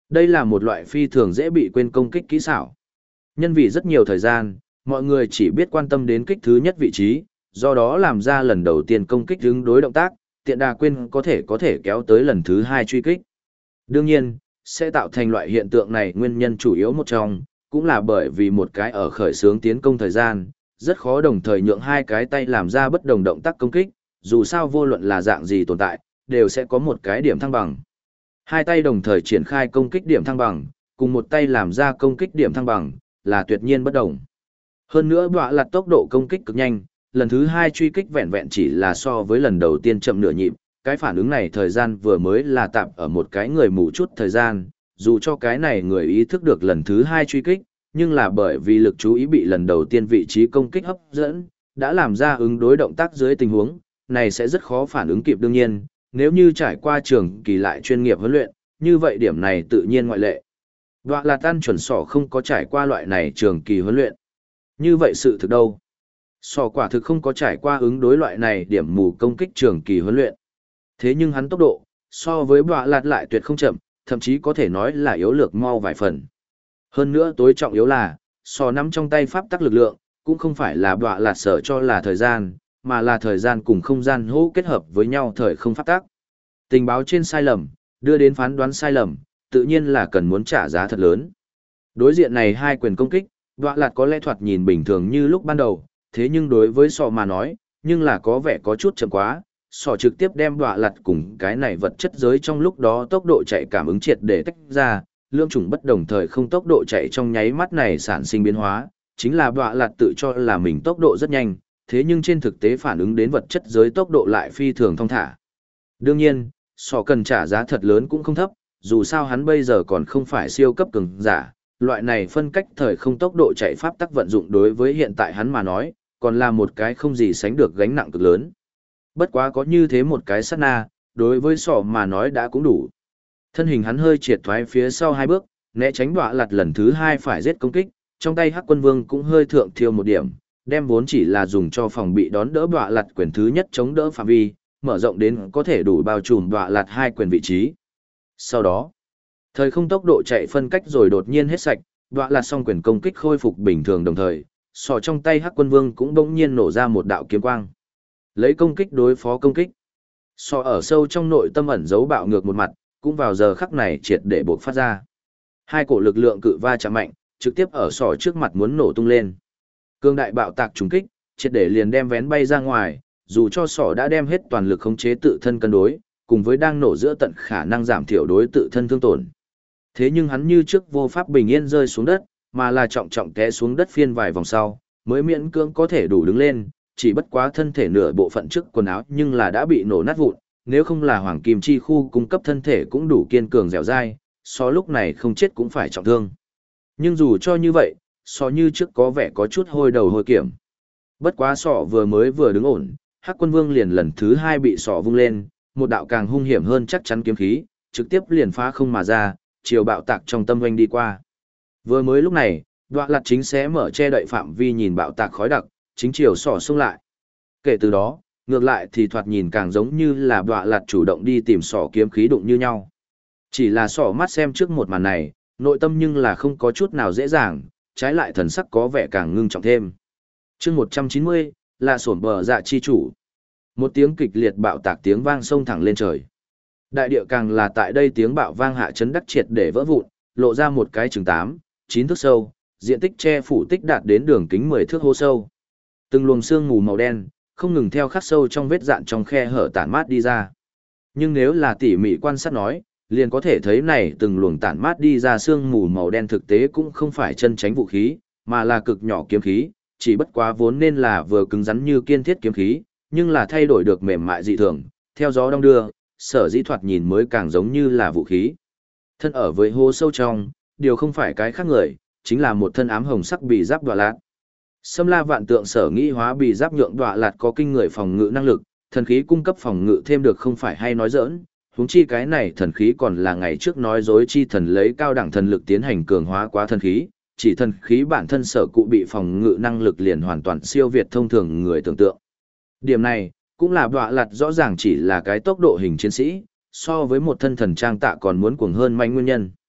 Đây là một loại phi thường dễ bị quên công kích kỹ xảo. Nhân vì rất nhiều thời gian, mọi người chỉ biết quan tâm đến kích thứ nhất vị trí, do đó làm ra lần đầu tiên công kích ứng đối động tác, tiện đà quên có thể kéo tới lần thứ hai truy kích. Đương nhiên, sẽ tạo thành loại hiện tượng này nguyên nhân chủ yếu một trong, cũng là bởi vì một cái ở khởi xướng tiến công thời gian, rất khó đồng thời nhượng hai cái tay làm ra bất đồng động tác công kích, dù sao vô luận là dạng gì tồn tại, đều sẽ có một cái điểm thăng bằng. Hai tay đồng thời triển khai công kích điểm thăng bằng, cùng một tay làm ra công kích điểm thăng bằng, là tuyệt nhiên bất đồng. Hơn nữa bọa lặt tốc độ công kích cực nhanh, lần thứ hai truy kích vẹn vẹn chỉ là so với lần đầu tiên chậm nửa nhịp, cái phản ứng này thời gian vừa mới là tạm ở một cái người mù chút thời gian, dù cho cái này người ý thức được lần thứ hai truy kích, nhưng là bởi vì lực chú ý bị lần đầu tiên vị trí công kích hấp dẫn, đã làm ra ứng đối động tác dưới tình huống, này sẽ rất khó phản ứng kịp đương nhiên, nếu như trải qua trường kỳ lại chuyên nghiệp huấn luyện, như vậy điểm này tự nhiên ngoại lệ. Đoạ là tan chuẩn sỏ không có trải qua loại này trường kỳ huấn luyện. Như vậy sự thực đâu? Sỏ quả thực không có trải qua ứng đối loại này điểm mù công kích trường kỳ huấn luyện. Thế nhưng hắn tốc độ, so với đoạ lạt lại tuyệt không chậm, thậm chí có thể nói là yếu lược mau vài phần. Hơn nữa tối trọng yếu là, sỏ nắm trong tay pháp tắc lực lượng, cũng không phải là đoạ lạt sở cho là thời gian, mà là thời gian cùng không gian hô kết hợp với nhau thời không pháp tắc. Tình báo trên sai lầm, đưa đến phán đoán sai lầm, tự nhiên là cần muốn trả giá thật lớn. Đối diện này hai quyền công kích, đoạ lạt có lẽ thoạt nhìn bình thường như lúc ban đầu, thế nhưng đối với sọ mà nói, nhưng là có vẻ có chút chậm quá, sọ trực tiếp đem đoạ lạt cùng cái này vật chất giới trong lúc đó tốc độ chạy cảm ứng triệt để tách ra, lương chủng bất đồng thời không tốc độ chạy trong nháy mắt này sản sinh biến hóa, chính là đoạ lạt tự cho là mình tốc độ rất nhanh, thế nhưng trên thực tế phản ứng đến vật chất giới tốc độ lại phi thường thong thả. Đương nhiên, sọ cần trả giá thật lớn cũng không thấp, dù sao hắn bây giờ còn không phải siêu cấp cường giả, loại này phân cách thời không tốc độ chạy pháp tắc vận dụng đối với hiện tại hắn mà nói, còn là một cái không gì sánh được gánh nặng cực lớn. Bất quá có như thế một cái sát na, đối với sọ mà nói đã cũng đủ. Thân hình hắn hơi triệt thoái phía sau hai bước, né tránh đoạ lặt lần thứ hai phải giết công kích, trong tay Hắc Quân Vương cũng hơi thượng thiêu một điểm, đem vốn chỉ là dùng cho phòng bị đón đỡ đoạ lặt quyền thứ nhất chống đỡ phạm vi, mở rộng đến có thể đủ bao trùm đoạ lặt hai quyền vị trí. Sau đó, thời không tốc độ chạy phân cách rồi đột nhiên hết sạch, đoạ lặt song quyền công kích khôi phục bình thường đồng thời, sọ trong tay Hắc Quân Vương cũng bỗng nhiên nổ ra một đạo kiếm quang. Lấy công kích đối phó công kích. Sọ ở sâu trong nội tâm ẩn giấu bạo ngược một mặt, cũng vào giờ khắc này triệt để bộc phát ra. Hai cổ lực lượng cự va chạm mạnh, trực tiếp ở sọ trước mặt muốn nổ tung lên. Cương đại bạo tạc trùng kích, triệt để liền đem vén bay ra ngoài, dù cho sọ đã đem hết toàn lực khống chế tự thân cân đối, cùng với đang nổ giữa tận khả năng giảm thiểu đối tự thân thương tổn. Thế nhưng hắn như trước vô pháp bình yên rơi xuống đất, mà là trọng trọng té xuống đất phiên vài vòng sau, mới miễn cưỡng có thể đủ đứng lên, chỉ bất quá thân thể nửa bộ phận trước quần áo nhưng là đã bị nổ nát vụn, nếu không là hoàng kim chi khu cung cấp thân thể cũng đủ kiên cường dẻo dai, so lúc này không chết cũng phải trọng thương. Nhưng dù cho như vậy, so như trước có vẻ có chút hôi đầu hôi kiểm. Bất quá sọ vừa đứng ổn, Hắc Quân Vương liền lần thứ hai bị sọ vung lên, một đạo càng hung hiểm hơn chắc chắn kiếm khí, trực tiếp liền phá không mà ra, chiều bạo tạc trong tâm doanh đi qua. Vừa mới lúc này, đoạ lặt chính sẽ mở che đậy phạm vi nhìn bạo tạc khói đặc, chính chiều sọ xông lại. Kể từ đó, ngược lại thì thoạt nhìn càng giống như là đoạ lặt chủ động đi tìm sọ kiếm khí đụng như nhau. Chỉ là sọ mắt xem trước một màn này, nội tâm nhưng là không có chút nào dễ dàng, trái lại thần sắc có vẻ càng ngưng trọng thêm. Chương 190, là sổn bờ dạ chi chủ. Một tiếng kịch liệt bạo tạc tiếng vang sông thẳng lên trời. Đại địa càng là tại đây tiếng bạo vang hạ chấn đắc triệt để vỡ vụn, lộ ra một cái chừng 8, 9 thước sâu, diện tích che phủ tích đạt đến đường kính 10 thước hô sâu. Từng luồng sương mù màu đen, không ngừng theo khắc sâu trong vết dạn trong khe hở tản mát đi ra. Nhưng nếu là tỉ mỉ quan sát nói, liền có thể thấy này từng luồng tản mát đi ra sương mù màu đen thực tế cũng không phải chân tránh vũ khí, mà là cực nhỏ kiếm khí, chỉ bất quá vốn nên là vừa cứng rắn như kiên thiết kiếm khí, nhưng là thay đổi được mềm mại dị thường, theo gió đong đưa, sở dĩ thoạt nhìn mới càng giống như là vũ khí. Thân ở với hố sâu trong, điều không phải cái khác người, chính là một thân ám hồng sắc bì giáp đoạ lạt. Xâm La Vạn Tượng sở nghĩ hóa bì giáp nhượng đoạ lạt có kinh người phòng ngự năng lực, thần khí cung cấp phòng ngự thêm được không phải hay nói giỡn, huống chi cái này thần khí còn là ngày trước nói dối chi thần lấy cao đẳng thần lực tiến hành cường hóa quá thần khí, chỉ thần khí bản thân sở cụ bị phòng ngự năng lực liền hoàn toàn siêu việt thông thường người tưởng tượng. Điểm này, cũng là đoạ lạt rõ ràng chỉ là cái tốc độ hình chiến sĩ, so với một thân thần trang tạ còn muốn cuồng hơn manh nguyên nhân.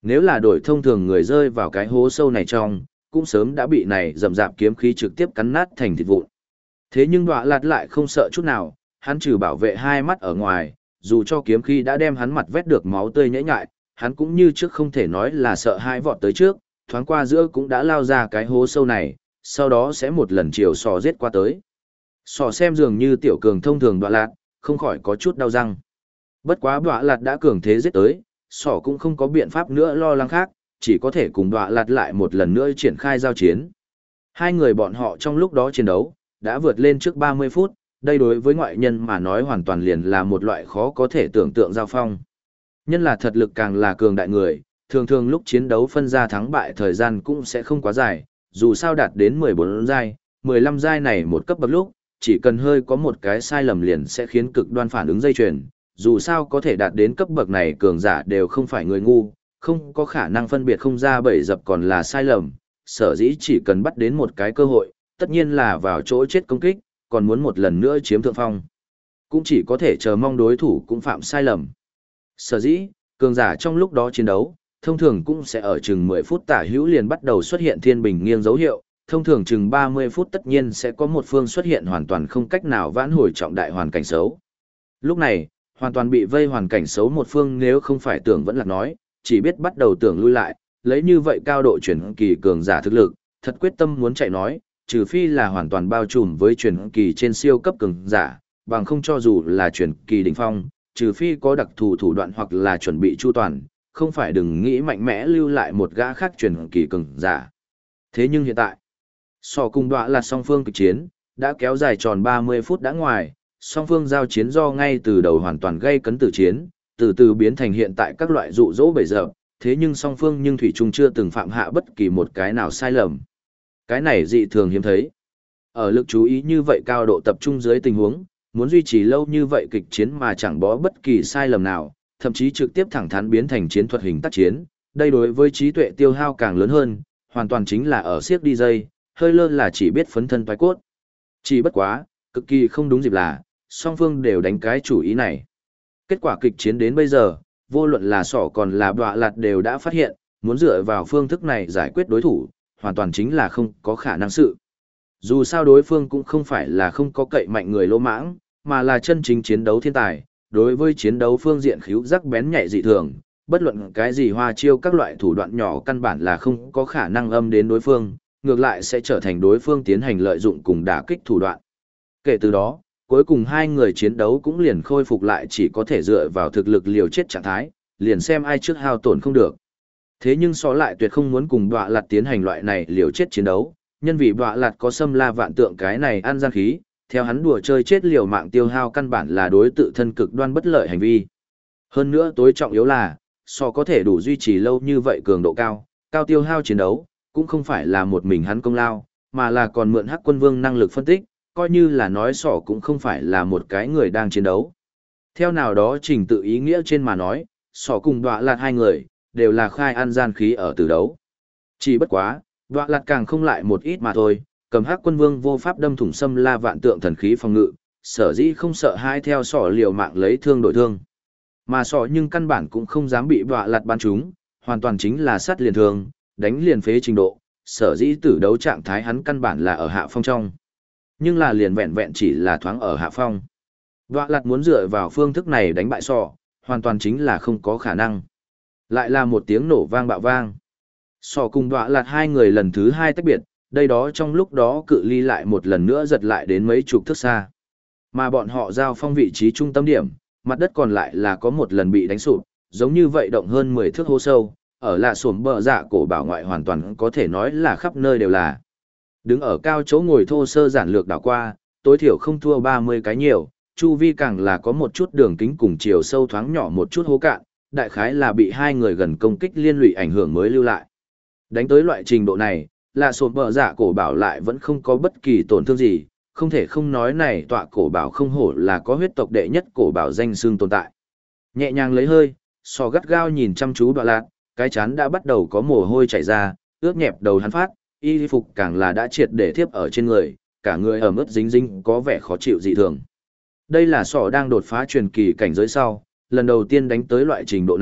Nếu là đổi thông thường người rơi vào cái hố sâu này trong, cũng sớm đã bị này rậm rạp kiếm khí trực tiếp cắn nát thành thịt vụn. Thế nhưng Đọa Lạt lại không sợ chút nào, hắn trừ bảo vệ hai mắt ở ngoài, dù cho kiếm khí đã đem hắn mặt vét được máu tươi nhễ nhại, hắn cũng như trước không thể nói là sợ hai vọt tới trước, thoáng qua giữa cũng đã lao ra cái hố sâu này, sau đó sẽ một lần chiều sò giết qua tới. Sò xem dường như tiểu cường thông thường Đọa Lạt, không khỏi có chút đau răng. Bất quá Đọa Lạt đã cường thế giết tới, sò cũng không có biện pháp nữa lo lắng khác, chỉ có thể cùng Đọa Lạt lại một lần nữa triển khai giao chiến. Hai người bọn họ trong lúc đó chiến đấu, đã vượt lên trước 30 phút, đây đối với ngoại nhân mà nói hoàn toàn liền là một loại khó có thể tưởng tượng giao phong. Nhân là thật lực càng là cường đại người, thường thường lúc chiến đấu phân ra thắng bại thời gian cũng sẽ không quá dài, dù sao đạt đến 14 giai, 15 giai này một cấp bậc lúc, chỉ cần hơi có một cái sai lầm liền sẽ khiến cực đoan phản ứng dây chuyền, dù sao có thể đạt đến cấp bậc này cường giả đều không phải người ngu, không có khả năng phân biệt không ra bẫy dập còn là sai lầm, sở dĩ chỉ cần bắt đến một cái cơ hội, tất nhiên là vào chỗ chết công kích, còn muốn một lần nữa chiếm thượng phong. Cũng chỉ có thể chờ mong đối thủ cũng phạm sai lầm. Sở dĩ, cường giả trong lúc đó chiến đấu, thông thường cũng sẽ ở chừng 10 phút tả hữu liền bắt đầu xuất hiện thiên bình nghiêng dấu hiệu, thông thường chừng 30 phút tất nhiên sẽ có một phương xuất hiện hoàn toàn không cách nào vãn hồi trọng đại hoàn cảnh xấu. Lúc này, hoàn toàn bị vây hoàn cảnh xấu một phương nếu không phải tưởng vẫn là nói, chỉ biết bắt đầu tưởng lui lại, lấy như vậy cao độ chuyển kỳ cường giả thực lực, thật quyết tâm muốn chạy nói, trừ phi là hoàn toàn bao trùm với chuyển kỳ trên siêu cấp cường giả, bằng không cho dù là chuyển kỳ đỉnh phong, trừ phi có đặc thù thủ đoạn hoặc là chuẩn bị chu toàn, không phải đừng nghĩ mạnh mẽ lưu lại một gã khác chuyển kỳ cường giả. Thế nhưng hiện tại, so cùng Đọa Lạt song phương kịch chiến, đã kéo dài tròn 30 phút đã ngoài, song phương giao chiến do ngay từ đầu hoàn toàn gây cấn tử chiến, từ từ biến thành hiện tại các loại dụ dỗ bể dập, thế nhưng song phương nhưng thủy chung chưa từng phạm hạ bất kỳ một cái nào sai lầm. Cái này dị thường hiếm thấy. Ở lực chú ý như vậy cao độ tập trung dưới tình huống, muốn duy trì lâu như vậy kịch chiến mà chẳng bó bất kỳ sai lầm nào, thậm chí trực tiếp thẳng thắn biến thành chiến thuật hình tác chiến, đây đối với trí tuệ tiêu hao càng lớn hơn, hoàn toàn chính là ở siếc đi dây, hơi lơ là chỉ biết phấn thân toái cốt. Chỉ bất quá, cực kỳ không đúng dịp là, song phương đều đánh cái chủ ý này. Kết quả kịch chiến đến bây giờ, vô luận là sỏ còn là Đọa Lạt đều đã phát hiện, muốn dựa vào phương thức này giải quyết đối thủ, hoàn toàn chính là không có khả năng sự. Dù sao đối phương cũng không phải là không có cậy mạnh người lỗ mãng, mà là chân chính chiến đấu thiên tài, đối với chiến đấu phương diện khíu giác bén nhạy dị thường, bất luận cái gì hoa chiêu các loại thủ đoạn nhỏ căn bản là không có khả năng âm đến đối phương, ngược lại sẽ trở thành đối phương tiến hành lợi dụng cùng đả kích thủ đoạn. Kể từ đó, cuối cùng hai người chiến đấu cũng liền khôi phục lại chỉ có thể dựa vào thực lực liều chết trạng thái, liền xem ai trước hao tổn không được. Thế nhưng so lại tuyệt không muốn cùng Đọa Lạt tiến hành loại này liều chết chiến đấu, nhân vì Đọa Lạt có xâm la vạn tượng cái này ăn gian khí, theo hắn đùa chơi chết liều mạng tiêu hao căn bản là đối tự thân cực đoan bất lợi hành vi. Hơn nữa tối trọng yếu là, so có thể đủ duy trì lâu như vậy cường độ cao, cao tiêu hao chiến đấu, cũng không phải là một mình hắn công lao, mà là còn mượn Hắc Quân Vương năng lực phân tích, coi như là nói sỏ cũng không phải là một cái người đang chiến đấu. Theo nào đó trình tự ý nghĩa trên mà nói, sỏ cùng Đọa Lạt hai người, đều là khai ăn gian khí ở từ đấu. Chỉ bất quá, Đọa Lạt càng không lại một ít mà thôi, cầm Hắc Quân Vương vô pháp đâm thủng xâm la vạn tượng thần khí phòng ngự, sở dĩ không sợ hai theo sỏ liều mạng lấy thương đổi thương. Mà sỏ nhưng căn bản cũng không dám bị Đọa Lạt bắn trúng, hoàn toàn chính là sát liền thương, đánh liền phế trình độ, sở dĩ tử đấu trạng thái hắn căn bản là ở hạ phong trong. Nhưng là liền vẹn vẹn chỉ là thoáng ở hạ phong. Đọa Lạt muốn dựa vào phương thức này đánh bại sỏ, hoàn toàn chính là không có khả năng. Lại là một tiếng nổ vang bạo vang. Sỏ cùng Đọa Lạt hai người lần thứ hai tách biệt, đây đó trong lúc đó cự ly lại một lần nữa giật lại đến mấy chục thước xa. Mà bọn họ giao phong vị trí trung tâm điểm, mặt đất còn lại là có một lần bị đánh sụp, giống như vậy động hơn 10 thước hố sâu, ở lạ xuồng bờ dạ cổ bảo ngoại hoàn toàn có thể nói là khắp nơi đều là. Đứng ở cao chỗ ngồi thô sơ giản lược đảo qua, tối thiểu không thua 30 cái nhiều, chu vi càng là có một chút đường kính cùng chiều sâu thoáng nhỏ một chút hố cạn, đại khái là bị hai người gần công kích liên lụy ảnh hưởng mới lưu lại. Đánh tới loại trình độ này, là sột bờ dạ cổ bảo lại vẫn không có bất kỳ tổn thương gì, không thể không nói này tọa cổ bảo không hổ là có huyết tộc đệ nhất cổ bảo danh xương tồn tại. Nhẹ nhàng lấy hơi, sò gắt gao nhìn chăm chú Đọa Lạt, cái chán đã bắt đầu có mồ hôi chảy ra, ướt nhẹp đầu hắn phát, y phục càng là đã triệt để thiếp ở trên người, cả người ẩm ướt dính dính có vẻ khó chịu dị thường. Đây là sọ đang đột phá truyền kỳ cảnh giới sau, lần đầu tiên đánh tới loại trình độ này,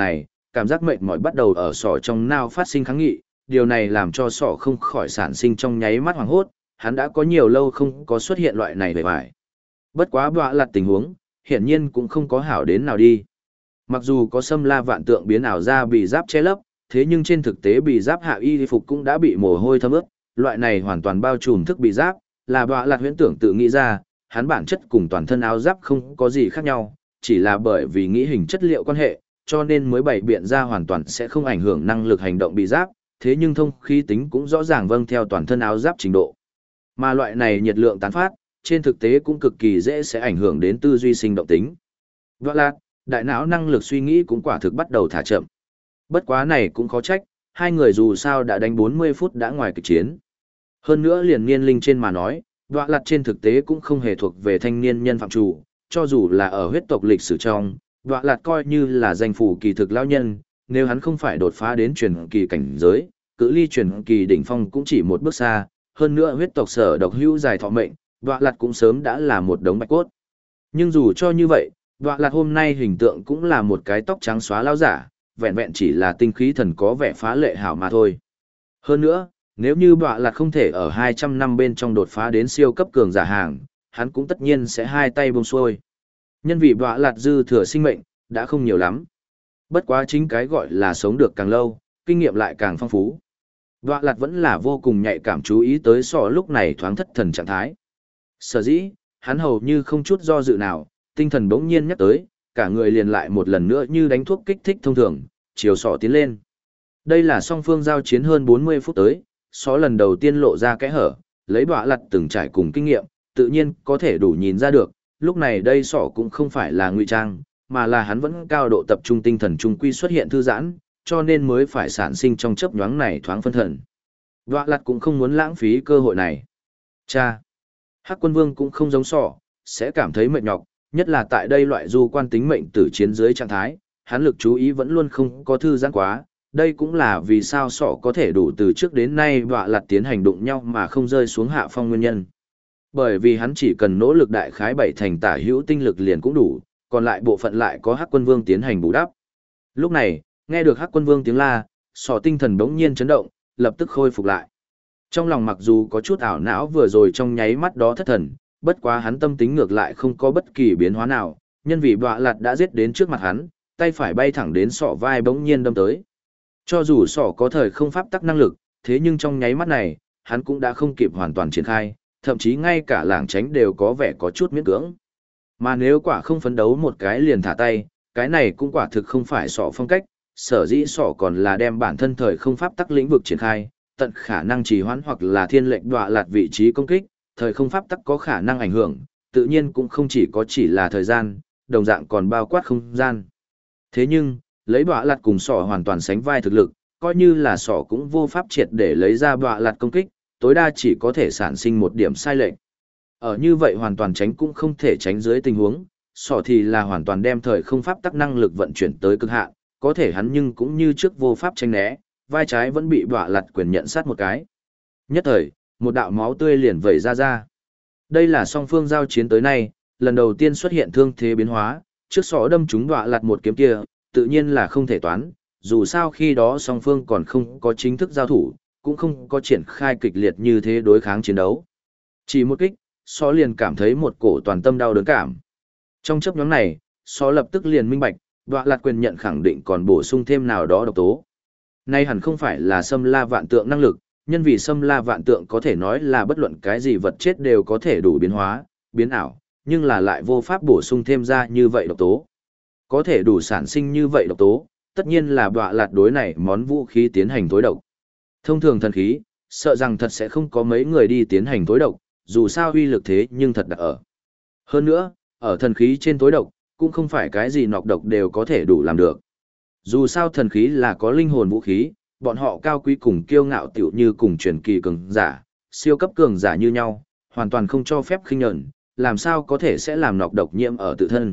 cảm giác mệt mỏi bắt đầu ở sọ trong não phát sinh kháng nghị, điều này làm cho sọ không khỏi sản sinh trong nháy mắt hoảng hốt, hắn đã có nhiều lâu không có xuất hiện loại này về vải. Bất quá bọa lặt tình huống, hiển nhiên cũng không có hảo đến nào đi. Mặc dù có xâm la vạn tượng biến ảo ra bị giáp che lấp, thế nhưng trên thực tế bị giáp hạ y phục cũng đã bị mồ hôi thấm ướt, loại này hoàn toàn bao trùm thức bị giáp, là bọa lặt huyễn tưởng tự nghĩ ra, hắn bản chất cùng toàn thân áo giáp không có gì khác nhau, chỉ là bởi vì nghĩ hình chất liệu quan hệ, cho nên mới bày biện ra hoàn toàn sẽ không ảnh hưởng năng lực hành động bị giáp, thế nhưng thông khí tính cũng rõ ràng vâng theo toàn thân áo giáp trình độ. Mà loại này nhiệt lượng tán phát, trên thực tế cũng cực kỳ dễ sẽ ảnh hưởng đến tư duy sinh động tính. Vợ lạc, đại não năng lực suy nghĩ cũng quả thực bắt đầu thả chậm. Bất quá này cũng khó trách, hai người dù sao đã đánh 40 phút đã ngoài kịch chiến. Hơn nữa liền niên linh trên mà nói, vợ lạc trên thực tế cũng không hề thuộc về thanh niên nhân phạm chủ, cho dù là ở huyết tộc lịch sử trong, vợ lạc coi như là danh phủ kỳ thực lão nhân, nếu hắn không phải đột phá đến truyền kỳ cảnh giới, cự ly truyền kỳ đỉnh phong cũng chỉ một bước xa, hơn nữa huyết tộc sở độc hữu dài thọ mệnh, vợ lạc cũng sớm đã là một đống bạch cốt. Nhưng dù cho như vậy, vợ lạc hôm nay hình tượng cũng là một cái tóc trắng xóa lão giả, vẹn vẹn chỉ là tinh khí thần có vẻ phá lệ hảo mà thôi. Hơn nữa, nếu như vợ lạc không thể ở 200 năm bên trong đột phá đến siêu cấp cường giả hàng, hắn cũng tất nhiên sẽ hai tay buông xuôi. Nhân vì vợ lạc dư thừa sinh mệnh, đã không nhiều lắm. Bất quá chính cái gọi là sống được càng lâu, kinh nghiệm lại càng phong phú. Vợ lạc vẫn là vô cùng nhạy cảm chú ý tới sọ lúc này thoáng thất thần trạng thái. Sở dĩ, hắn hầu như không chút do dự nào, tinh thần bỗng nhiên nhắc tới, cả người liền lại một lần nữa như đánh thuốc kích thích thông thường, chiều sọ tiến lên. Đây là song phương giao chiến hơn 40 phút tới, sọ lần đầu tiên lộ ra kẽ hở, lấy vợ lạc từng trải cùng kinh nghiệm, tự nhiên có thể đủ nhìn ra được, lúc này đây sọ cũng không phải là ngụy trang, mà là hắn vẫn cao độ tập trung tinh thần trung quy xuất hiện thư giãn, cho nên mới phải sản sinh trong chớp nhoáng này thoáng phân thần. Vạ lặt cũng không muốn lãng phí cơ hội này. Cha! Hắc quân vương cũng không giống sọ, sẽ cảm thấy mệt nhọc, nhất là tại đây loại du quan tính mệnh tử chiến dưới trạng thái, hắn lực chú ý vẫn luôn không có thư giãn quá, đây cũng là vì sao sọ có thể đủ từ trước đến nay vạ lặt tiến hành đụng nhau mà không rơi xuống hạ phong nguyên nhân. Bởi vì hắn chỉ cần nỗ lực đại khái 7 thành tả hữu tinh lực liền cũng đủ, còn lại bộ phận lại có Hắc quân vương tiến hành bù đắp. Lúc này, nghe được Hắc quân vương tiếng la, sọ tinh thần bỗng nhiên chấn động, lập tức khôi phục lại. Trong lòng mặc dù có chút ảo não vừa rồi trong nháy mắt đó thất thần, bất quá hắn tâm tính ngược lại không có bất kỳ biến hóa nào, nhân vì bọa lạt đã giết đến trước mặt hắn, tay phải bay thẳng đến sọ vai bỗng nhiên đâm tới. Cho dù sọ có thời không pháp tắc năng lực, thế nhưng trong nháy mắt này, hắn cũng đã không kịp hoàn toàn triển khai, thậm chí ngay cả lảng tránh đều có vẻ có chút miễn cưỡng. Mà nếu quả không phấn đấu một cái liền thả tay, cái này cũng quả thực không phải sọ phong cách, sở dĩ sọ còn là đem bản thân thời không pháp tắc lĩnh vực triển khai, tận khả năng trì hoãn hoặc là thiên lệnh đọa lạt vị trí công kích, thời không pháp tắc có khả năng ảnh hưởng, tự nhiên cũng không chỉ là thời gian, đồng dạng còn bao quát không gian. Thế nhưng, lấy đọa lạt cùng sọ hoàn toàn sánh vai thực lực, coi như là sọ cũng vô pháp triệt để lấy ra đọa lạt công kích, tối đa chỉ có thể sản sinh một điểm sai lệch. Ở như vậy hoàn toàn tránh cũng không thể tránh dưới tình huống, sọ thì là hoàn toàn đem thời không pháp tắc năng lực vận chuyển tới cực hạn, có thể hắn nhưng cũng như trước vô pháp tránh né, vai trái vẫn bị đọa lặt quyền nhận sát một cái. Nhất thời, một đạo máu tươi liền vẩy ra. Đây là song phương giao chiến tới nay, lần đầu tiên xuất hiện thương thế biến hóa, trước sọ đâm trúng đọa lặt một kiếm kia, tự nhiên là không thể toán, dù sao khi đó song phương còn không có chính thức giao thủ, cũng không có triển khai kịch liệt như thế đối kháng chiến đấu. Chỉ một kích, sọ liền cảm thấy một cổ toàn tâm đau đớn cảm. Trong chấp nhóm này, sọ lập tức liền minh bạch, đọa lặt quyền nhận khẳng định còn bổ sung thêm nào đó độc tố. Nay hẳn không phải là xâm la vạn tượng năng lực, nhân vì xâm la vạn tượng có thể nói là bất luận cái gì vật chết đều có thể đủ biến hóa, biến ảo, nhưng là lại vô pháp bổ sung thêm ra như vậy độc tố. Có thể đủ sản sinh như vậy độc tố, tất nhiên là đọa lạt đối này món vũ khí tiến hành tối độc. Thông thường thần khí, sợ rằng thật sẽ không có mấy người đi tiến hành tối độc, dù sao uy lực thế nhưng thật đã ở. Hơn nữa, ở thần khí trên tối độc, cũng không phải cái gì nọc độc đều có thể đủ làm được. Dù sao thần khí là có linh hồn vũ khí, bọn họ cao quý cùng kiêu ngạo tiểu như cùng truyền kỳ cường giả, siêu cấp cường giả như nhau, hoàn toàn không cho phép khinh nhẫn, làm sao có thể sẽ làm nọc độc nhiễm ở tự thân.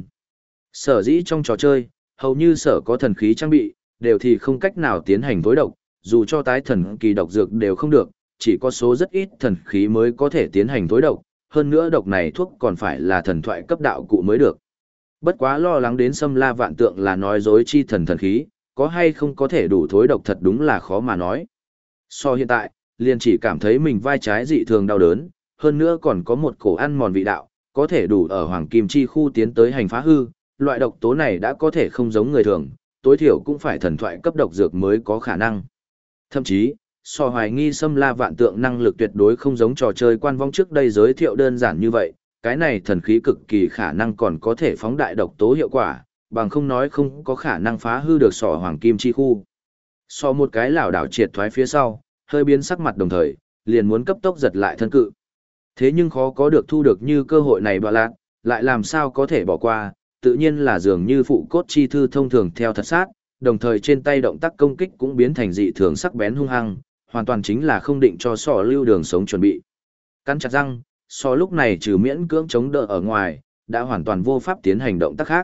Sở dĩ trong trò chơi, hầu như sở có thần khí trang bị, đều thì không cách nào tiến hành tối độc, dù cho tái thần kỳ độc dược đều không được, chỉ có số rất ít thần khí mới có thể tiến hành tối độc, hơn nữa độc này thuốc còn phải là thần thoại cấp đạo cụ mới được. Bất quá lo lắng đến xâm la vạn tượng là nói dối chi thần thần khí, có hay không có thể đủ thối độc thật đúng là khó mà nói. So hiện tại, liền chỉ cảm thấy mình vai trái dị thường đau đớn, hơn nữa còn có một cổ ăn mòn vị đạo, có thể đủ ở hoàng kim chi khu tiến tới hành phá hư, loại độc tố này đã có thể không giống người thường, tối thiểu cũng phải thần thoại cấp độc dược mới có khả năng. Thậm chí, so hoài nghi xâm la vạn tượng năng lực tuyệt đối không giống trò chơi quan vong trước đây giới thiệu đơn giản như vậy, cái này thần khí cực kỳ khả năng còn có thể phóng đại độc tố hiệu quả, bằng không nói không có khả năng phá hư được sọ hoàng kim chi khu. So một cái lảo đảo triệt thoái phía sau, hơi biến sắc mặt đồng thời, liền muốn cấp tốc giật lại thân cự. Thế nhưng khó có được thu được như cơ hội này bạ lạc, lại làm sao có thể bỏ qua, tự nhiên là dường như phụ cốt chi thư thông thường theo thật sát, đồng thời trên tay động tác công kích cũng biến thành dị thường sắc bén hung hăng, hoàn toàn chính là không định cho sọ lưu đường sống chuẩn bị. Cắn chặt răng, sọ lúc này trừ miễn cưỡng chống đỡ ở ngoài, đã hoàn toàn vô pháp tiến hành động tác khác.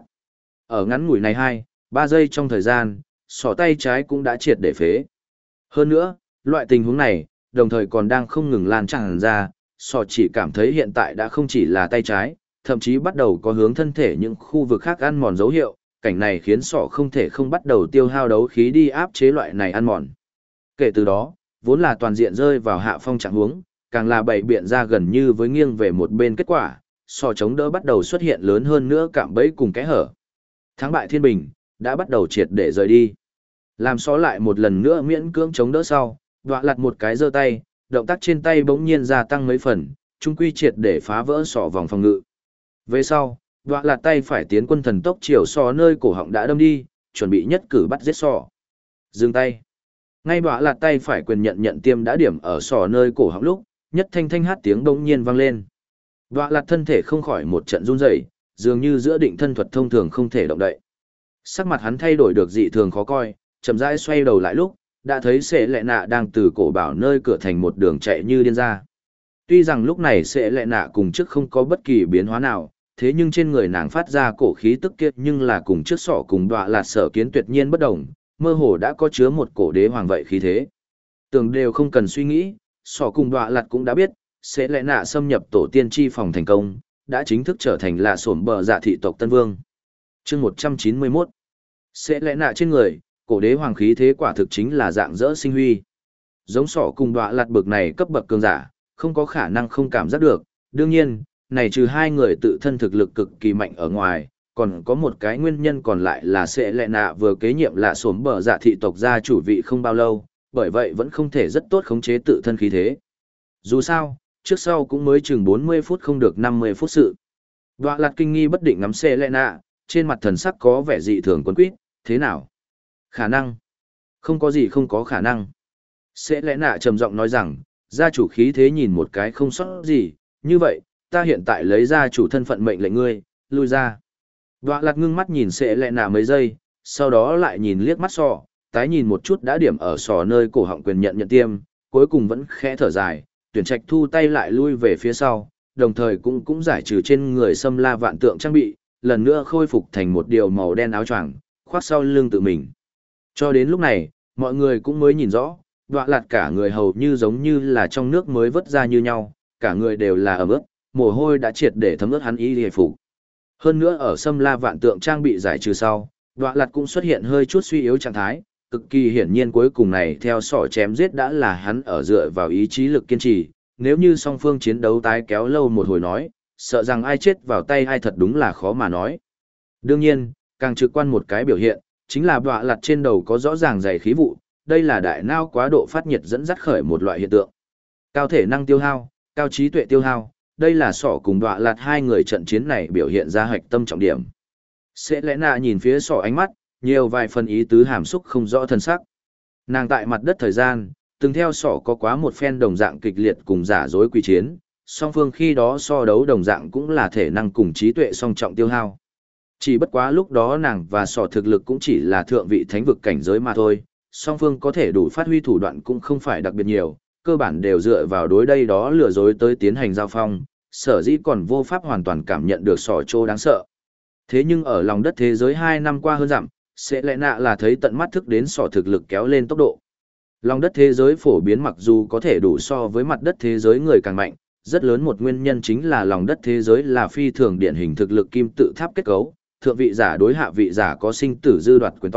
Ở ngắn ngủi này 2-3 giây trong thời gian, sọ tay trái cũng đã triệt để phế. Hơn nữa, loại tình huống này, đồng thời còn đang không ngừng lan tràn ra, sọ chỉ cảm thấy hiện tại đã không chỉ là tay trái, thậm chí bắt đầu có hướng thân thể những khu vực khác ăn mòn dấu hiệu, cảnh này khiến sọ không thể không bắt đầu tiêu hao đấu khí đi áp chế loại này ăn mòn. Kể từ đó, vốn là toàn diện rơi vào hạ phong trạng huống, càng là bày biện ra gần như với nghiêng về một bên kết quả, sọ chống đỡ bắt đầu xuất hiện lớn hơn nữa cạm bẫy cùng kẽ hở. Thắng bại thiên bình, đã bắt đầu triệt để rời đi. Làm sọ lại một lần nữa miễn cưỡng chống đỡ sau, đọa lặt một cái giơ tay, động tác trên tay bỗng nhiên gia tăng mấy phần, trung quy triệt để phá vỡ sọ vòng phòng ngự. Về sau, đọa lặt tay phải tiến quân thần tốc chiều sọ nơi cổ họng đã đâm đi, chuẩn bị nhất cử bắt giết sọ. Dừng tay. Ngay đọa lặt tay phải quyền nhận tiêm đã điểm ở sọ nơi cổ họng lúc, nhất thanh thanh hát tiếng bỗng nhiên vang lên. Đọa lặt thân thể không khỏi một trận run rẩy, dường như giữa định thân thuật thông thường không thể động đậy. Sắc mặt hắn thay đổi được dị thường khó coi, chậm rãi xoay đầu lại lúc, đã thấy Sệ Lệ Nạ đang từ cổ bảo nơi cửa thành một đường chạy như điên ra. Tuy rằng lúc này Sệ Lệ Nạ cùng trước không có bất kỳ biến hóa nào, thế nhưng trên người nàng phát ra cổ khí tức kiệt nhưng là cùng trước sọ cùng đọa lạt sở kiến tuyệt nhiên bất đồng, mơ hồ đã có chứa một cổ đế hoàng vậy khí thế. Tưởng đều không cần suy nghĩ, sọ cùng đọa lạt cũng đã biết, Sệ Lệ Nạ xâm nhập tổ tiên chi phòng thành công, đã chính thức trở thành là sổm bờ dạ thị tộc Tân Vương. Chương 191. Sệ Lệ Nạ trên người, cổ đế hoàng khí thế quả thực chính là dạng dỡ sinh huy. Giống sọ cùng đọa lạt bực này cấp bậc cường giả, không có khả năng không cảm giác được. Đương nhiên, này trừ hai người tự thân thực lực cực kỳ mạnh ở ngoài, còn có một cái nguyên nhân còn lại là Sệ Lệ Nạ vừa kế nhiệm là sổm bờ dạ thị tộc gia chủ vị không bao lâu, bởi vậy vẫn không thể rất tốt khống chế tự thân khí thế. Dù sao, trước sau cũng mới chừng 40 phút không được 50 phút sự. Đọa lạt kinh nghi bất định ngắm Sệ Lệ Nạ, trên mặt thần sắc có vẻ dị thường quấn quýt, thế nào? Khả năng? Không có gì không có khả năng. Sệ Lệ Nạ trầm giọng nói rằng, gia chủ khí thế nhìn một cái không sót gì, như vậy, ta hiện tại lấy gia chủ thân phận mệnh lệnh ngươi, lui ra. Đọa lạt ngưng mắt nhìn Sệ Lệ Nạ mấy giây, sau đó lại nhìn liếc mắt sọ, tái nhìn một chút đã điểm ở sọ nơi cổ họng quyền nhận tiêm, cuối cùng vẫn khẽ thở dài, tuyển trạch thu tay lại lui về phía sau, đồng thời cũng giải trừ trên người xâm la vạn tượng trang bị, lần nữa khôi phục thành một điều màu đen áo choàng, khoác sau lưng tự mình. Cho đến lúc này, mọi người cũng mới nhìn rõ, đọa lạt cả người hầu như giống như là trong nước mới vớt ra như nhau, cả người đều là ẩm ướt, mồ hôi đã triệt để thấm ướt hắn y hề phục. Hơn nữa ở xâm la vạn tượng trang bị giải trừ sau, đọa lạt cũng xuất hiện hơi chút suy yếu trạng thái, cực kỳ hiển nhiên cuối cùng này theo sỏ chém giết đã là hắn ở dựa vào ý chí lực kiên trì, nếu như song phương chiến đấu tái kéo lâu một hồi nói, sợ rằng ai chết vào tay ai thật đúng là khó mà nói. Đương nhiên, càng trực quan một cái biểu hiện, chính là đọa lạt trên đầu có rõ ràng dày khí vụ, đây là đại não quá độ phát nhiệt dẫn dắt khởi một loại hiện tượng. Cao thể năng tiêu hao, cao trí tuệ tiêu hao, đây là sỏ cùng đọa lạt hai người trận chiến này biểu hiện ra hạch tâm trọng điểm. Sệ Lệ Nạ nhìn phía sỏ ánh mắt, nhiều vài phần ý tứ hàm xúc không rõ thân sắc. Nàng tại mặt đất thời gian, từng theo sỏ có quá một phen đồng dạng kịch liệt cùng giả dối quy chiến, song phương khi đó so đấu đồng dạng cũng là thể năng cùng trí tuệ song trọng tiêu hao. Chỉ bất quá lúc đó nàng và sỏ thực lực cũng chỉ là thượng vị thánh vực cảnh giới mà thôi, song phương có thể đủ phát huy thủ đoạn cũng không phải đặc biệt nhiều, cơ bản đều dựa vào đối đây đó lừa dối tới tiến hành giao phong, sở dĩ còn vô pháp hoàn toàn cảm nhận được sỏ trô đáng sợ. Thế nhưng ở lòng đất thế giới 2 năm qua hơn dặm, Sệ Lệ Nạ là thấy tận mắt thức đến sỏ thực lực kéo lên tốc độ. Lòng đất thế giới phổ biến mặc dù có thể đủ so với mặt đất thế giới người càng mạnh, rất lớn một nguyên nhân chính là lòng đất thế giới là phi thường điển hình thực lực kim tự tháp kết cấu, thượng vị giả đối hạ vị giả có sinh tử dư đoạt quyền to,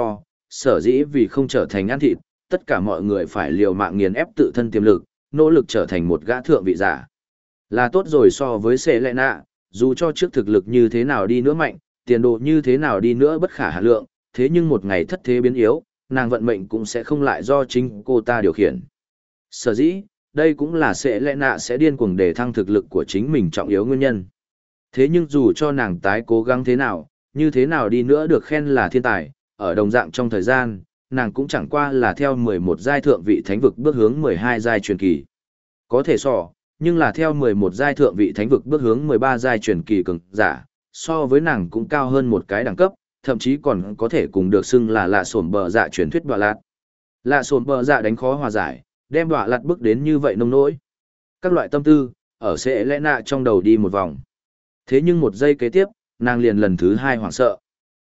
sở dĩ vì không trở thành ăn thịt, tất cả mọi người phải liều mạng nghiền ép tự thân tiềm lực, nỗ lực trở thành một gã thượng vị giả. Là tốt rồi so với Selena, dù cho trước thực lực như thế nào đi nữa mạnh, tiền đồ như thế nào đi nữa bất khả hạn lượng, thế nhưng một ngày thất thế biến yếu, nàng vận mệnh cũng sẽ không lại do chính cô ta điều khiển. Sở dĩ, đây cũng là Selena sẽ điên cuồng để thăng thực lực của chính mình trọng yếu nguyên nhân. Thế nhưng dù cho nàng tái cố gắng thế nào, như thế nào đi nữa được khen là thiên tài, ở đồng dạng trong thời gian, nàng cũng chẳng qua là theo 11 giai thượng vị thánh vực bước hướng 12 giai truyền kỳ. Có thể nhưng là theo 11 giai thượng vị thánh vực bước hướng 13 giai truyền kỳ cường giả, so với nàng cũng cao hơn một cái đẳng cấp, thậm chí còn có thể cùng được xưng là lạ sổn bờ dạ truyền thuyết bọa lạt. Lạ sổn bờ dạ đánh khó hòa giải, đem bọa lạt bước đến như vậy nông nỗi. Các loại tâm tư, ở Selena trong đầu đi một vòng. Thế nhưng một giây kế tiếp, nàng liền lần thứ hai hoảng sợ.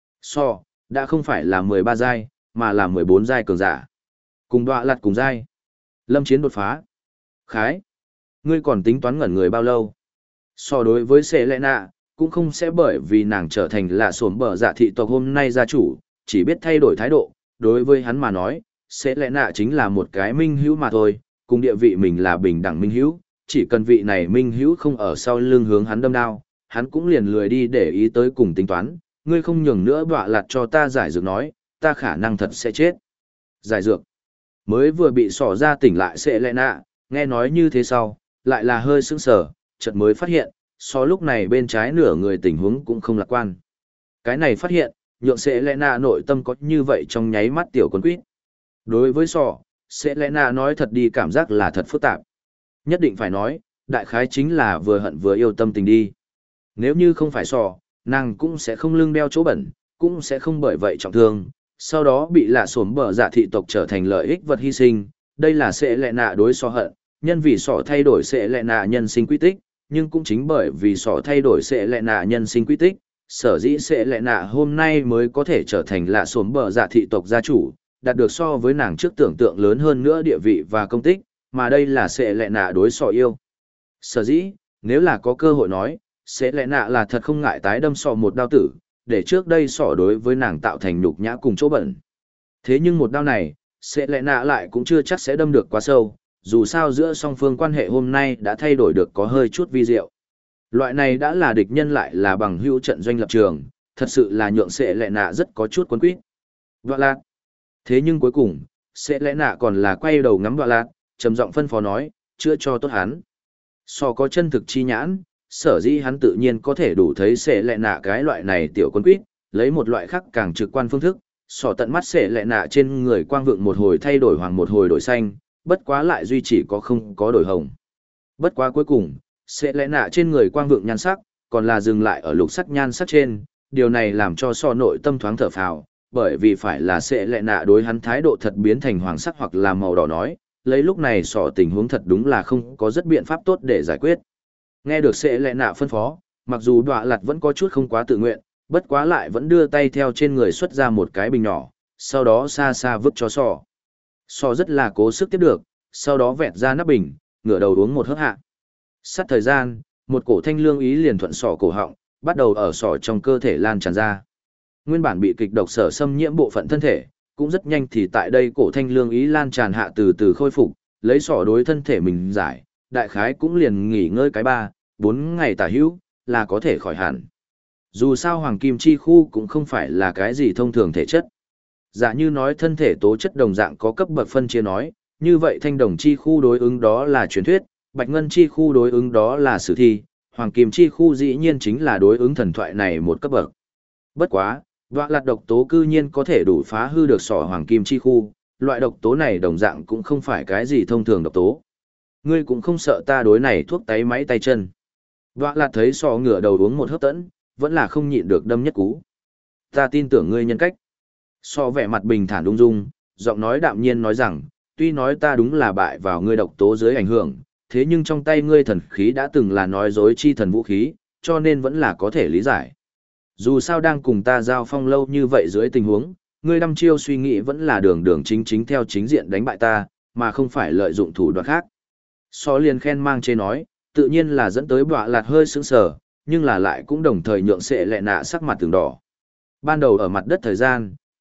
Đã không phải là 13 giai, mà là 14 giai cường giả. Cùng bọa lạt cùng giai. Lâm chiến đột phá. Khái. Ngươi còn tính toán ngẩn người bao lâu? Đối với Selena, cũng không sẽ bởi vì nàng trở thành lạ sổm bờ dạ thị tộc hôm nay gia chủ, chỉ biết thay đổi thái độ. Đối với hắn mà nói, Selena chính là một cái minh hữu mà thôi, cùng địa vị mình là bình đẳng minh hữu, chỉ cần vị này minh hữu không ở sau lưng hướng hắn đâm đao, hắn cũng liền lười đi để ý tới cùng tính toán. Ngươi không nhường nữa bọa lạt cho ta giải dược nói, ta khả năng thật sẽ chết. Giải dược. Mới vừa bị xỏ ra tỉnh lại Selena, nghe nói như thế sau, lại là hơi sững sờ, chợt mới phát hiện, lúc này bên trái nửa người tình huống cũng không lạc quan. Cái này phát hiện, nhượng Selena nội tâm có như vậy trong nháy mắt tiểu con quýt. Đối với Selena nói thật đi cảm giác là thật phức tạp. Nhất định phải nói, đại khái chính là vừa hận vừa yêu tâm tình đi. Nếu như không phải nàng cũng sẽ không lưng đeo chỗ bẩn, cũng sẽ không bởi vậy trọng thương, sau đó bị lạ sổm bờ dạ thị tộc trở thành lợi ích vật hy sinh. Đây là Selena đối hận, nhân vì thay đổi Selena nhân sinh quy tích, nhưng cũng chính bởi vì thay đổi Selena nhân sinh quy tích, sở dĩ Selena hôm nay mới có thể trở thành lạ sổm bờ dạ thị tộc gia chủ, đạt được so với nàng trước tưởng tượng lớn hơn nữa địa vị và công tích, mà đây là Selena đối yêu. Sở dĩ, nếu là có cơ hội nói, Selena là thật không ngại tái đâm một đao tử, để trước đây đối với nàng tạo thành nhục nhã cùng chỗ bẩn. Thế nhưng một đao này, Selena lại cũng chưa chắc sẽ đâm được quá sâu, dù sao giữa song phương quan hệ hôm nay đã thay đổi được có hơi chút vi diệu. Loại này đã là địch nhân lại là bằng hữu trận doanh lập trường, thật sự là nhượng Selena rất có chút quấn quýt. Vạ lạt. Thế nhưng cuối cùng, Selena còn là quay đầu ngắm Vạ lạt, trầm giọng phân phó nói, chữa cho tốt hắn. Có chân thực chi nhãn, sở dĩ hắn tự nhiên có thể đủ thấy Selena cái loại này tiểu quấn quýt, lấy một loại khác càng trực quan phương thức, tận mắt Selena trên người quang vượng một hồi thay đổi hoàng một hồi đổi xanh, bất quá lại duy trì có không có đổi hồng. Bất quá cuối cùng, Selena trên người quang vượng nhan sắc, còn là dừng lại ở lục sắc nhan sắc trên, điều này làm cho nội tâm thoáng thở phào, bởi vì phải là Selena đối hắn thái độ thật biến thành hoàng sắc hoặc là màu đỏ nói, lấy lúc này tình huống thật đúng là không có rất biện pháp tốt để giải quyết. Nghe được Selena phân phó, mặc dù Đọa Lạt vẫn có chút không quá tự nguyện, bất quá lại vẫn đưa tay theo trên người xuất ra một cái bình nhỏ, sau đó xa xa vứt cho rất là cố sức tiếp được, sau đó vẹt ra nắp bình, ngửa đầu uống một hớp hạ. Sát thời gian, một cổ thanh lương ý liền thuận cổ họng, bắt đầu ở trong cơ thể lan tràn ra. Nguyên bản bị kịch độc sở xâm nhiễm bộ phận thân thể, cũng rất nhanh thì tại đây cổ thanh lương ý lan tràn hạ từ từ khôi phục, lấy đối thân thể mình giải, đại khái cũng liền nghỉ ngơi cái 3-4 ngày tả hữu, là có thể khỏi hẳn. Dù sao hoàng kim chi khu cũng không phải là cái gì thông thường thể chất. Giả như nói thân thể tố chất đồng dạng có cấp bậc phân chia nói, như vậy thanh đồng chi khu đối ứng đó là truyền thuyết, bạch ngân chi khu đối ứng đó là sử thi, hoàng kim chi khu dĩ nhiên chính là đối ứng thần thoại này một cấp bậc. Bất quá, Đọa Lạt độc tố cư nhiên có thể đủ phá hư được hoàng kim chi khu, loại độc tố này đồng dạng cũng không phải cái gì thông thường độc tố. Ngươi cũng không sợ ta đối này thuốc tái máy tay chân. Đọa Lạt thấy ngửa đầu uống một hớp tẫn, vẫn là không nhịn được đâm nhất cú. Ta tin tưởng ngươi nhân cách. Vẻ mặt bình thản ung dung, giọng nói đạm nhiên nói rằng, tuy nói ta đúng là bại vào ngươi độc tố dưới ảnh hưởng, thế nhưng trong tay ngươi thần khí đã từng là nói dối chi thần vũ khí, cho nên vẫn là có thể lý giải. Dù sao đang cùng ta giao phong lâu như vậy dưới tình huống, ngươi đăm chiêu suy nghĩ vẫn là đường chính theo chính diện đánh bại ta, mà không phải lợi dụng thủ đoạn khác. Liền khen mang chê nói, tự nhiên là dẫn tới Đọa Lạt hơi sững sờ, nhưng là lại cũng đồng thời nhượng Selena sắc mặt từng đỏ. Ban đầu ở mặt đất thời gian,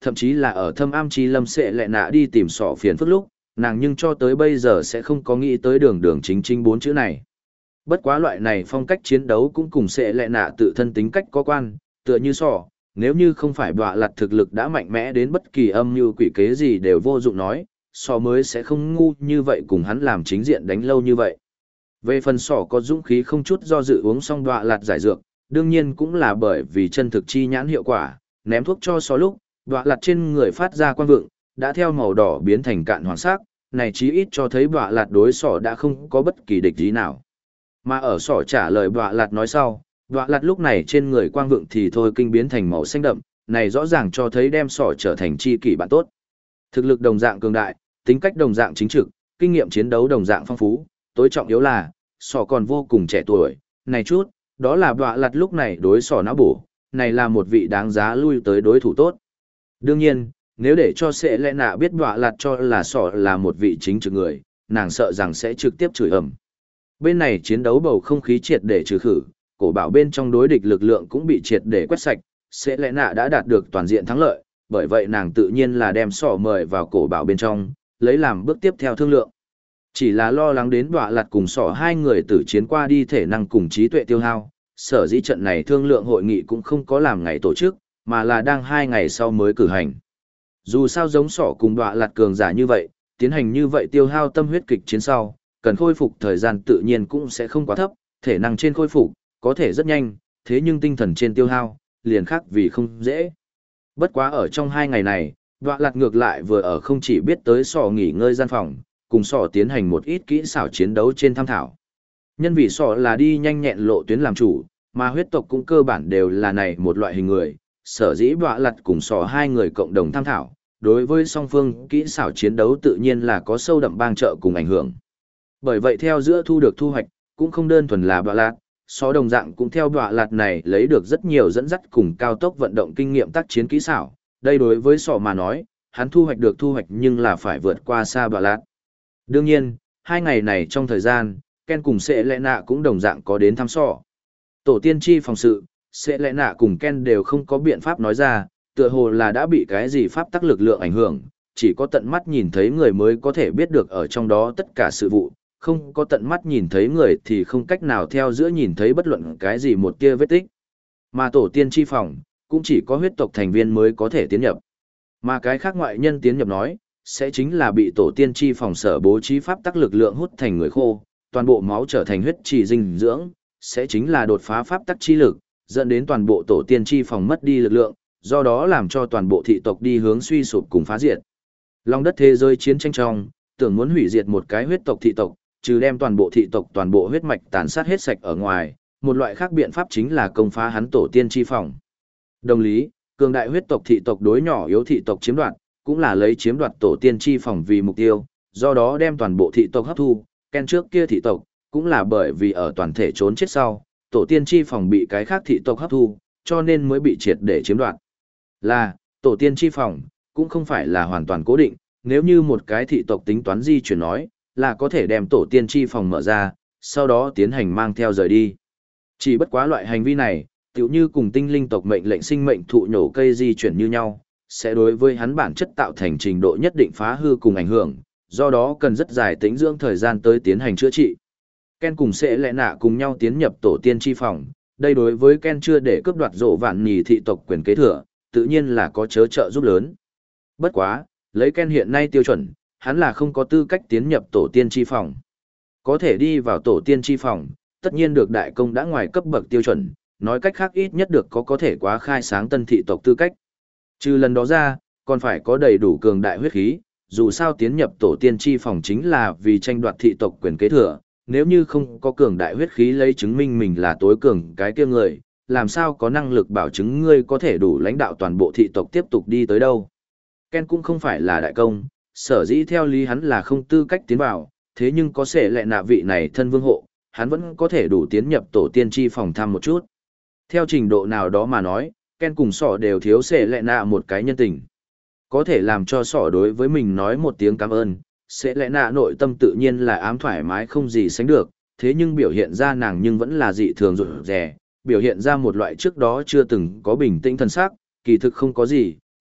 thậm chí là ở thâm am chi lâm sẽ lẹ nạ đi tìm sỏ phiền phức lúc, nàng nhưng cho tới bây giờ sẽ không có nghĩ tới đường đường chính chính bốn chữ này. Bất quá loại này phong cách chiến đấu cũng cùng sẽ lẹ nạ tự thân tính cách có quan, tựa như sỏ, nếu như không phải bọa lặt thực lực đã mạnh mẽ đến bất kỳ âm mưu quỷ kế gì đều vô dụng nói, sỏ mới sẽ không ngu như vậy cùng hắn làm chính diện đánh lâu như vậy. Về phần sỏ có dũng khí không chút do dự uống xong bọa lặt giải dược, đương nhiên cũng là bởi vì chân thực chi nhãn hiệu quả, ném thuốc cho sỏ lúc, bọa lặt trên người phát ra quang vượng, đã theo màu đỏ biến thành cạn hoàng sắc, này chí ít cho thấy bọa lặt đối sỏ đã không có bất kỳ địch ý nào. Mà ở sỏ trả lời bọa lặt nói sau, bọa lặt lúc này trên người quang vượng thì thôi kinh biến thành màu xanh đậm, này rõ ràng cho thấy đem sỏ trở thành chi kỷ bạn tốt. Thực lực đồng dạng cường đại, tính cách đồng dạng chính trực, kinh nghiệm chiến đấu đồng dạng phong phú, tối trọng yếu là, sỏ còn vô cùng trẻ tuổi, này chút, đó là bọa lặt lúc này đối sỏ não bổ, này là một vị đáng giá lui tới đối thủ tốt. Đương nhiên, nếu để cho sẽ lẽ nạ biết bọa lặt cho là sỏ là một vị chính trực người, nàng sợ rằng sẽ trực tiếp chửi ầm. Bên này chiến đấu bầu không khí triệt để trừ khử, cổ bảo bên trong đối địch lực lượng cũng bị triệt để quét sạch, sẽ lẽ nạ đã đạt được toàn diện thắng lợi, bởi vậy nàng tự nhiên là đem sỏ mời vào cổ bảo bên trong, lấy làm bước tiếp theo thương lượng. Chỉ là lo lắng đến bọa lặt cùng sỏ hai người tử chiến qua đi thể năng cùng trí tuệ tiêu hao, sở dĩ trận này thương lượng hội nghị cũng không có làm ngày tổ chức, mà là đang 2 ngày sau mới cử hành. Dù sao giống sỏ cùng bọa lặt cường giả như vậy, tiến hành như vậy tiêu hao tâm huyết kịch chiến sau, cần khôi phục thời gian tự nhiên cũng sẽ không quá thấp, thể năng trên khôi phục, có thể rất nhanh, thế nhưng tinh thần trên tiêu hao, liền khác vì không dễ. Bất quá ở trong 2 ngày này, bọa lặt ngược lại vừa ở không chỉ biết tới sỏ nghỉ ngơi gian phòng, cùng sỏ tiến hành một ít kỹ xảo chiến đấu trên tham thảo. Nhân vì sỏ là đi nhanh nhẹn lộ tuyến làm chủ, mà huyết tộc cũng cơ bản đều là này một loại hình người, sở dĩ bọa lặt cùng sỏ hai người cộng đồng tham thảo, đối với song phương kỹ xảo chiến đấu tự nhiên là có sâu đậm bang trợ cùng ảnh hưởng. Bởi vậy theo giữa thu được thu hoạch, cũng không đơn thuần là bọa lặt, sỏ đồng dạng cũng theo bọa lặt này lấy được rất nhiều dẫn dắt cùng cao tốc vận động kinh nghiệm tác chiến kỹ xảo, đây đối với sỏ mà nói, hắn thu hoạch được thu hoạch nhưng là phải vượt qua xa bọa lặt. Đương nhiên, 2 ngày này trong thời gian, Ken cùng Sệ Lệ Nạ cũng đồng dạng có đến thăm sỏ. Tổ tiên tri phòng sự, Sệ Lệ Nạ cùng Ken đều không có biện pháp nói ra, tựa hồ là đã bị cái gì pháp tắc lực lượng ảnh hưởng, chỉ có tận mắt nhìn thấy người mới có thể biết được ở trong đó tất cả sự vụ, không có tận mắt nhìn thấy người thì không cách nào theo giữa nhìn thấy bất luận cái gì một tia vết tích. Mà tổ tiên tri phòng, cũng chỉ có huyết tộc thành viên mới có thể tiến nhập. Mà cái khác ngoại nhân tiến nhập nói, sẽ chính là bị tổ tiên tri phòng sở bố trí pháp tắc lực lượng hút thành người khô, toàn bộ máu trở thành huyết trì dinh dưỡng, sẽ chính là đột phá pháp tắc chi lực, dẫn đến toàn bộ tổ tiên tri phòng mất đi lực lượng, do đó làm cho toàn bộ thị tộc đi hướng suy sụp cùng phá diệt. Long đất thế giới chiến tranh trong, tưởng muốn hủy diệt một cái huyết tộc thị tộc, trừ đem toàn bộ thị tộc toàn bộ huyết mạch tàn sát hết sạch ở ngoài, một loại khác biện pháp chính là công phá hắn tổ tiên tri phòng. Đồng lý, cường đại huyết tộc thị tộc đối nhỏ yếu thị tộc chiếm đoạt, cũng là lấy chiếm đoạt tổ tiên tri phòng vì mục tiêu, do đó đem toàn bộ thị tộc hấp thu. Ken trước kia thị tộc, cũng là bởi vì ở toàn thể trốn chết sau, tổ tiên tri phòng bị cái khác thị tộc hấp thu, cho nên mới bị triệt để chiếm đoạt. Là, tổ tiên tri phòng, cũng không phải là hoàn toàn cố định, nếu như một cái thị tộc tính toán di chuyển nói, là có thể đem tổ tiên tri phòng mở ra, sau đó tiến hành mang theo rời đi. Chỉ bất quá loại hành vi này, tựu như cùng tinh linh tộc mệnh lệnh sinh mệnh thụ nhổ cây di chuyển như nhau, sẽ đối với hắn bản chất tạo thành trình độ nhất định phá hư cùng ảnh hưởng, do đó cần rất dài tĩnh dưỡng thời gian tới tiến hành chữa trị. Ken cùng Sệ Lệ Nạ cùng nhau tiến nhập tổ tiên tri phòng, đây đối với Ken chưa để cướp đoạt rộ vạn nhì thị tộc quyền kế thừa, tự nhiên là có chớ trợ giúp lớn. Bất quá, lấy Ken hiện nay tiêu chuẩn, hắn là không có tư cách tiến nhập tổ tiên tri phòng. Có thể đi vào tổ tiên tri phòng, tất nhiên được đại công đã ngoài cấp bậc tiêu chuẩn, nói cách khác ít nhất được có thể quá khai sáng tân thị tộc tư cách. Trừ lần đó ra, còn phải có đầy đủ cường đại huyết khí, dù sao tiến nhập tổ tiên tri phòng chính là vì tranh đoạt thị tộc quyền kế thừa, nếu như không có cường đại huyết khí lấy chứng minh mình là tối cường cái kia người, làm sao có năng lực bảo chứng ngươi có thể đủ lãnh đạo toàn bộ thị tộc tiếp tục đi tới đâu. Ken cũng không phải là đại công, sở dĩ theo lý hắn là không tư cách tiến vào, thế nhưng có Sệ Lệ Nạ vị này thân vương hộ, hắn vẫn có thể đủ tiến nhập tổ tiên tri phòng thăm một chút. Theo trình độ nào đó mà nói, Ken cùng sỏ đều thiếu Sệ Lệ Nạ một cái nhân tình. Có thể làm cho sỏ đối với mình nói một tiếng cảm ơn, Sệ Lệ Nạ nội tâm tự nhiên là ám thoải mái không gì sánh được, thế nhưng biểu hiện ra nàng nhưng vẫn là dị thường rụt rè, biểu hiện ra một loại trước đó chưa từng có bình tĩnh thần sắc, kỳ thực không có gì,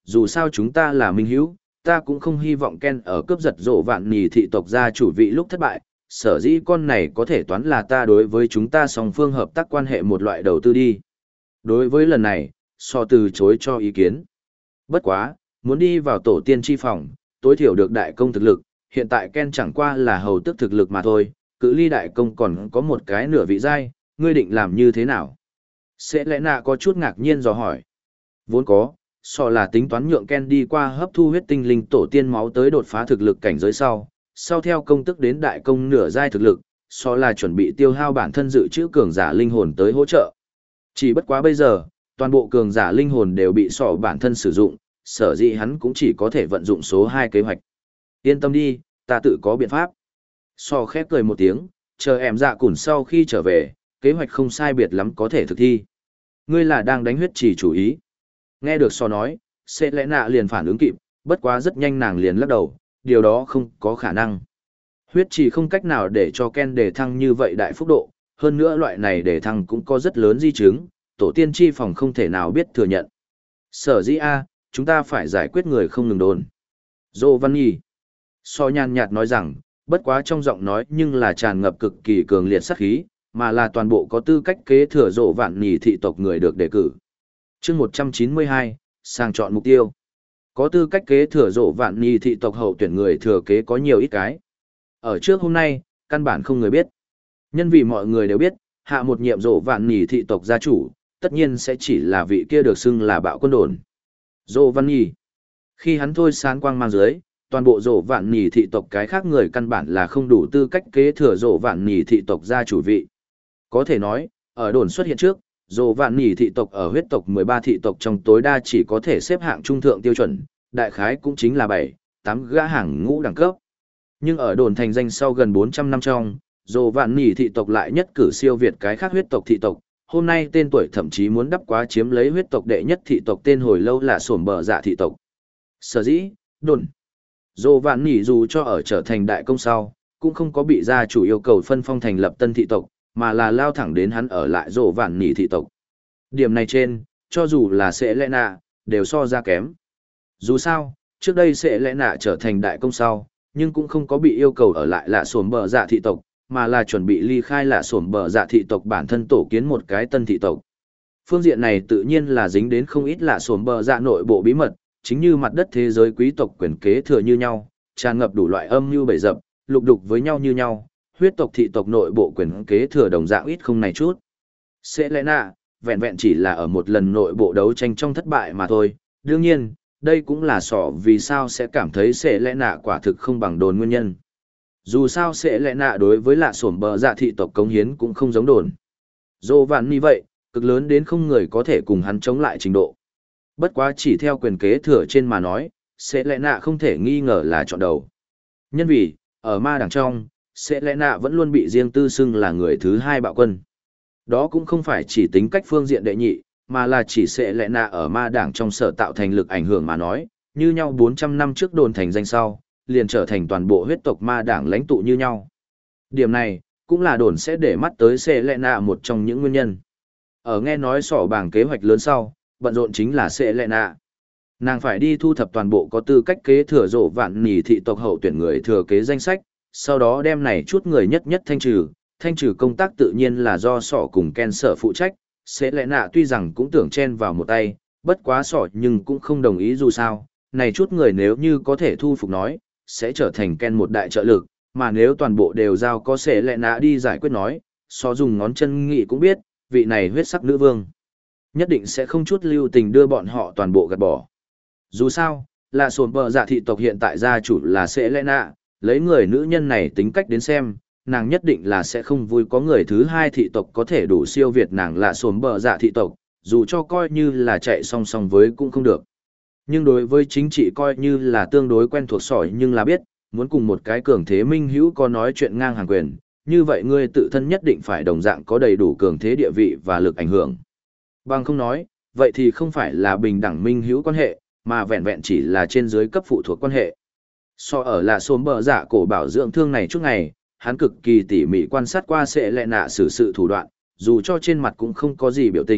dù sao chúng ta là minh hữu, ta cũng không hy vọng Ken ở cướp giật rộ vạn nỉ thị tộc gia chủ vị lúc thất bại, sở dĩ con này có thể toán là ta đối với chúng ta song phương hợp tác quan hệ một loại đầu tư đi. Đối với lần này, so từ chối cho ý kiến. Bất quá, muốn đi vào tổ tiên chi phòng, tối thiểu được đại công thực lực, hiện tại Ken chẳng qua là hầu tức thực lực mà thôi, cự ly đại công còn có một cái nửa vị giai, ngươi định làm như thế nào? Sẽ lẽ nạ có chút ngạc nhiên dò hỏi. Vốn có, so là tính toán nhượng Ken đi qua hấp thu huyết tinh linh tổ tiên máu tới đột phá thực lực cảnh giới sau theo công tức đến đại công nửa giai thực lực, so là chuẩn bị tiêu hao bản thân dự trữ cường giả linh hồn tới hỗ trợ. Chỉ bất quá bây giờ, toàn bộ cường giả linh hồn đều bị sọ bản thân sử dụng, sở dĩ hắn cũng chỉ có thể vận dụng số 2 kế hoạch. Yên tâm đi, ta tự có biện pháp. Sọ khép cười một tiếng, chờ em dạ cùn sau khi trở về, kế hoạch không sai biệt lắm có thể thực thi. Ngươi là đang đánh huyết trì chủ ý. Nghe được Sọ nói, sẽ lẽ nạ liền phản ứng kịp, bất quá rất nhanh nàng liền lắc đầu, điều đó không có khả năng. Huyết trì không cách nào để cho Ken đề thăng như vậy đại phúc độ, hơn nữa loại này đề thăng cũng có rất lớn di chứng, tổ tiên chi phòng không thể nào biết thừa nhận. Sở dĩ chúng ta phải giải quyết người không ngừng đồn. Dô Văn Nhi. So nhàn nhạt nói rằng, bất quá trong giọng nói nhưng là tràn ngập cực kỳ cường liệt sát khí, mà là toàn bộ có tư cách kế thừa Dô Vạn Nhi thị tộc người được đề cử. Chương 192, sang chọn mục tiêu. Có tư cách kế thừa Dô Vạn Nhi thị tộc hậu tuyển người thừa kế có nhiều ít cái. Ở trước hôm nay, căn bản không người biết. Nhân vì mọi người đều biết, hạ một nhiệm Dô Vạn Nhi thị tộc gia chủ, tất nhiên sẽ chỉ là vị kia được xưng là bạo quân đồn. Dô Văn Nhi. Khi hắn thôi sáng quang mang dưới, toàn bộ Dô Vạn Nhi thị tộc cái khác người căn bản là không đủ tư cách kế thừa Dô Vạn Nhi thị tộc gia chủ vị. Có thể nói, ở đồn xuất hiện trước, Dô Vạn Nhi thị tộc ở huyết tộc 13 thị tộc trong tối đa chỉ có thể xếp hạng trung thượng tiêu chuẩn, đại khái cũng chính là 7, 8 gã hàng ngũ đẳng cấp. Nhưng ở đồn thành danh sau gần 400 năm trong, Dô Vạn Nhi thị tộc lại nhất cử siêu việt cái khác huyết tộc thị tộc. Hôm nay tên tuổi thậm chí muốn đắp quá chiếm lấy huyết tộc đệ nhất thị tộc tên hồi lâu là sổm bờ dạ thị tộc. Sở dĩ, đồn. Dô Vạn Nỉ dù cho ở trở thành đại công sau, cũng không có bị gia chủ yêu cầu phân phong thành lập tân thị tộc, mà là lao thẳng đến hắn ở lại Dô Vạn Nỉ thị tộc. Điểm này trên, cho dù là sẽ lẽ nạ, đều so ra kém. Dù sao, trước đây sẽ lẽ nạ trở thành đại công sau, nhưng cũng không có bị yêu cầu ở lại là sổm bờ dạ thị tộc, mà là chuẩn bị ly khai là sổm bờ dạ thị tộc bản thân tổ kiến một cái tân thị tộc. Phương diện này tự nhiên là dính đến không ít là sổm bờ dạ nội bộ bí mật, chính như mặt đất thế giới quý tộc quyền kế thừa như nhau, tràn ngập đủ loại âm mưu bậy dập, lục đục với nhau như nhau, huyết tộc thị tộc nội bộ quyền kế thừa đồng dạng ít không này chút. Sẽ lẽ nạ, vẹn vẹn chỉ là ở một lần nội bộ đấu tranh trong thất bại mà thôi, đương nhiên, đây cũng là sọ vì sao sẽ cảm thấy sẽ lẽ nạ quả thực không bằng đồn nguyên nhân. Dù sao sẽ lẽ nạ đối với lạ sổm bờ dạ thị tộc cống hiến cũng không giống đồn. Dô Vạn như vậy, cực lớn đến không người có thể cùng hắn chống lại trình độ. Bất quá chỉ theo quyền kế thừa trên mà nói, sẽ lẽ nạ không thể nghi ngờ là chọn đầu. Nhân vì, ở ma đảng trong, sẽ lẽ nạ vẫn luôn bị riêng tư xưng là người thứ hai bạo quân. Đó cũng không phải chỉ tính cách phương diện đệ nhị, mà là chỉ sẽ lẽ nạ ở ma đảng trong sở tạo thành lực ảnh hưởng mà nói, như nhau 400 năm trước đồn thành danh sau, liền trở thành toàn bộ huyết tộc ma đảng lãnh tụ như nhau. Điểm này, cũng là đồn sẽ để mắt tới sẽ lẽ nạ một trong những nguyên nhân. Ở nghe nói sỏ bảng kế hoạch lớn sau, bận rộn chính là sẽ lẽ nạ. Nàng phải đi thu thập toàn bộ có tư cách kế thừa Dô Vạn Nỉ thị tộc hậu tuyển người thừa kế danh sách, sau đó đem này chút người nhất nhất thanh trừ công tác tự nhiên là do sỏ cùng Ken sở phụ trách, sẽ lẽ nạ tuy rằng cũng tưởng chen vào một tay, bất quá sỏ nhưng cũng không đồng ý dù sao, này chút người nếu như có thể thu phục nói, sẽ trở thành Ken một đại trợ lực, mà nếu toàn bộ đều giao có sẽ lẽ nạ đi giải quyết nói, so dùng ngón chân nghị cũng biết, vị này huyết sắc nữ vương. Nhất định sẽ không chút lưu tình đưa bọn họ toàn bộ gạt bỏ. Dù sao, là sổm bờ dạ thị tộc hiện tại gia chủ là sẽ lẽ nạ, lấy người nữ nhân này tính cách đến xem, nàng nhất định là sẽ không vui có người thứ hai thị tộc có thể đủ siêu việt nàng là sổm bờ dạ thị tộc, dù cho coi như là chạy song song với cũng không được. Nhưng đối với chính trị coi như là tương đối quen thuộc sỏi nhưng là biết, muốn cùng một cái cường thế minh hữu có nói chuyện ngang hàng quyền, như vậy ngươi tự thân nhất định phải đồng dạng có đầy đủ cường thế địa vị và lực ảnh hưởng. Bằng không nói, vậy thì không phải là bình đẳng minh hữu quan hệ, mà vẹn vẹn chỉ là trên dưới cấp phụ thuộc quan hệ. So ở là xôm bờ dạ cổ bảo dưỡng thương này chút ngày, hắn cực kỳ tỉ mỉ quan sát qua sẽ lẹ nạ xử sự thủ đoạn, dù cho trên mặt cũng không có gì biểu tình,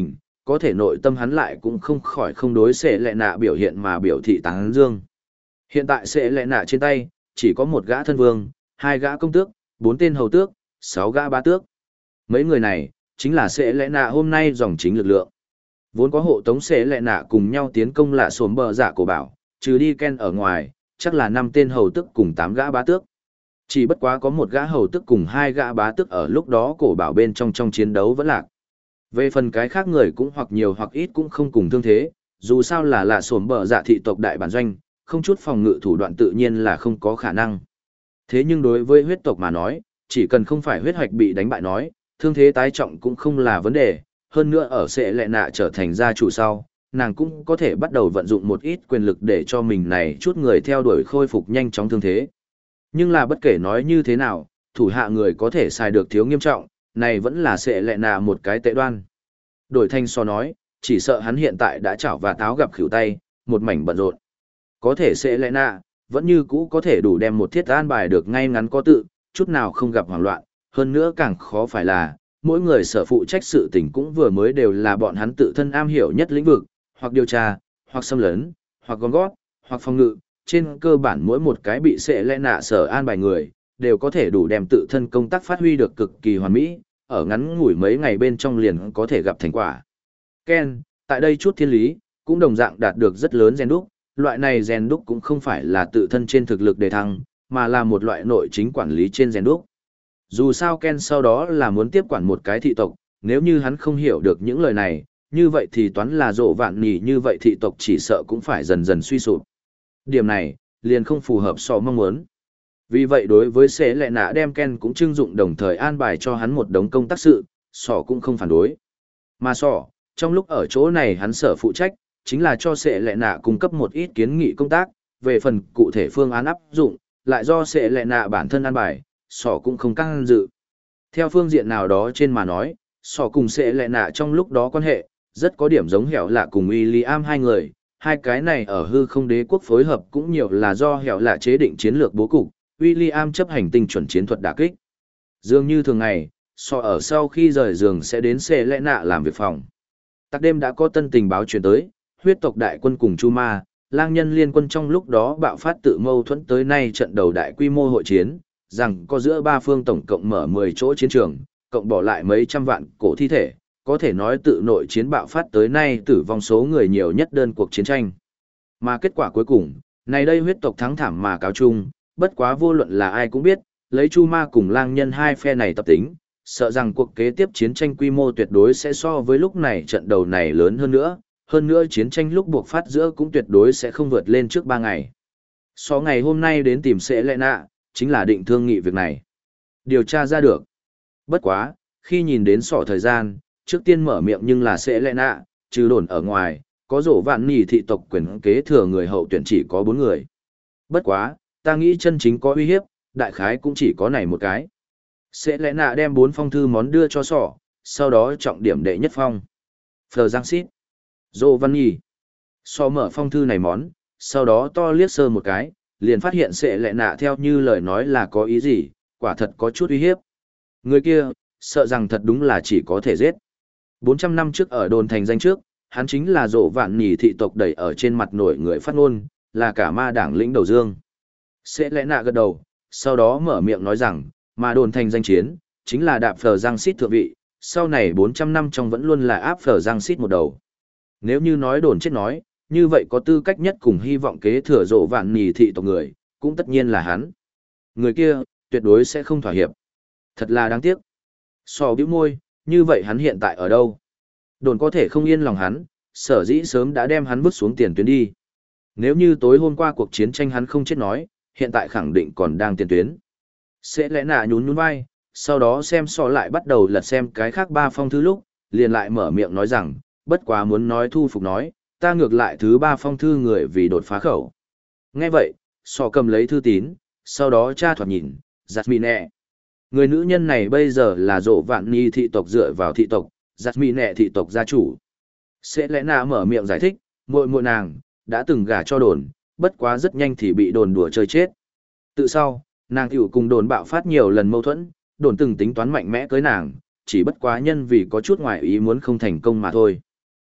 có thể nội tâm hắn lại cũng không khỏi không đối sẽ lệ nạ biểu hiện mà biểu thị tán dương. Hiện tại sẽ lệ nạ trên tay, chỉ có một gã thân vương, hai gã công tước, bốn tên hầu tước, sáu gã bá tước. Mấy người này, chính là sẽ lệ nạ hôm nay dòng chính lực lượng. Vốn có hộ tống sẽ lệ nạ cùng nhau tiến công lạ xổm bờ dạ cổ bảo, trừ đi Ken ở ngoài, chắc là 5 tên hầu tước cùng 8 gã bá tước. Chỉ bất quá có một gã hầu tước cùng 2 gã bá tước ở lúc đó cổ bảo bên trong chiến đấu vẫn lạc. Về phần cái khác người cũng hoặc nhiều hoặc ít cũng không cùng thương thế, dù sao là lạ xổm bờ dạ thị tộc đại bản doanh, không chút phòng ngự thủ đoạn tự nhiên là không có khả năng. Thế nhưng đối với huyết tộc mà nói, chỉ cần không phải huyết hoạch bị đánh bại nói, thương thế tái trọng cũng không là vấn đề, hơn nữa ở sẽ lệ nạ trở thành gia chủ sau, nàng cũng có thể bắt đầu vận dụng một ít quyền lực để cho mình này chút người theo đuổi khôi phục nhanh chóng thương thế. Nhưng là bất kể nói như thế nào, thủ hạ người có thể xài được thiếu nghiêm trọng, này vẫn là sẽ lệ nạ một cái tệ đoan. Đổi thanh so nói, chỉ sợ hắn hiện tại đã chảo và táo gặp khỉu tay, một mảnh bận rộn. Có thể sẽ lệ nạ, vẫn như cũ có thể đủ đem một thiết an bài được ngay ngắn có tự, chút nào không gặp hoảng loạn, hơn nữa càng khó phải là, mỗi người sở phụ trách sự tình cũng vừa mới đều là bọn hắn tự thân am hiểu nhất lĩnh vực, hoặc điều tra, hoặc xâm lấn, hoặc gom gót, hoặc phòng ngự, trên cơ bản mỗi một cái bị sẽ lẽ nạ sở an bài người, đều có thể đủ đem tự thân công tác phát huy được cực kỳ hoàn mỹ, ở ngắn ngủi mấy ngày bên trong liền có thể gặp thành quả. Ken, tại đây chút thiên lý, cũng đồng dạng đạt được rất lớn rèn đúc, loại này rèn đúc cũng không phải là tự thân trên thực lực đề thăng, mà là một loại nội chính quản lý trên rèn đúc. Dù sao Ken sau đó là muốn tiếp quản một cái thị tộc, nếu như hắn không hiểu được những lời này, như vậy thì toán là rộ vạn nhỉ, như vậy thị tộc chỉ sợ cũng phải dần dần suy sụp. Điểm này, liền không phù hợp so mong muốn. Vì vậy đối với sẽ lệ nạ đem Ken cũng trưng dụng đồng thời an bài cho hắn một đống công tác sự, sỏ cũng không phản đối. Mà sỏ, trong lúc ở chỗ này hắn sở phụ trách, chính là cho sẽ lệ nạ cung cấp một ít kiến nghị công tác, về phần cụ thể phương án áp dụng, lại do sẽ lệ nạ bản thân an bài, sỏ cũng không căng dự. Theo phương diện nào đó trên mà nói, sỏ cùng sẽ lệ nạ trong lúc đó quan hệ, rất có điểm giống hẻo lạ cùng William hai người, hai cái này ở hư không đế quốc phối hợp cũng nhiều là do hẻo lạ chế định chiến lược bố cục, William chấp hành tinh chuẩn chiến thuật đả kích. Dường như thường ngày, sỏ ở sau khi rời giường sẽ đến sẽ lệ nạ làm việc phòng. Tắc đêm đã có tân tình báo truyền tới, huyết tộc đại quân cùng Chu Ma, lang nhân liên quân trong lúc đó bạo phát tự mâu thuẫn tới nay trận đầu đại quy mô hội chiến, rằng có giữa ba phương tổng cộng mở 10 chỗ chiến trường, cộng bỏ lại mấy trăm vạn cổ thi thể, có thể nói tự nội chiến bạo phát tới nay tử vong số người nhiều nhất đơn cuộc chiến tranh. Mà kết quả cuối cùng, này đây huyết tộc thắng thảm mà cáo chung, bất quá vô luận là ai cũng biết, lấy Chu Ma cùng lang nhân hai phe này tập tính, sợ rằng cuộc kế tiếp chiến tranh quy mô tuyệt đối sẽ so với lúc này trận đầu này lớn hơn nữa chiến tranh lúc buộc phát giữa cũng tuyệt đối sẽ không vượt lên trước 3 ngày. So ngày hôm nay đến tìm sẽ lệ nạ, chính là định thương nghị việc này. Điều tra ra được. Bất quá, khi nhìn đến sọ thời gian, trước tiên mở miệng nhưng là sẽ lẽ nạ, trừ đồn ở ngoài, có rổ vạn nỉ thị tộc quyền kế thừa người hậu tuyển chỉ có 4 người. Bất quá, ta nghĩ chân chính có uy hiếp, đại khái cũng chỉ có này một cái. Sẽ lẽ nạ đem 4 phong thư món đưa cho sọ, sau đó trọng điểm đệ nhất phong. Phờ Giang Xít. Rổ vạn nỉ. Sọ mở phong thư này món, sau đó to liếc sơ một cái, liền phát hiện sẽ lẽ nạ theo như lời nói là có ý gì, quả thật có chút uy hiếp. Người kia, sợ rằng thật đúng là chỉ có thể giết. 400 năm trước ở đồn thành danh trước, hắn chính là rộ vạn nỉ thị tộc đẩy ở trên mặt nổi người phát ngôn, là cả ma đảng lĩnh đầu dương. Sẽ lẽ nạ gật đầu, sau đó mở miệng nói rằng, mà đồn thành danh chiến, chính là đạp Phờ Giang Xít thượng vị, sau này 400 năm trong vẫn luôn là áp Phờ Giang Xít một đầu. Nếu như nói đồn chết nói, như vậy có tư cách nhất cùng hy vọng kế thừa rộ vạn nỉ thị tộc người, cũng tất nhiên là hắn. Người kia, tuyệt đối sẽ không thỏa hiệp. Thật là đáng tiếc. Sò bĩu môi, như vậy hắn hiện tại ở đâu? Đồn có thể không yên lòng hắn, sở dĩ sớm đã đem hắn vứt xuống tiền tuyến đi. Nếu như tối hôm qua cuộc chiến tranh hắn không chết nói, hiện tại khẳng định còn đang tiền tuyến. Sẽ lẽ nạ nhún nhún vai, sau đó xem sò lại bắt đầu lật xem cái khác 3 phong thư lúc, liền lại mở miệng nói rằng, bất quá muốn nói thu phục nói, ta ngược lại thứ 3 phong thư người vì đột phá khẩu. Nghe vậy, sò cầm lấy thư tín, sau đó tra thoạt nhìn, Jasmine. Người nữ nhân này bây giờ là rộ vạn ni thị tộc dựa vào thị tộc, Jasmine thị tộc gia chủ. Sẽ lẽ nạ mở miệng giải thích, muội muội nàng, đã từng gả cho đồn, bất quá rất nhanh thì bị đồn đùa chơi chết. Tự sau, nàng tiểu cùng đồn bạo phát nhiều lần mâu thuẫn, đồn từng tính toán mạnh mẽ cưới nàng, chỉ bất quá nhân vì có chút ngoại ý muốn không thành công mà thôi.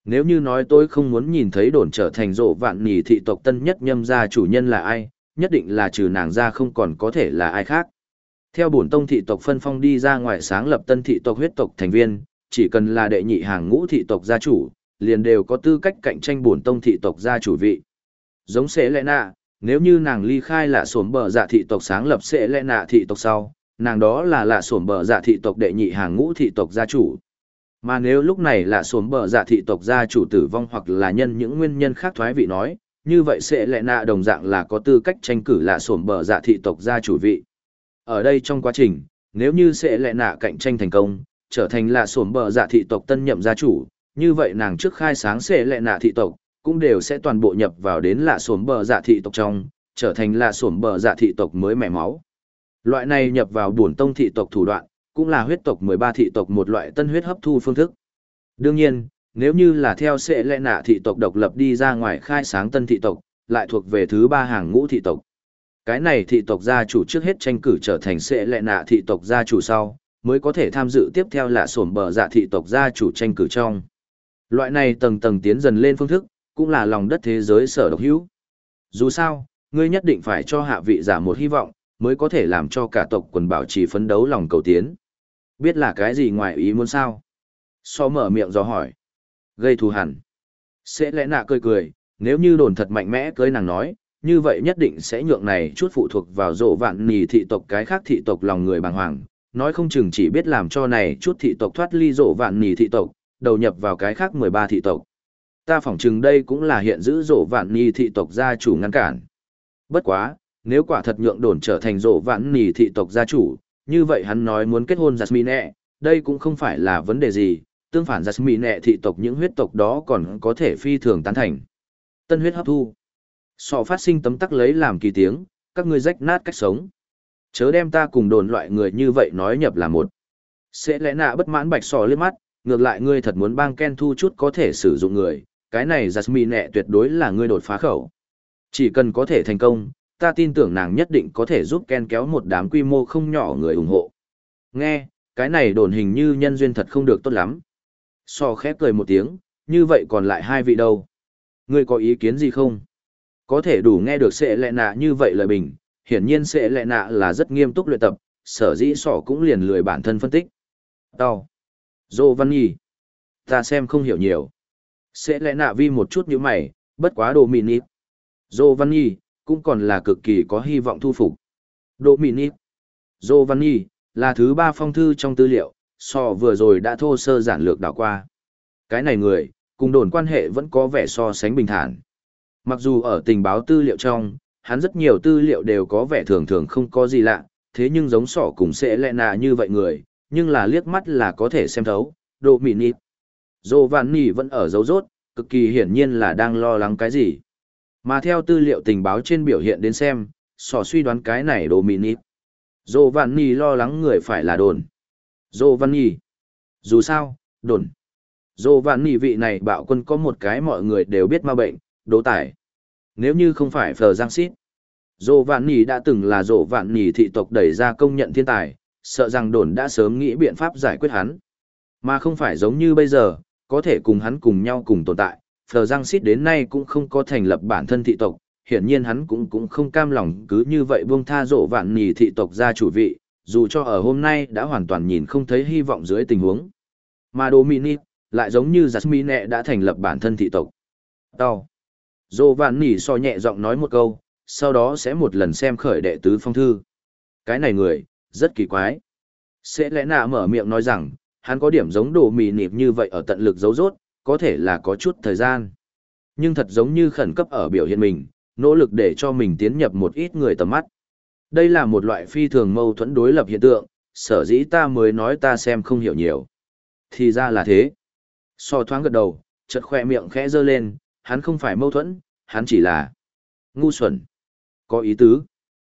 Nếu như nói tôi không muốn nhìn thấy đồn trở thành rộ vạn nỉ thị tộc tân nhất nhâm gia chủ nhân là ai, nhất định là trừ nàng ra không còn có thể là ai khác. Theo bổn tông thị tộc phân phong đi ra ngoài sáng lập tân thị tộc huyết tộc thành viên, chỉ cần là đệ nhị hàng ngũ thị tộc gia chủ, liền đều có tư cách cạnh tranh bổn tông thị tộc gia chủ vị. Giống Sẽ Lệ Nạ, nếu như nàng ly khai là sổm bờ dạ thị tộc sáng lập Sẽ Lệ Nạ thị tộc sau, nàng đó là sổm bờ dạ thị tộc đệ nhị hàng ngũ thị tộc gia chủ. Mà nếu lúc này là sổm bờ dạ thị tộc gia chủ tử vong hoặc là nhân những nguyên nhân khác thoái vị nói, như vậy Sẽ Lệ Nạ đồng dạng là có tư cách tranh cử là sổm bờ dạ thị tộc gia chủ vị. Ở đây trong quá trình, nếu như Sẽ Lệ Nạ cạnh tranh thành công, trở thành là sổm bờ dạ thị tộc tân nhậm gia chủ, như vậy nàng trước khai sáng Sẽ Lệ Nạ thị tộc, cũng đều sẽ toàn bộ nhập vào đến là sổm bờ dạ thị tộc trong, trở thành là sổm bờ dạ thị tộc mới mẻ máu. Loại này nhập vào bổn tông thị tộc thủ đoạn, cũng là huyết tộc 13 thị tộc một loại tân huyết hấp thu phương thức. Đương nhiên, nếu như là theo Sẽ Lệ Nạ thị tộc độc lập đi ra ngoài khai sáng tân thị tộc, lại thuộc về thứ 3 hàng ngũ thị tộc. Cái này thị tộc gia chủ trước hết tranh cử trở thành Sẽ Lệ Nạ thị tộc gia chủ sau, mới có thể tham dự tiếp theo là sổm bờ dạ thị tộc gia chủ tranh cử trong. Loại này tầng tầng tiến dần lên phương thức, cũng là lòng đất thế giới sở độc hữu. Dù sao, ngươi nhất định phải cho hạ vị giả một hy vọng, mới có thể làm cho cả tộc quần bảo trì phấn đấu lòng cầu tiến. Biết là cái gì ngoài ý muốn sao? So mở miệng do hỏi. Gây thù hẳn. Sẽ Lẽ Nạ cười cười, nếu như đồn thật mạnh mẽ cưới nàng nói, như vậy nhất định sẽ nhượng này chút phụ thuộc vào rộ vạn nì thị tộc cái khác thị tộc lòng người bàng hoàng, nói không chừng chỉ biết làm cho này chút thị tộc thoát ly rộ vạn nì thị tộc, đầu nhập vào cái khác 13 thị tộc. Ta phỏng chừng đây cũng là hiện giữ rộ vạn nì thị tộc gia chủ ngăn cản. Bất quá, nếu quả thật nhượng đồn trở thành rộ vạn nì thị tộc gia chủ, như vậy hắn nói muốn kết hôn Jasmine, đây cũng không phải là vấn đề gì, tương phản Jasmine thị tộc những huyết tộc đó còn có thể phi thường tán thành. Tân huyết hấp thu. Sọ phát sinh tấm tắc lấy làm kỳ tiếng, các ngươi rách nát cách sống. Chớ đem ta cùng đồn loại người như vậy nói nhập là một. Sẽ Lẽ Nạ bất mãn bạch sọ liếc mắt, ngược lại ngươi thật muốn bang Ken thu chút có thể sử dụng người, cái này Jasmine tuyệt đối là ngươi đột phá khẩu. Chỉ cần có thể thành công, ta tin tưởng nàng nhất định có thể giúp Ken kéo một đám quy mô không nhỏ người ủng hộ. Nghe, cái này đồn hình như nhân duyên thật không được tốt lắm. Sọ khép cười một tiếng, như vậy còn lại 2 vị đâu? Ngươi có ý kiến gì không? Có thể đủ nghe được Sẽ Lẽ Nạ như vậy lời bình, hiển nhiên Sẽ Lẽ Nạ là rất nghiêm túc luyện tập, sở dĩ sỏ cũng liền lười bản thân phân tích. Tao. Dô Văn Nhi. Ta xem không hiểu nhiều. Sẽ Lẽ Nạ vi một chút như mày, bất quá đồ mịn ít. Dô Văn Nhi, cũng còn là cực kỳ có hy vọng thu phục. Đồ mịn ít. Dô Văn Nhi, là thứ 3 phong thư trong tư liệu, so vừa rồi đã thô sơ giản lược đảo qua. Cái này người, cùng đồn quan hệ vẫn có vẻ so sánh bình thản. Mặc dù ở tình báo tư liệu trong, hắn rất nhiều tư liệu đều có vẻ thường thường không có gì lạ, thế nhưng giống sỏ cùng Sẽ Lẽ Nạ như vậy người, nhưng là liếc mắt là có thể xem thấu, độ mịn ít. Giovanni vẫn ở dấu rốt, cực kỳ hiển nhiên là đang lo lắng cái gì. Mà theo tư liệu tình báo trên biểu hiện đến xem, sỏ suy đoán cái này độ mịn ít. Giovanni lo lắng người phải là đồn. Giovanni. Dù sao, đồn. Giovanni vị này bạo quân có một cái mọi người đều biết ma bệnh, đố tải. Nếu như không phải Phờ Giang Xít, Giovanni đã từng là Giovanni thị tộc đẩy ra công nhận thiên tài, sợ rằng đồn đã sớm nghĩ biện pháp giải quyết hắn. Mà không phải giống như bây giờ, có thể cùng hắn cùng nhau cùng tồn tại, Phờ Giang Xít đến nay cũng không có thành lập bản thân thị tộc, hiển nhiên hắn cũng không cam lòng cứ như vậy buông tha Giovanni thị tộc ra chủ vị, dù cho ở hôm nay đã hoàn toàn nhìn không thấy hy vọng dưới tình huống. Mà Dominic, lại giống như Jasmine đã thành lập bản thân thị tộc. Tao. Giovanni so nhẹ giọng nói một câu, sau đó sẽ một lần xem khởi đệ tứ phong thư. Cái này người, rất kỳ quái. Sẽ Lẽ Nạ mở miệng nói rằng, hắn có điểm giống đồ mì nịp như vậy ở tận lực giấu rốt, có thể là có chút thời gian. Nhưng thật giống như khẩn cấp ở biểu hiện mình, nỗ lực để cho mình tiến nhập một ít người tầm mắt. Đây là một loại phi thường mâu thuẫn đối lập hiện tượng, sở dĩ ta mới nói ta xem không hiểu nhiều. Thì ra là thế. So thoáng gật đầu, chợt khoe miệng khẽ giơ lên, hắn không phải mâu thuẫn, hắn chỉ là ngu xuẩn. Có ý tứ.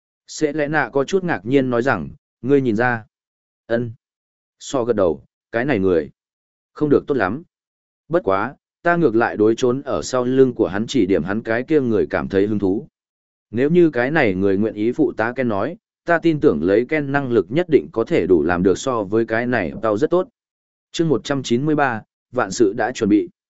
Sẽ Lẽ Nạ có chút ngạc nhiên nói rằng, ngươi nhìn ra. Ân. So gật đầu, cái này người. Không được tốt lắm. Bất quá, ta ngược lại đối trốn ở sau lưng của hắn chỉ điểm hắn cái kia người cảm thấy hứng thú. Nếu như cái này người nguyện ý phụ tá Ken nói, ta tin tưởng lấy Ken năng lực nhất định có thể đủ làm được so với cái này tao rất tốt. chương 193, vạn sự đã chuẩn bị.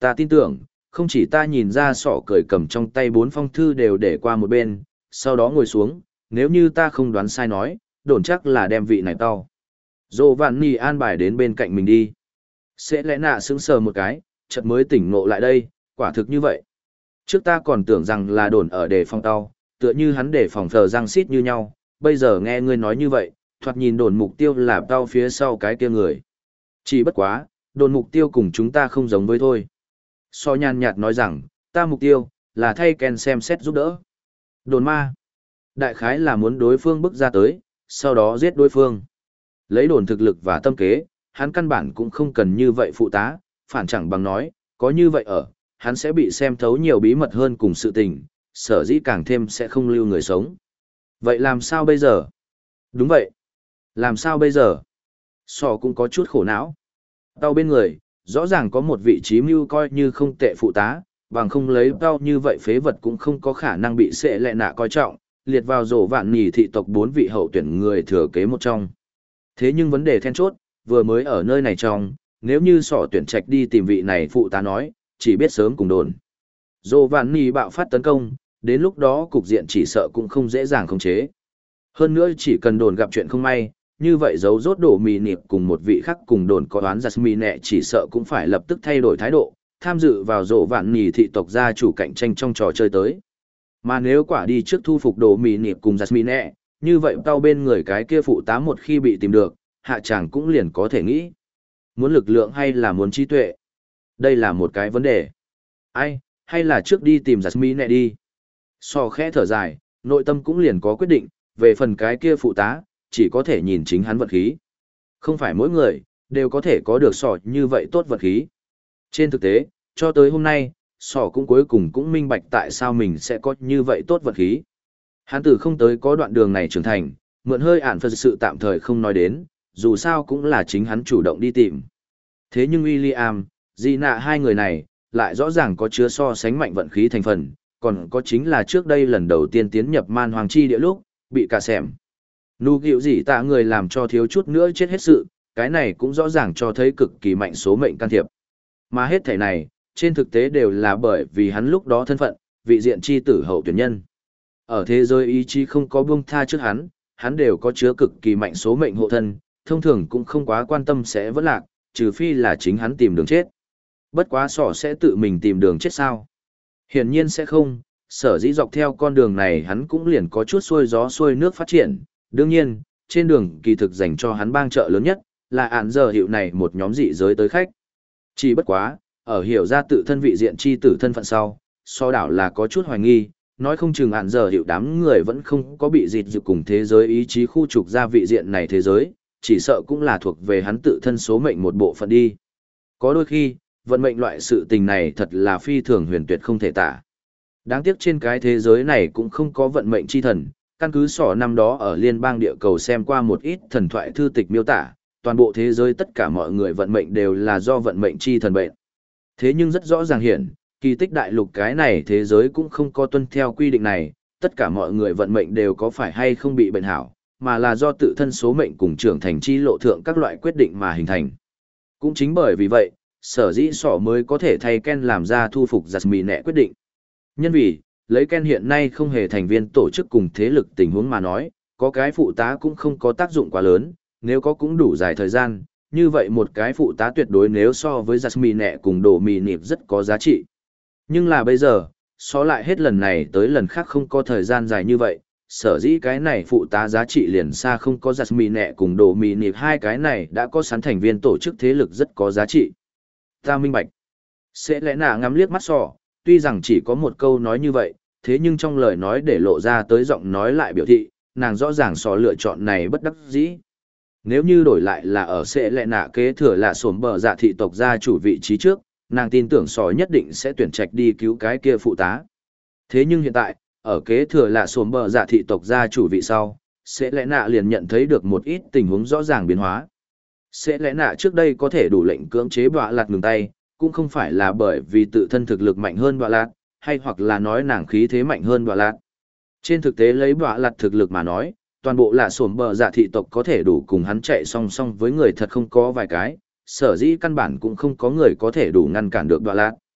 Ta tin tưởng, không chỉ ta nhìn ra sọ cười cầm trong tay 4 phong thư đều để qua một bên, sau đó ngồi xuống, nếu như ta không đoán sai nói, đồn chắc là đem vị này tao. Dô vạn nì an bài đến bên cạnh mình đi. Sẽ lẽ nạ sững sờ một cái, chợt mới tỉnh ngộ lại đây, quả thực như vậy. Trước ta còn tưởng rằng là đồn ở đề phòng tao, tựa như hắn để phòng thờ răng xít như nhau, bây giờ nghe ngươi nói như vậy, thoạt nhìn đồn mục tiêu là tao phía sau cái kia người. Chỉ bất quá, đồn mục tiêu cùng chúng ta không giống với thôi. So nhàn nhạt nói rằng, ta mục tiêu, là thay Ken xem xét giúp đỡ. Đồn ma. Đại khái là muốn đối phương bước ra tới, sau đó giết đối phương. Lấy đồn thực lực và tâm kế, hắn căn bản cũng không cần như vậy phụ tá, phản chẳng bằng nói, có như vậy ở, hắn sẽ bị xem thấu nhiều bí mật hơn cùng sự tình, sở dĩ càng thêm sẽ không lưu người sống. Vậy làm sao bây giờ? Đúng vậy. Làm sao bây giờ? Sò cũng có chút khổ não. Tao bên người, rõ ràng có một vị trí mưu coi như không tệ phụ tá, bằng không lấy tao như vậy phế vật cũng không có khả năng bị sệ lệ nạ coi trọng, liệt vào rổ vạn nhì thị tộc 4 vị hậu tuyển người thừa kế một trong. Thế nhưng vấn đề then chốt, vừa mới ở nơi này trong, nếu như sỏ tuyển trạch đi tìm vị này phụ tá nói, chỉ biết sớm cùng đồn. Rổ vạn nhì bạo phát tấn công, đến lúc đó cục diện chỉ sợ cũng không dễ dàng khống chế. Hơn nữa chỉ cần đồn gặp chuyện không may, như vậy dấu rốt đổ mì nịp cùng một vị khác cùng đồn có đoán Jasmine chỉ sợ cũng phải lập tức thay đổi thái độ, tham dự vào rổ vạn nhì thị tộc gia chủ cạnh tranh trong trò chơi tới. Mà nếu quả đi trước thu phục đồ mì nịp cùng Jasmine, như vậy tao bên người cái kia phụ tá một khi bị tìm được, hạ chàng cũng liền có thể nghĩ. Muốn lực lượng hay là muốn trí tuệ? Đây là một cái vấn đề. Ai, hay là trước đi tìm Jasmine đi. So khẽ thở dài, nội tâm cũng liền có quyết định, về phần cái kia phụ tá, chỉ có thể nhìn chính hắn vận khí. Không phải mỗi người, đều có thể có được sọ như vậy tốt vận khí. Trên thực tế, cho tới hôm nay, sọ cũng cuối cùng cũng minh bạch tại sao mình sẽ có như vậy tốt vận khí. Hắn từ không tới có đoạn đường này trưởng thành, mượn hơi ản phật sự tạm thời không nói đến, dù sao cũng là chính hắn chủ động đi tìm. Thế nhưng William, Gina hai người này, lại rõ ràng có chứa so sánh mạnh vận khí thành phần, còn có chính là trước đây lần đầu tiên tiến nhập man hoàng chi địa lúc, bị cả xẻm. Nụ gịu gì tạ người làm cho thiếu chút nữa chết hết sự, cái này cũng rõ ràng cho thấy cực kỳ mạnh số mệnh can thiệp. Mà hết thảy này, trên thực tế đều là bởi vì hắn lúc đó thân phận, vị diện chi tử hậu tuyển nhân. Ở thế giới ý chí không có buông tha trước hắn đều có chứa cực kỳ mạnh số mệnh hộ thân, thông thường cũng không quá quan tâm sẽ vẫn lạc, trừ phi là chính hắn tìm đường chết. Bất quá sỏ sẽ tự mình tìm đường chết sao? Hiển nhiên sẽ không, sở dĩ dọc theo con đường này hắn cũng liền có chút xuôi gió xuôi nước phát triển. Đương nhiên, trên đường kỳ thực dành cho hắn bang chợ lớn nhất, là ản giờ hiệu này một nhóm dị giới tới khách. Chỉ bất quá, ở hiểu ra tự thân vị diện chi tử thân phận sau, so đảo là có chút hoài nghi, nói không chừng ản giờ hiệu đám người vẫn không có bị dịt dự cùng thế giới ý chí khu trục ra vị diện này thế giới, chỉ sợ cũng là thuộc về hắn tự thân số mệnh một bộ phận đi. Có đôi khi, vận mệnh loại sự tình này thật là phi thường huyền tuyệt không thể tả. Đáng tiếc trên cái thế giới này cũng không có vận mệnh chi thần, căn cứ sỏ năm đó ở liên bang địa cầu xem qua một ít thần thoại thư tịch miêu tả, toàn bộ thế giới tất cả mọi người vận mệnh đều là do vận mệnh chi thần bệnh. Thế nhưng rất rõ ràng hiển, kỳ tích đại lục cái này thế giới cũng không có tuân theo quy định này, tất cả mọi người vận mệnh đều có phải hay không bị bệnh hảo, mà là do tự thân số mệnh cùng trưởng thành chi lộ thượng các loại quyết định mà hình thành. Cũng chính bởi vì vậy, sở dĩ sỏ mới có thể thay Ken làm ra thu phục Jasmine quyết định. Nhân vì, lấy Ken hiện nay không hề thành viên tổ chức cùng thế lực tình huống mà nói, có cái phụ tá cũng không có tác dụng quá lớn, nếu có cũng đủ dài thời gian, như vậy một cái phụ tá tuyệt đối nếu so với Jasmine cùng đồ mì nịp rất có giá trị. Nhưng là bây giờ, so lại hết lần này tới lần khác không có thời gian dài như vậy, sở dĩ cái này phụ tá giá trị liền xa không có Jasmine cùng đồ mì nịp hai cái này đã có sẵn thành viên tổ chức thế lực rất có giá trị. Ta minh bạch. Sẽ lẽ nạ ngắm liếc mắt sọ, tuy rằng chỉ có một câu nói như vậy, thế nhưng trong lời nói để lộ ra tới giọng nói lại biểu thị, nàng rõ ràng sọ lựa chọn này bất đắc dĩ. Nếu như đổi lại là ở sẽ lẽ nạ kế thừa là sổm bờ dạ thị tộc gia chủ vị trí trước, nàng tin tưởng sọ nhất định sẽ tuyển trạch đi cứu cái kia phụ tá. Thế nhưng hiện tại, ở kế thừa là sổm bờ dạ thị tộc gia chủ vị sau, sẽ lẽ nạ liền nhận thấy được một ít tình huống rõ ràng biến hóa. Sẽ lẽ nạ trước đây có thể đủ lệnh cưỡng chế bọa lạt ngừng tay, cũng không phải là bởi vì tự thân thực lực mạnh hơn bọa lạt, hay hoặc là nói nàng khí thế mạnh hơn bọa lạt. Trên thực tế lấy bọa lạt thực lực mà nói, toàn bộ là sổm bờ dạ thị tộc có thể đủ cùng hắn chạy song song với người thật không có vài cái, sở dĩ căn bản cũng không có người có thể đủ ngăn cản được bọa lạt.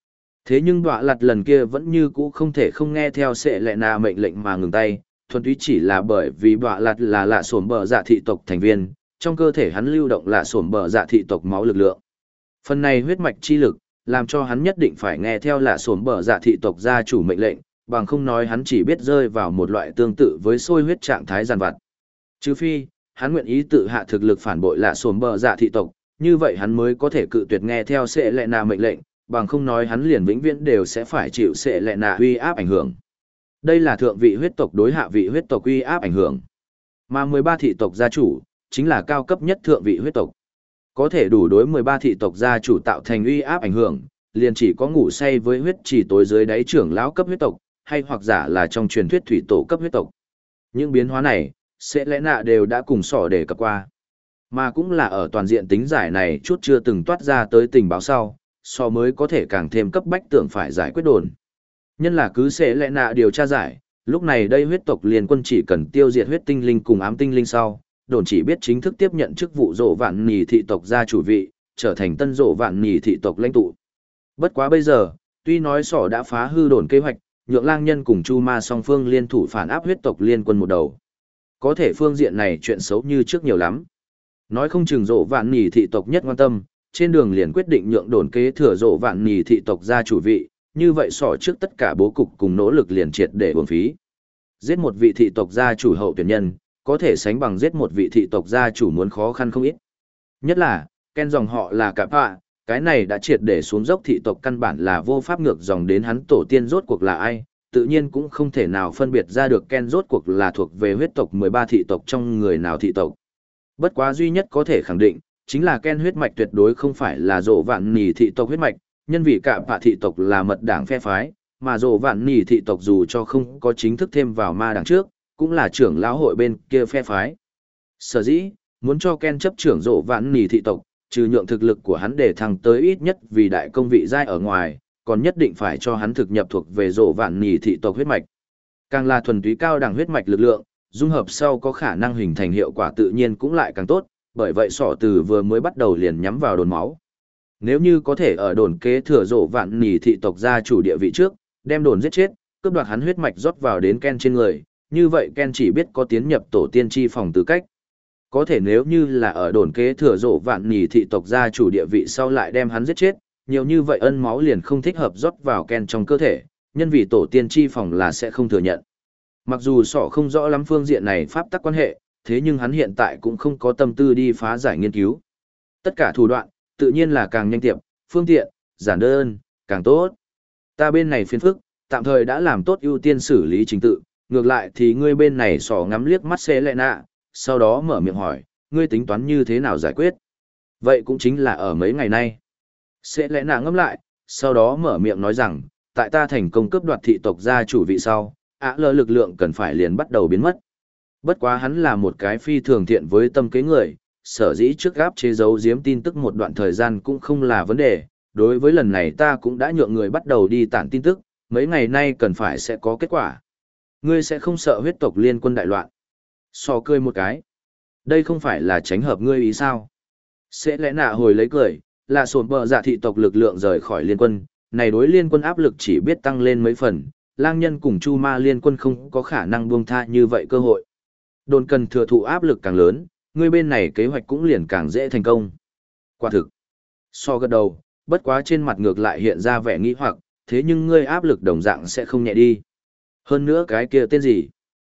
Thế nhưng đọa lặt lần kia vẫn như cũ không thể không nghe theo sệ lệ nạ mệnh lệnh mà ngừng tay, thuần túy chỉ là bởi vì đọa lặt là lạ sổm bờ dạ thị tộc thành viên, trong cơ thể hắn lưu động lạ sổm bờ dạ thị tộc máu lực lượng. Phần này huyết mạch chi lực, làm cho hắn nhất định phải nghe theo lạ sổm bờ dạ thị tộc gia chủ mệnh lệnh, bằng không nói hắn chỉ biết rơi vào một loại tương tự với sôi huyết trạng thái giàn vặt. Trừ phi, hắn nguyện ý tự hạ thực lực phản bội lạ sổm bờ dạ thị tộc, như vậy hắn mới có thể cự tuyệt nghe theo sệ lệ nạ mệnh lệnh, bằng không nói hắn liền vĩnh viễn đều sẽ phải chịu sệ lệ nạ uy áp ảnh hưởng. Đây là thượng vị huyết tộc đối hạ vị huyết tộc uy áp ảnh hưởng. Mà 13 thị tộc gia chủ, chính là cao cấp nhất thượng vị huyết tộc. Có thể đủ đối 13 thị tộc gia chủ tạo thành uy áp ảnh hưởng, liền chỉ có ngủ say với huyết chỉ tối dưới đáy trưởng lão cấp huyết tộc, hay hoặc giả là trong truyền thuyết thủy tổ cấp huyết tộc. Những biến hóa này, sẽ lẽ nạ đều đã cùng sỏ đề cập qua. Mà cũng là ở toàn diện tính giải này chút chưa từng toát ra tới tình báo sau, so mới có thể càng thêm cấp bách tưởng phải giải quyết đồn. Nhân là cứ sẽ lẽ nạ điều tra giải, lúc này đây huyết tộc liên quân chỉ cần tiêu diệt huyết tinh linh cùng ám tinh linh sau, đồn chỉ biết chính thức tiếp nhận chức vụ rộ vạn nì thị tộc gia chủ vị, trở thành tân rộ vạn nì thị tộc lãnh tụ. Bất quá bây giờ, tuy nói sỏ đã phá hư đồn kế hoạch, nhượng lang nhân cùng chu ma song phương liên thủ phản áp huyết tộc liên quân một đầu. Có thể phương diện này chuyện xấu như trước nhiều lắm. Nói không chừng rộ vạn nì thị tộc nhất quan tâm, trên đường liền quyết định nhượng đồn kế thừa rộ vạn nì thị tộc gia chủ vị, như vậy sỏ trước tất cả bố cục cùng nỗ lực liền triệt để uổng phí. Giết một vị thị tộc gia chủ hậu tuyển nhân, có thể sánh bằng giết một vị thị tộc gia chủ muốn khó khăn không ít. Nhất là, Ken dòng họ là Cạp Họa, cái này đã triệt để xuống dốc thị tộc căn bản là vô pháp ngược dòng đến hắn tổ tiên rốt cuộc là ai, tự nhiên cũng không thể nào phân biệt ra được Ken rốt cuộc là thuộc về huyết tộc 13 thị tộc trong người nào thị tộc. Bất quá duy nhất có thể khẳng định, chính là Ken huyết mạch tuyệt đối không phải là rộ vạn nỉ thị tộc huyết mạch, nhân vì Cạp Họa thị tộc là mật đảng phe phái, mà rộ vạn nỉ thị tộc dù cho không có chính thức thêm vào ma đảng trước, cũng là trưởng lão hội bên kia phe phái. Sở dĩ, muốn cho Ken chấp trưởng rộ vạn nỉ thị tộc, trừ nhượng thực lực của hắn để thăng tới ít nhất vì đại công vị giai ở ngoài, còn nhất định phải cho hắn thực nhập thuộc về rộ vạn nỉ thị tộc huyết mạch. Càng là thuần túy cao đẳng huyết mạch lực lượng, dung hợp sau có khả năng hình thành hiệu quả tự nhiên cũng lại càng tốt, bởi vậy sỏ từ vừa mới bắt đầu liền nhắm vào đồn máu. Nếu như có thể ở đồn kế thừa rộ vạn nỉ thị tộc gia chủ địa vị trước, đem đồn giết chết, cướp đoạt hắn huyết mạch rót vào đến Ken trên người, như vậy Ken chỉ biết có tiến nhập tổ tiên tri phòng tư cách. Có thể nếu như là ở đồn kế thừa rộ vạn nỉ thị tộc gia chủ địa vị sau lại đem hắn giết chết, nhiều như vậy ân máu liền không thích hợp rót vào Ken trong cơ thể, nhân vì tổ tiên tri phòng là sẽ không thừa nhận. Mặc dù sọ không rõ lắm phương diện này pháp tắc quan hệ, thế nhưng hắn hiện tại cũng không có tâm tư đi phá giải nghiên cứu. Tất cả thủ đoạn, tự nhiên là càng nhanh tiệm, phương tiện, giản đơn, càng tốt. Ta bên này phiền phức, tạm thời đã làm tốt ưu tiên xử lý trình tự, ngược lại thì ngươi bên này sỏ ngắm liếc mắt xế lệ nạ, sau đó mở miệng hỏi, ngươi tính toán như thế nào giải quyết? Vậy cũng chính là ở mấy ngày nay. Xế lệ nạ ngẫm lại, sau đó mở miệng nói rằng, tại ta thành công cướp đoạt thị tộc gia chủ vị sau, lờ lực lượng cần phải liền bắt đầu biến mất. Bất quá hắn là một cái phi thường thiện với tâm kế người, sở dĩ trước gáp chế giấu giếm tin tức một đoạn thời gian cũng không là vấn đề, đối với lần này ta cũng đã nhượng người bắt đầu đi tản tin tức, mấy ngày nay cần phải sẽ có kết quả. Ngươi sẽ không sợ huyết tộc liên quân đại loạn. So cười một cái. Đây không phải là tránh hợp ngươi ý sao? Sẽ lẽ nạ hồi lấy cười, là sổn bờ dạ thị tộc lực lượng rời khỏi liên quân, này đối liên quân áp lực chỉ biết tăng lên mấy phần, lang nhân cùng chu ma liên quân không có khả năng buông tha như vậy cơ hội. Đồn cần thừa thụ áp lực càng lớn, ngươi bên này kế hoạch cũng liền càng dễ thành công. Quả thực. So gật đầu, bất quá trên mặt ngược lại hiện ra vẻ nghi hoặc, thế nhưng ngươi áp lực đồng dạng sẽ không nhẹ đi. Hơn nữa cái kia tên gì?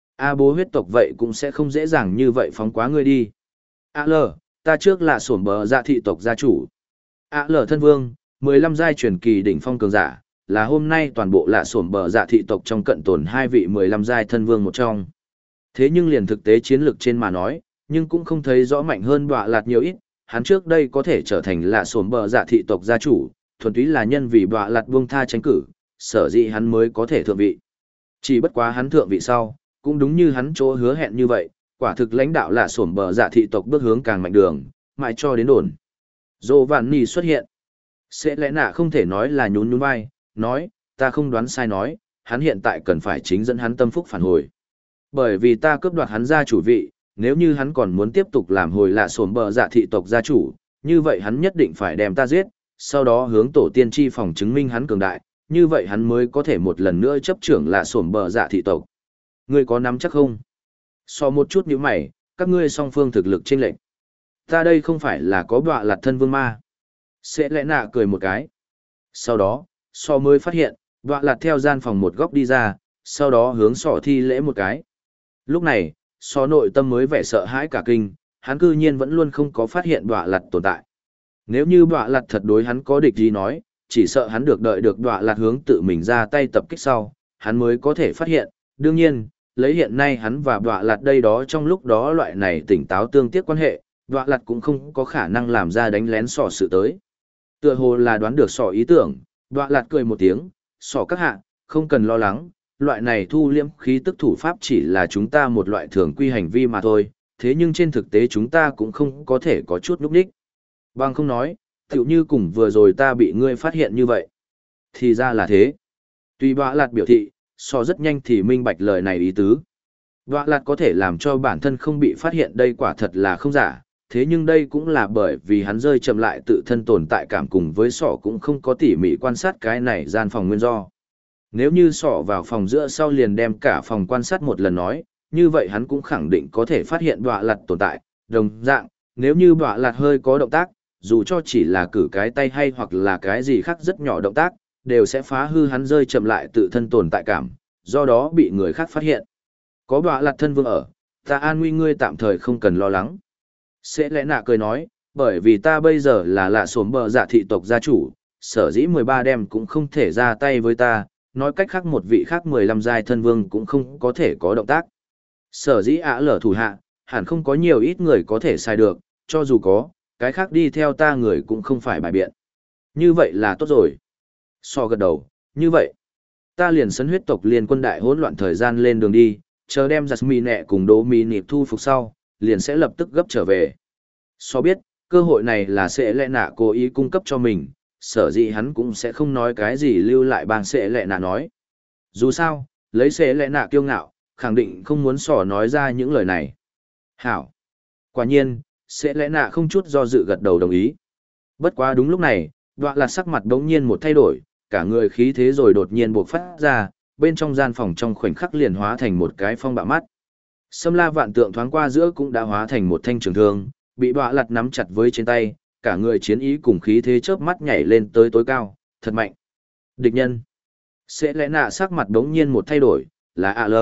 Bố huyết tộc vậy cũng sẽ không dễ dàng như vậy phóng quá ngươi đi. Ta trước là sổn bờ dạ thị tộc gia chủ. Thân vương, 15 giai truyền kỳ đỉnh phong cường giả, là hôm nay toàn bộ là sổn bờ dạ thị tộc trong cận tồn 2 vị 15 giai thân vương một trong. Thế nhưng liền thực tế chiến lược trên mà nói, nhưng cũng không thấy rõ mạnh hơn đọa lạt nhiều ít, hắn trước đây có thể trở thành là sổn bờ dạ thị tộc gia chủ, thuần túy là nhân vì đọa lạt buông tha tranh cử, sở dĩ hắn mới có thể thượng vị. Chỉ bất quá hắn thượng vị sau, cũng đúng như hắn chỗ hứa hẹn như vậy, quả thực lãnh đạo là sổn bờ dạ thị tộc bước hướng càng mạnh đường, mãi cho đến đồn. Dô Vạn Nì xuất hiện. Sẽ lẽ nạ không thể nói là nhún nhún vai, nói, ta không đoán sai nói, hắn hiện tại cần phải chính dẫn hắn tâm phúc phản hồi. Bởi vì ta cướp đoạt hắn gia chủ vị, nếu như hắn còn muốn tiếp tục làm hồi lạ sổn bờ dạ thị tộc gia chủ, như vậy hắn nhất định phải đem ta giết, sau đó hướng tổ tiên tri phòng chứng minh hắn cường đại, như vậy hắn mới có thể một lần nữa chấp trưởng là sổm bờ dạ thị tộc. Ngươi có nắm chắc không? So một chút nhíu mày, các ngươi song phương thực lực chênh lệch. Ta đây không phải là có bọa lạt thân vương ma. Sẽ lẽ nạ cười một cái. Sau đó, so mới phát hiện, bọa lạt theo gian phòng một góc đi ra, sau đó hướng sọ thi lễ một cái. Lúc này, so nội tâm mới vẻ sợ hãi cả kinh, hắn cư nhiên vẫn luôn không có phát hiện bọa lạt tồn tại. Nếu như bọa lạt thật đối hắn có địch gì nói, chỉ sợ hắn được đợi được bọa lạt hướng tự mình ra tay tập kích sau, hắn mới có thể phát hiện. Đương nhiên, lấy hiện nay hắn và bọa lạt đây đó trong lúc đó loại này tỉnh táo tương tiếc quan hệ, bọa lạt cũng không có khả năng làm ra đánh lén sọ sự tới. Tựa hồ là đoán được sọ ý tưởng, bọa lạt cười một tiếng, sọ các hạ, không cần lo lắng, loại này thu liễm khí tức thủ pháp chỉ là chúng ta một loại thường quy hành vi mà thôi, thế nhưng trên thực tế chúng ta cũng không có thể có chút núp đích. Bằng không nói, tựu như cùng vừa rồi ta bị ngươi phát hiện như vậy. Thì ra là thế. Tuy bọa lạt biểu thị, so rất nhanh thì minh bạch lời này ý tứ. Bọa lạt có thể làm cho bản thân không bị phát hiện đây quả thật là không giả, thế nhưng đây cũng là bởi vì hắn rơi chậm lại tự thân tồn tại cảm cùng với sọ cũng không có tỉ mỉ quan sát cái này gian phòng nguyên do. Nếu như sọ vào phòng giữa sau liền đem cả phòng quan sát một lần nói, như vậy hắn cũng khẳng định có thể phát hiện bọa lạt tồn tại. Đồng dạng, nếu như bọa lạt hơi có động tác, dù cho chỉ là cử cái tay hay hoặc là cái gì khác rất nhỏ động tác, đều sẽ phá hư hắn rơi chậm lại tự thân tồn tại cảm, do đó bị người khác phát hiện. Có bọa lạt thân vương ở, ta an nguy ngươi tạm thời không cần lo lắng. Sẽ lẽ nạ cười nói, bởi vì ta bây giờ là lạ sổm bờ dạ thị tộc gia chủ, sở dĩ 13 đem cũng không thể ra tay với ta, nói cách khác một vị khác 15 giai thân vương cũng không có thể có động tác. Sở dĩ lở thủ hạ, hẳn không có nhiều ít người có thể sai được, cho dù có, cái khác đi theo ta người cũng không phải bài biện. Như vậy là tốt rồi. So gật đầu, như vậy. Ta liền sấn huyết tộc liên quân đại hỗn loạn thời gian lên đường đi, chờ đem Jasmine cùng Đỗ Mì Nịp thu phục sau, liền sẽ lập tức gấp trở về. So biết, cơ hội này là sẽ lẽ nạ cố ý cung cấp cho mình, sở dĩ hắn cũng sẽ không nói cái gì lưu lại bang sẽ lẽ nạ nói. Dù sao, lấy sẽ lẽ nạ kiêu ngạo, khẳng định không muốn sỏ nói ra những lời này. Hảo. Quả nhiên, sẽ lẽ nạ không chút do dự gật đầu đồng ý. Bất quá đúng lúc này, đoạ là sắc mặt đống nhiên một thay đổi, cả người khí thế rồi đột nhiên buộc phát ra, bên trong gian phòng trong khoảnh khắc liền hóa thành một cái phong bạo mắt. Sâm la vạn tượng thoáng qua giữa cũng đã hóa thành một thanh trường thương, bị đoạ lặt nắm chặt với trên tay, cả người chiến ý cùng khí thế chớp mắt nhảy lên tới tối cao, thật mạnh. Địch nhân. Sẽ lẽ nạ sắc mặt đống nhiên một thay đổi, là AL.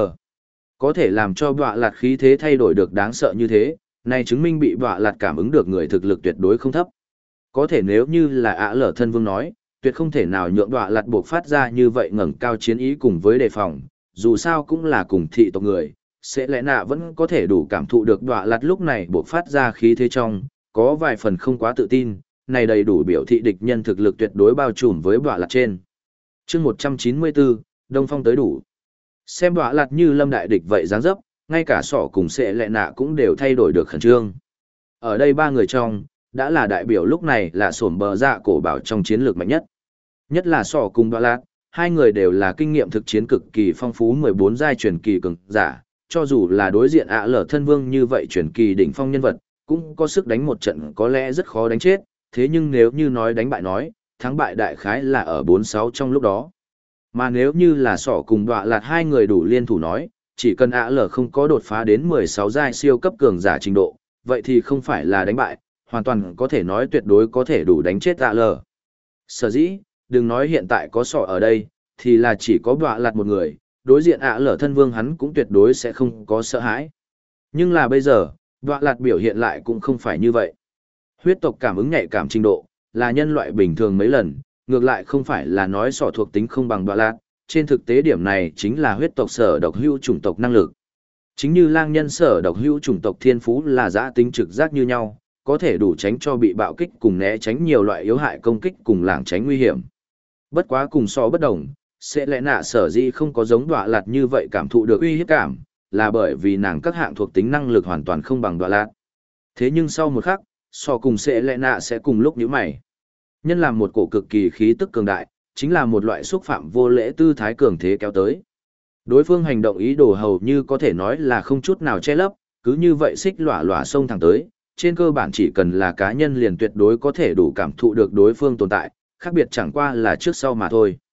Có thể làm cho đoạ lặt khí thế thay đổi được đáng sợ như thế, này chứng minh bị đoạ lặt cảm ứng được người thực lực tuyệt đối không thấp. Có thể nếu như là AL thân vương nói, tuyệt không thể nào nhượng đoạ lặt buộc phát ra như vậy ngẩng cao chiến ý cùng với đề phòng, dù sao cũng là cùng thị tộc người. Sẽ lẽ nạ vẫn có thể đủ cảm thụ được đoạ lặt lúc này buộc phát ra khí thế trong, có vài phần không quá tự tin, này đầy đủ biểu thị địch nhân thực lực tuyệt đối bao trùm với đoạ lặt trên. Chương 194, Đông Phong tới đủ. Xem đoạ lặt như lâm đại địch vậy dáng dấp, ngay cả sỏ cùng sẽ lẽ nạ cũng đều thay đổi được khẩn trương. Ở đây ba người trong, đã là đại biểu lúc này là sổm bờ dạ cổ bảo trong chiến lược mạnh nhất. Nhất là sỏ cùng đoạ lặt, hai người đều là kinh nghiệm thực chiến cực kỳ phong phú 14 giai truyền kỳ cường giả. Cho dù là đối diện lở thân vương như vậy truyền kỳ đỉnh phong nhân vật, cũng có sức đánh một trận có lẽ rất khó đánh chết, thế nhưng nếu như nói đánh bại nói, thắng bại đại khái là ở 4-6 trong lúc đó. Mà nếu như là sỏ cùng đoạ lạt hai người đủ liên thủ nói, chỉ cần lở không có đột phá đến 16 giai siêu cấp cường giả trình độ, vậy thì không phải là đánh bại, hoàn toàn có thể nói tuyệt đối có thể đủ đánh chết lở. Sở dĩ, đừng nói hiện tại có sỏ ở đây, thì là chỉ có đoạ lạt một người. Đối diện lở thân vương hắn cũng tuyệt đối sẽ không có sợ hãi. Nhưng là bây giờ, đoạ lạt biểu hiện lại cũng không phải như vậy. Huyết tộc cảm ứng nhạy cảm trình độ, là nhân loại bình thường mấy lần, ngược lại không phải là nói sỏ thuộc tính không bằng đoạ lạt, trên thực tế điểm này chính là huyết tộc sở độc hữu chủng tộc năng lực. Chính như lang nhân sở độc hữu chủng tộc thiên phú là giã tính trực giác như nhau, có thể đủ tránh cho bị bạo kích cùng né tránh nhiều loại yếu hại công kích cùng lảng tránh nguy hiểm. Bất quá cùng so bất đồng, sẽ lẽ nạ sở dĩ không có giống đoạ lạt như vậy cảm thụ được uy hiếp cảm, là bởi vì nàng các hạng thuộc tính năng lực hoàn toàn không bằng đoạ lạt. Thế nhưng sau một khắc, so cùng sẽ lẽ nạ sẽ cùng lúc nhíu mày. Nhân làm một cổ cực kỳ khí tức cường đại, chính là một loại xúc phạm vô lễ tư thái cường thế kéo tới. Đối phương hành động ý đồ hầu như có thể nói là không chút nào che lấp, cứ như vậy xích lỏa lỏa xông thẳng tới, trên cơ bản chỉ cần là cá nhân liền tuyệt đối có thể đủ cảm thụ được đối phương tồn tại, khác biệt chẳng qua là trước sau mà thôi.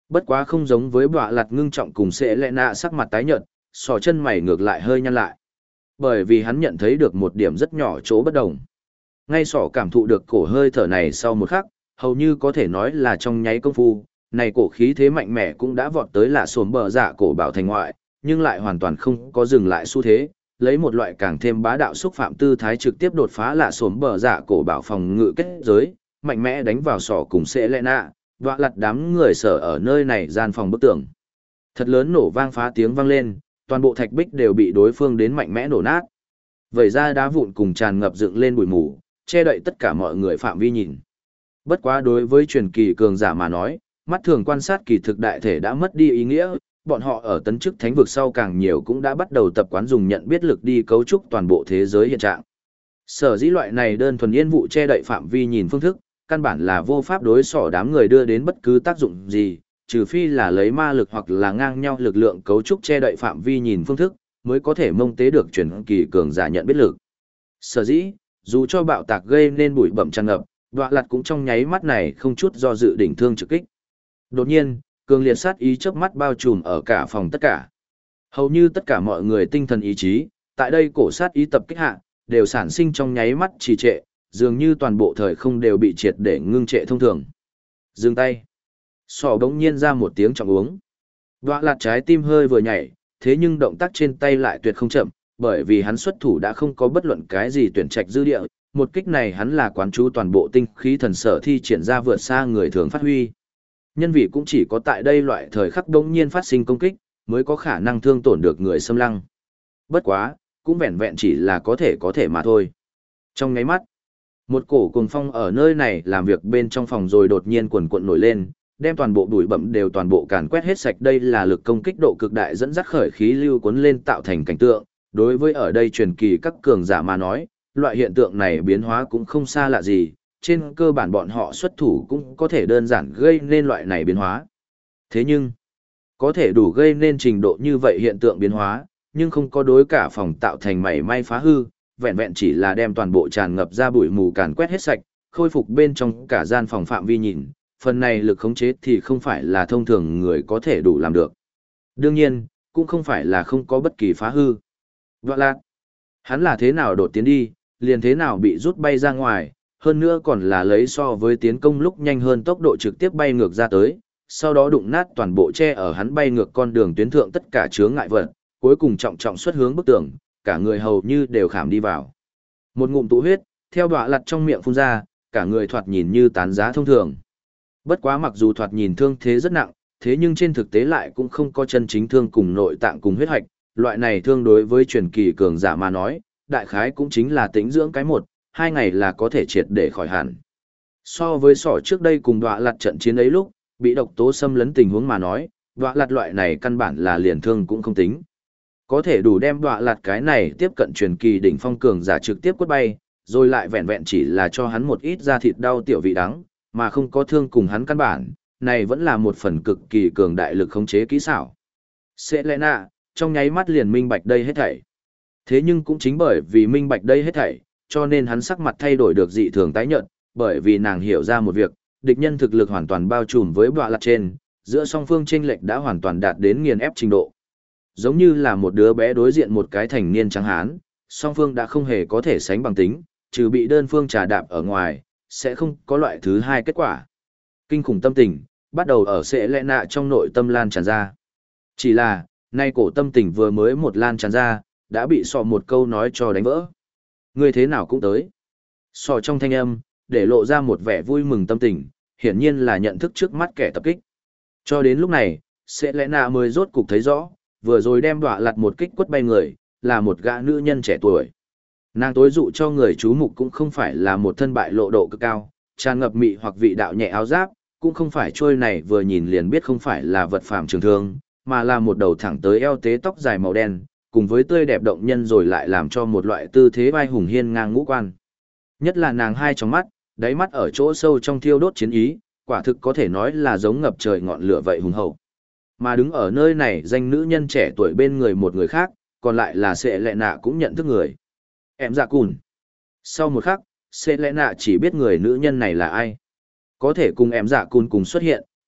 Bất quá không giống với bọa lặt ngưng trọng cùng sẽ lẽ nạ sắc mặt tái nhợt, sỏ chân mày ngược lại hơi nhăn lại. Bởi vì hắn nhận thấy được một điểm rất nhỏ chỗ bất đồng. Ngay sỏ cảm thụ được cổ hơi thở này sau một khắc, hầu như có thể nói là trong nháy công phu, này cổ khí thế mạnh mẽ cũng đã vọt tới lạ sồn bờ dạ cổ bảo thành ngoại, nhưng lại hoàn toàn không có dừng lại xu thế, lấy một loại càng thêm bá đạo xúc phạm tư thái trực tiếp đột phá lạ sồn bờ dạ cổ bảo phòng ngự kết giới, mạnh mẽ đánh vào sỏ cùng sẽ lẽ nạ, đoạ lặt đám người sở ở nơi này gian phòng bức tường. Thật lớn nổ vang phá tiếng vang lên, toàn bộ thạch bích đều bị đối phương đến mạnh mẽ nổ nát. Vẩy ra đá vụn cùng tràn ngập dựng lên bụi mù, che đậy tất cả mọi người phạm vi nhìn. Bất quá đối với truyền kỳ cường giả mà nói, mắt thường quan sát kỳ thực đại thể đã mất đi ý nghĩa, bọn họ ở tấn chức thánh vực sau càng nhiều cũng đã bắt đầu tập quán dùng nhận biết lực đi cấu trúc toàn bộ thế giới hiện trạng. Sở dĩ loại này đơn thuần yên vụ che đậy phạm vi nhìn phương thức, căn bản là vô pháp đối xỏ đám người đưa đến bất cứ tác dụng gì, trừ phi là lấy ma lực hoặc là ngang nhau lực lượng cấu trúc che đậy phạm vi nhìn phương thức, mới có thể mông tế được truyền kỳ cường giả nhận biết lực. Sở dĩ, dù cho bạo tạc gây nên bụi bặm tràn ngập, đoạ lặt cũng trong nháy mắt này không chút do dự đỉnh thương trực kích. Đột nhiên, cường liệt sát ý chớp mắt bao trùm ở cả phòng tất cả. Hầu như tất cả mọi người tinh thần ý chí, tại đây cổ sát ý tập kích hạ, đều sản sinh trong nháy mắt trì trệ, dường như toàn bộ thời không đều bị triệt để ngưng trệ thông thường. Dừng tay. Sỏ đống nhiên ra một tiếng trọng uống. Đoạ lạt trái tim hơi vừa nhảy, thế nhưng động tác trên tay lại tuyệt không chậm, bởi vì hắn xuất thủ đã không có bất luận cái gì tuyển trạch dư địa, một kích này hắn là quán chú toàn bộ tinh khí thần sở thi triển ra vượt xa người thường phát huy. Nhân vị cũng chỉ có tại đây loại thời khắc đống nhiên phát sinh công kích, mới có khả năng thương tổn được người xâm lăng. Bất quá, cũng vẹn vẹn chỉ là có thể mà thôi. Trong ngáy mắt, một cổ cuồng phong ở nơi này làm việc bên trong phòng rồi đột nhiên quần cuộn nổi lên, đem toàn bộ bụi bặm đều toàn bộ càn quét hết sạch. Đây là lực công kích độ cực đại dẫn dắt khởi khí lưu cuốn lên tạo thành cảnh tượng. Đối với ở đây truyền kỳ các cường giả mà nói, loại hiện tượng này biến hóa cũng không xa lạ gì, trên cơ bản bọn họ xuất thủ cũng có thể đơn giản gây nên loại này biến hóa. Thế nhưng, có thể đủ gây nên trình độ như vậy hiện tượng biến hóa, nhưng không có đối cả phòng tạo thành mảy may phá hư, vẹn vẹn chỉ là đem toàn bộ tràn ngập ra bụi mù càn quét hết sạch, khôi phục bên trong cả gian phòng phạm vi nhìn, phần này lực khống chế thì không phải là thông thường người có thể đủ làm được. Đương nhiên, cũng không phải là không có bất kỳ phá hư. Đoạ lạc, hắn là thế nào đột tiến đi, liền thế nào bị rút bay ra ngoài, hơn nữa còn là lấy so với tiến công lúc nhanh hơn tốc độ trực tiếp bay ngược ra tới, sau đó đụng nát toàn bộ che ở hắn bay ngược con đường tuyến thượng tất cả chướng ngại vật, cuối cùng trọng trọng xuất hướng bức tường, cả người hầu như đều khảm đi vào. Một ngụm tụ huyết, theo đoạ lặt trong miệng phun ra, cả người thoạt nhìn như tán giá thông thường. Bất quá mặc dù thoạt nhìn thương thế rất nặng, thế nhưng trên thực tế lại cũng không có chân chính thương cùng nội tạng cùng huyết hoạch, loại này thương đối với truyền kỳ cường giả mà nói, đại khái cũng chính là tĩnh dưỡng cái 1-2 ngày là có thể triệt để khỏi hẳn. So với sỏ trước đây cùng đoạ lặt trận chiến ấy lúc, bị độc tố xâm lấn tình huống mà nói, đoạ lặt loại này căn bản là liền thương cũng không tính. Có thể đủ đem đoạ lặt cái này tiếp cận truyền kỳ đỉnh phong cường giả trực tiếp quất bay, rồi lại vẹn vẹn chỉ là cho hắn một ít da thịt đau tiểu vị đắng, mà không có thương cùng hắn căn bản, này vẫn là một phần cực kỳ cường đại lực khống chế kỹ xảo. Selena, trong nháy mắt liền minh bạch đây hết thảy. Thế nhưng cũng chính bởi vì minh bạch đây hết thảy, cho nên hắn sắc mặt thay đổi được dị thường tái nhợt, bởi vì nàng hiểu ra một việc, địch nhân thực lực hoàn toàn bao trùm với đoạ lặt trên, giữa song phương chênh lệch đã hoàn toàn đạt đến nghiền ép trình độ. Giống như là một đứa bé đối diện một cái thành niên trắng hán, song phương đã không hề có thể sánh bằng tính, trừ bị đơn phương trà đạp ở ngoài, sẽ không có loại thứ hai kết quả. Kinh khủng tâm tình, bắt đầu ở Selena trong nội tâm lan tràn ra. Chỉ là, nay cổ tâm tình vừa mới một lan tràn ra, đã bị sọ một câu nói cho đánh vỡ. Người thế nào cũng tới. Sọ trong thanh âm, để lộ ra một vẻ vui mừng tâm tình, hiển nhiên là nhận thức trước mắt kẻ tập kích. Cho đến lúc này, Selena mới rốt cục thấy rõ, vừa rồi đem đoạ lặt một kích quất bay người, là một gã nữ nhân trẻ tuổi. Nàng tối dụ cho người chú mục cũng không phải là một thân bại lộ độ cực cao, tràn ngập mị hoặc vị đạo nhẹ áo giáp, cũng không phải trôi này vừa nhìn liền biết không phải là vật phàm trường thương, mà là một đầu thẳng tới eo tế tóc dài màu đen, cùng với tươi đẹp động nhân rồi lại làm cho một loại tư thế vai hùng hiên ngang ngũ quan. Nhất là nàng hai trong mắt, đáy mắt ở chỗ sâu trong thiêu đốt chiến ý, quả thực có thể nói là giống ngập trời ngọn lửa vậy hùng hậu. Mà đứng ở nơi này danh nữ nhân trẻ tuổi bên người một người khác, còn lại là Selena cũng nhận thức người. Em dạ cùn. Sau một khắc, Selena chỉ biết người nữ nhân này là ai. Có thể cùng em dạ cùn cùng xuất hiện,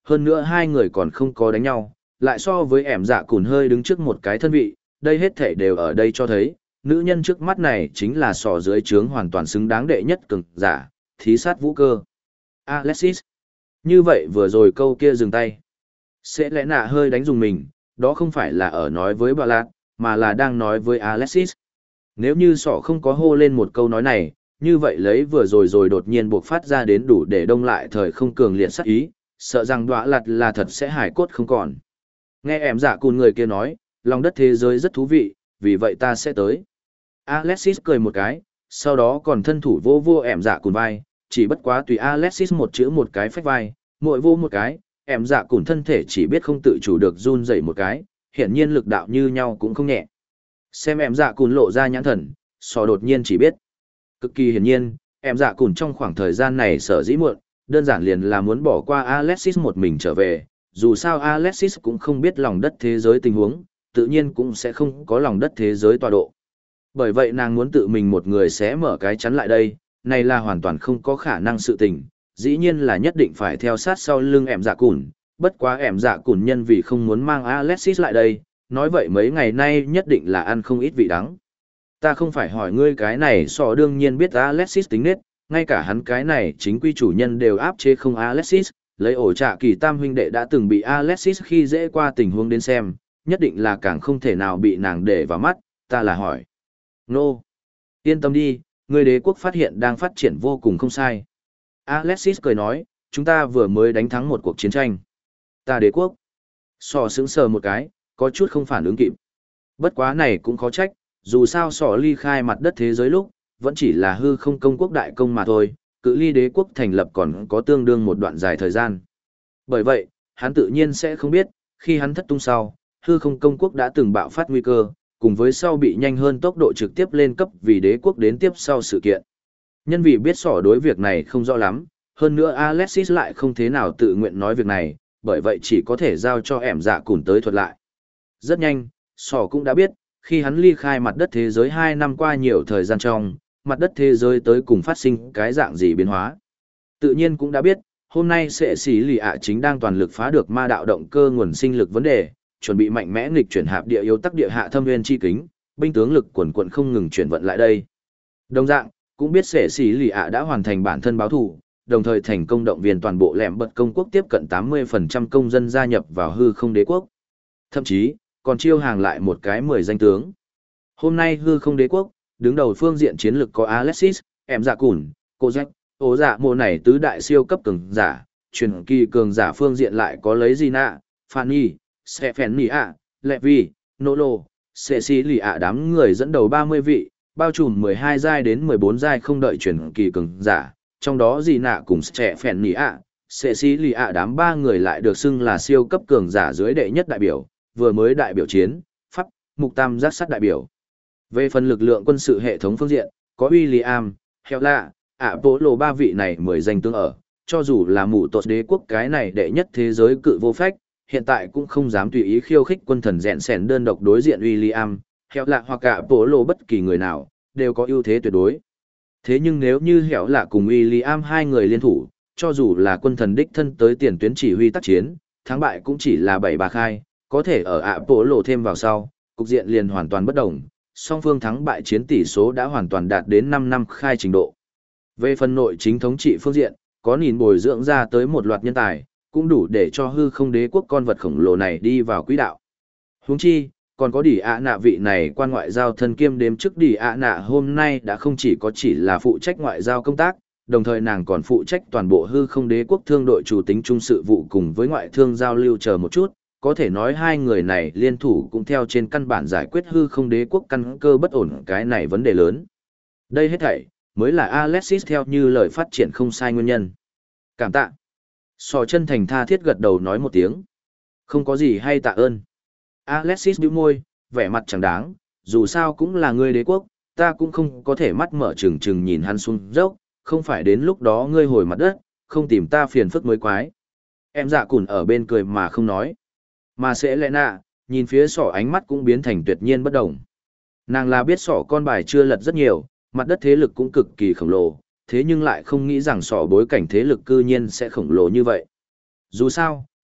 hơn nữa hai người còn không có đánh nhau, lại so với ẻm dạ cùn hơi đứng trước một cái thân vị, đây hết thể đều ở đây cho thấy, nữ nhân trước mắt này chính là sò dưới trướng hoàn toàn xứng đáng đệ nhất cường giả, thí sát vũ cơ. Alexis. Như vậy vừa rồi câu kia dừng tay. Sẽ lẽ nạ hơi đánh dùng mình, đó không phải là ở nói với bà Lạt, mà là đang nói với Alexis. Nếu như sọ không có hô lên một câu nói này, như vậy lấy vừa rồi đột nhiên buộc phát ra đến đủ để đông lại thời không cường liệt sát ý, sợ rằng đọa lặt là thật sẽ hải cốt không còn. Nghe em dạ cùn người kia nói, lòng đất thế giới rất thú vị, vì vậy ta sẽ tới. Alexis cười một cái, sau đó còn thân thủ vô vô em dạ cùn vai, chỉ bất quá tùy Alexis một chữ một cái phách vai, mỗi vô một cái, em dạ cùn thân thể chỉ biết không tự chủ được run dậy một cái, hiển nhiên lực đạo như nhau cũng không nhẹ. Xem em dạ cùn lộ ra nhãn thần, sò đột nhiên chỉ biết. Cực kỳ hiển nhiên, em dạ cùn trong khoảng thời gian này sở dĩ muộn, đơn giản liền là muốn bỏ qua Alexis một mình trở về, dù sao Alexis cũng không biết lòng đất thế giới tình huống, tự nhiên cũng sẽ không có lòng đất thế giới tọa độ. Bởi vậy nàng muốn tự mình một người sẽ mở cái chắn lại đây, này là hoàn toàn không có khả năng sự tình, dĩ nhiên là nhất định phải theo sát sau lưng em dạ cùn, bất quá em dạ cùn nhân vì không muốn mang Alexis lại đây, nói vậy mấy ngày nay nhất định là ăn không ít vị đắng. Ta không phải hỏi ngươi cái này sọ đương nhiên biết Alexis tính nết, ngay cả hắn cái này chính quy chủ nhân đều áp chế không Alexis, lấy ổ trạ kỳ tam huynh đệ đã từng bị Alexis khi dễ qua tình huống đến xem, nhất định là càng không thể nào bị nàng để vào mắt, ta là hỏi. Nô! Yên tâm đi, người đế quốc phát hiện đang phát triển vô cùng không sai. Alexis cười nói, chúng ta vừa mới đánh thắng một cuộc chiến tranh. Ta đế quốc. Sọ sững sờ một cái, có chút không phản ứng kịp. Bất quá này cũng khó trách, dù sao sọ ly khai mặt đất thế giới lúc, vẫn chỉ là hư không công quốc đại công mà thôi, cự ly đế quốc thành lập còn có tương đương một đoạn dài thời gian. Bởi vậy, hắn tự nhiên sẽ không biết, khi hắn thất tung sau, hư không công quốc đã từng bạo phát nguy cơ, cùng với sau bị nhanh hơn tốc độ trực tiếp lên cấp vì đế quốc đến tiếp sau sự kiện. Nhân vì biết sỏ đối việc này không rõ lắm, hơn nữa Alexis lại không thế nào tự nguyện nói việc này, bởi vậy chỉ có thể giao cho ẻm dạ cùn tới thuật lại. Rất nhanh, sỏ cũng đã biết, khi hắn ly khai mặt đất thế giới 2 năm qua nhiều thời gian trong, mặt đất thế giới tới cùng phát sinh cái dạng gì biến hóa. Tự nhiên cũng đã biết, hôm nay sẽ xí lì ạ chính đang toàn lực phá được ma đạo động cơ nguồn sinh lực vấn đề, chuẩn bị mạnh mẽ nghịch chuyển hạp địa yếu tắc địa hạ thâm nguyên chi kính, binh tướng lực quần quận không ngừng chuyển vận lại đây. Đồng dạng, cũng biết sẽ xí lì ạ đã hoàn thành bản thân báo thù, đồng thời thành công động viên toàn bộ lẻm bật công quốc tiếp cận 80% công dân gia nhập vào hư không đế quốc. Thậm chí, còn chiêu hàng lại một cái 10 danh tướng. Hôm nay hư không đế quốc, đứng đầu phương diện chiến lược có Alexis, em dạ cùn, cô Jack, ố dạ mô này tứ đại siêu cấp cường giả, truyền kỳ cường giả phương diện lại có lấy Gina, Fanny, Stephanie, Levi, Nolo, Cecilia đám người dẫn đầu 30 vị, bao trùm 12 giai đến 14 giai không đợi truyền kỳ cường giả, trong đó Gina cùng Stephanie, Cecilia đám 3 người lại được xưng là siêu cấp cường giả dưới đệ nhất đại biểu, vừa mới đại biểu chiến, pháp, mục tam giác sát đại biểu. Về phần lực lượng quân sự hệ thống phương diện, có William, Hela, Apollo 3 vị này 10 danh tướng ở, cho dù là mụ tột đế quốc cái này đệ nhất thế giới cự vô phách, hiện tại cũng không dám tùy ý khiêu khích quân thần rèn sèn đơn độc đối diện William, Hela hoặc Apollo bất kỳ người nào, đều có ưu thế tuyệt đối. Thế nhưng nếu như Hela cùng William hai người liên thủ, cho dù là quân thần đích thân tới tiền tuyến chỉ huy tác chiến, thắng bại cũng chỉ là 7-3 khai, có thể ở Apollo thêm vào sau, cục diện liền hoàn toàn bất đồng, song phương thắng bại chiến tỷ số đã hoàn toàn đạt đến 5 năm khai trình độ. Về phần nội chính thống trị phương diện, có nhìn bồi dưỡng ra tới một loạt nhân tài, cũng đủ để cho hư không đế quốc con vật khổng lồ này đi vào quỹ đạo. Huống chi, còn có Đỉ ạ nạ vị này quan ngoại giao thân kiêm đếm chức Đỉ ạ nạ hôm nay đã không chỉ là phụ trách ngoại giao công tác, đồng thời nàng còn phụ trách toàn bộ hư không đế quốc thương đội chủ tính trung sự vụ cùng với ngoại thương giao lưu chờ một chút, có thể nói hai người này liên thủ cũng theo trên căn bản giải quyết hư không đế quốc căn cơ bất ổn cái này vấn đề lớn. Đây hết thảy mới là Alexis theo như lời phát triển không sai nguyên nhân. Cảm tạ. Sò chân thành tha thiết gật đầu nói một tiếng. Không có gì hay tạ ơn. Alexis bĩu môi, vẻ mặt chẳng đáng, dù sao cũng là ngươi đế quốc, ta cũng không có thể mắt mở trừng trừng nhìn hắn xuống dốc, không phải đến lúc đó ngươi hồi mặt đất, không tìm ta phiền phức mới quái. Em dạ cùn ở bên cười mà không nói. Mà sẽ lẽ nạ, nhìn phía sỏ ánh mắt cũng biến thành tuyệt nhiên bất động. Nàng là biết sỏ con bài chưa lật rất nhiều, mặt đất thế lực cũng cực kỳ khổng lồ, thế nhưng lại không nghĩ rằng sỏ bối cảnh thế lực cư nhiên sẽ khổng lồ như vậy. Dù sao,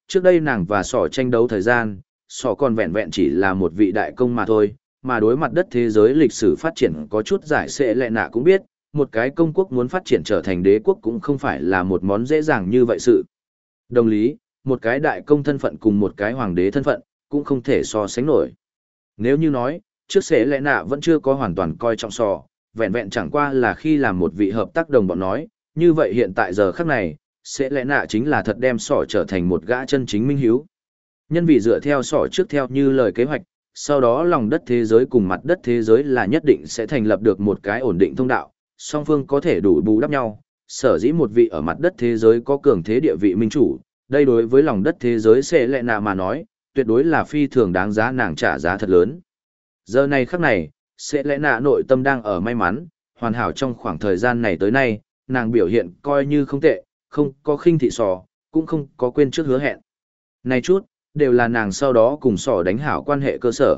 trước đây nàng và sỏ tranh đấu thời gian, sỏ còn vẹn vẹn chỉ là một vị đại công mà thôi, mà đối mặt đất thế giới lịch sử phát triển có chút giải sẽ lệ nạ cũng biết, một cái công quốc muốn phát triển trở thành đế quốc cũng không phải là một món dễ dàng như vậy sự. Đồng lý, một cái đại công thân phận cùng một cái hoàng đế thân phận, cũng không thể so sánh nổi. Nếu như nói, trước sẽ lẽ nạ vẫn chưa có hoàn toàn coi trọng sò, vẹn vẹn chẳng qua là khi làm một vị hợp tác đồng bọn nói, như vậy hiện tại giờ khắc này, sẽ lẽ nạ chính là thật đem sò trở thành một gã chân chính minh hiếu. Nhân vì dựa theo sò trước theo như lời kế hoạch, sau đó lòng đất thế giới cùng mặt đất thế giới là nhất định sẽ thành lập được một cái ổn định thông đạo, song phương có thể đủ bù đắp nhau, sở dĩ một vị ở mặt đất thế giới có cường thế địa vị minh chủ, đây đối với lòng đất thế giới sẽ lẽ nạ mà nói, tuyệt đối là phi thường đáng giá nàng trả giá thật lớn. Giờ này khắc này, sẽ lẽ nạ nội tâm đang ở may mắn, hoàn hảo trong khoảng thời gian này tới nay, nàng biểu hiện coi như không tệ, không có khinh thị sò, cũng không có quên trước hứa hẹn. Này chút, đều là nàng sau đó cùng sò đánh hảo quan hệ cơ sở.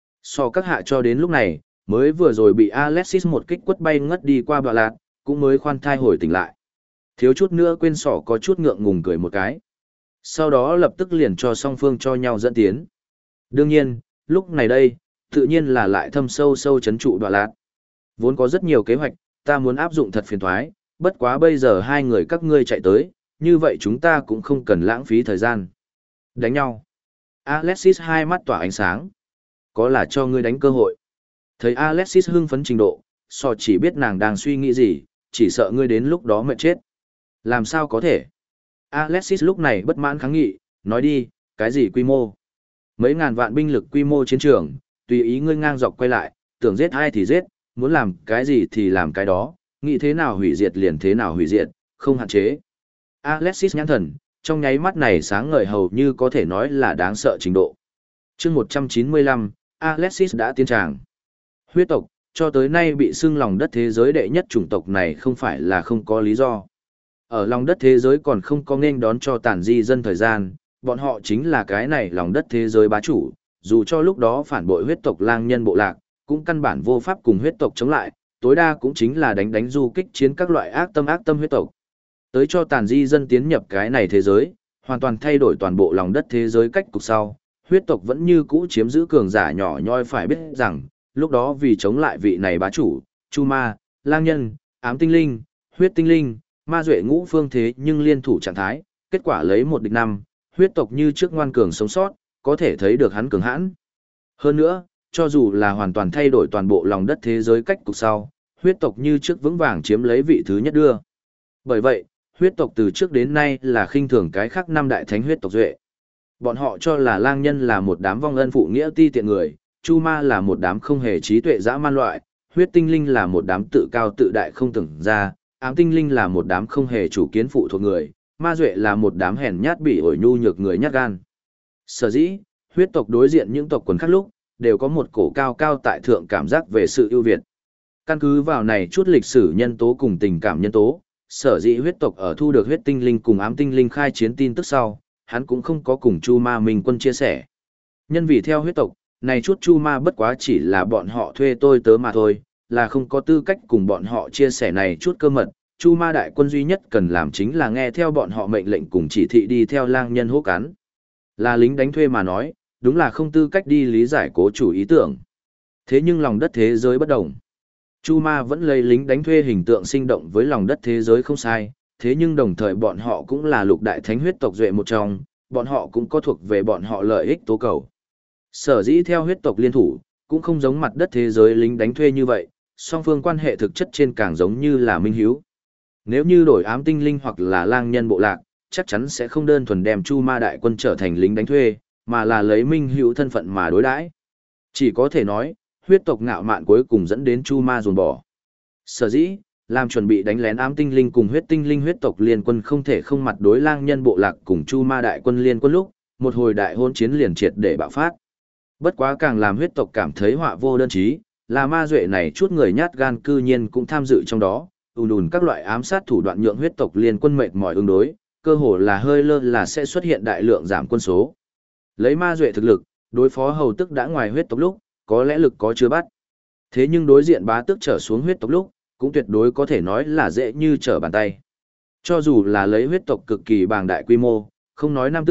Sò các hạ cho đến lúc này, mới vừa rồi bị Alexis một kích quất bay ngất đi qua bạ lạt, cũng mới khoan thai hồi tỉnh lại. Thiếu chút nữa quên sò có chút ngượng ngùng cười một cái. Sau đó lập tức liền cho song phương cho nhau dẫn tiến. Đương nhiên, lúc này đây, tự nhiên là lại thâm sâu sâu chấn trụ bạ lạt. Vốn có rất nhiều kế hoạch, ta muốn áp dụng thật phiền thoái, bất quá bây giờ hai người các ngươi chạy tới, như vậy chúng ta cũng không cần lãng phí thời gian. Đánh nhau. Alexis hai mắt tỏa ánh sáng. Có là cho ngươi đánh cơ hội. Thấy Alexis hưng phấn trình độ, so chỉ biết nàng đang suy nghĩ gì, chỉ sợ ngươi đến lúc đó mệt chết. Làm sao có thể? Alexis lúc này bất mãn kháng nghị, nói đi, cái gì quy mô? Mấy ngàn vạn binh lực quy mô chiến trường, tùy ý ngươi ngang dọc quay lại, tưởng giết ai thì giết, muốn làm cái gì thì làm cái đó, nghĩ thế nào hủy diệt liền thế nào hủy diệt, không hạn chế. Alexis nhãn thần, trong nháy mắt này sáng ngời hầu như có thể nói là đáng sợ trình độ. Chương 195, Alexis đã tiến tràng. Huyết tộc, cho tới nay bị xưng lòng đất thế giới đệ nhất chủng tộc này không phải là không có lý do. Ở lòng đất thế giới còn không có nên đón cho tàn di dân thời gian, bọn họ chính là cái này lòng đất thế giới bá chủ, dù cho lúc đó phản bội huyết tộc lang nhân bộ lạc, cũng căn bản vô pháp cùng huyết tộc chống lại, tối đa cũng chính là đánh du kích chiến các loại ác tâm huyết tộc. Tới cho tàn di dân tiến nhập cái này thế giới, hoàn toàn thay đổi toàn bộ lòng đất thế giới cách cục sau, huyết tộc vẫn như cũ chiếm giữ cường giả nhỏ nhoi phải biết rằng, lúc đó vì chống lại vị này bá chủ, Chu Ma, lang nhân, ám tinh linh, huyết tinh linh, ma duệ ngũ phương thế nhưng liên thủ trạng thái, kết quả lấy 1 địch 5, huyết tộc như trước ngoan cường sống sót, có thể thấy được hắn cường hãn. Hơn nữa, cho dù là hoàn toàn thay đổi toàn bộ lòng đất thế giới cách cục sau, huyết tộc như trước vững vàng chiếm lấy vị thứ nhất đưa. Bởi vậy, huyết tộc từ trước đến nay là khinh thường cái khác 5 đại thánh huyết tộc duệ. Bọn họ cho là lang nhân là một đám vong ân phụ nghĩa ti tiện người, Chu Ma là một đám không hề trí tuệ dã man loại, huyết tinh linh là một đám tự cao tự đại không tưởng ra, ám tinh linh là một đám không hề chủ kiến phụ thuộc người, ma duệ là một đám hèn nhát bị ổi nhu nhược người nhát gan. Sở dĩ, huyết tộc đối diện những tộc quần khác lúc, đều có một cổ cao cao tại thượng cảm giác về sự ưu việt. Căn cứ vào này chút lịch sử nhân tố cùng tình cảm nhân tố, sở dĩ huyết tộc ở thu được huyết tinh linh cùng ám tinh linh khai chiến tin tức sau, hắn cũng không có cùng Chu Ma Minh Quân chia sẻ. Nhân vì theo huyết tộc, này chút Chu Ma bất quá chỉ là bọn họ thuê tôi tớ mà thôi, là không có tư cách cùng bọn họ chia sẻ này chút cơ mật. Chu Ma đại quân duy nhất cần làm chính là nghe theo bọn họ mệnh lệnh cùng chỉ thị đi theo lang nhân hô cán. Là lính đánh thuê mà nói, đúng là không tư cách đi lý giải cố chủ ý tưởng. Thế nhưng lòng đất thế giới bất đồng. Chu Ma vẫn lấy lính đánh thuê hình tượng sinh động với lòng đất thế giới không sai, thế nhưng đồng thời bọn họ cũng là lục đại thánh huyết tộc duệ một trong, bọn họ cũng có thuộc về bọn họ lợi ích tố cầu. Sở dĩ theo huyết tộc liên thủ, cũng không giống mặt đất thế giới lính đánh thuê như vậy, song phương quan hệ thực chất trên càng giống như là minh hiếu. Nếu như đổi ám tinh linh hoặc là lang nhân bộ lạc, chắc chắn sẽ không đơn thuần đem Chu Ma đại quân trở thành lính đánh thuê, mà là lấy minh hữu thân phận mà đối đãi. Chỉ có thể nói, huyết tộc ngạo mạn cuối cùng dẫn đến Chu Ma dồn bỏ. Sở dĩ, làm chuẩn bị đánh lén ám tinh linh cùng huyết tinh linh huyết tộc liên quân không thể không mặt đối lang nhân bộ lạc cùng Chu Ma đại quân liên quân lúc, một hồi đại hôn chiến liền triệt để bạo phát. Bất quá càng làm huyết tộc cảm thấy họa vô đơn chí, là ma duệ này chút người nhát gan cư nhiên cũng tham dự trong đó, ùn các loại ám sát thủ đoạn nhượng huyết tộc liên quân mệt mỏi ứng đối, cơ hồ là hơi lơ là sẽ xuất hiện đại lượng giảm quân số. Lấy ma duệ thực lực, đối phó hầu tức đã ngoài huyết tộc lúc, có lẽ lực có chưa bắt. Thế nhưng đối diện bá tước trở xuống huyết tộc lúc, cũng tuyệt đối có thể nói là dễ như trở bàn tay. Cho dù là lấy huyết tộc cực kỳ bàng đại quy mô, không nói nam tước,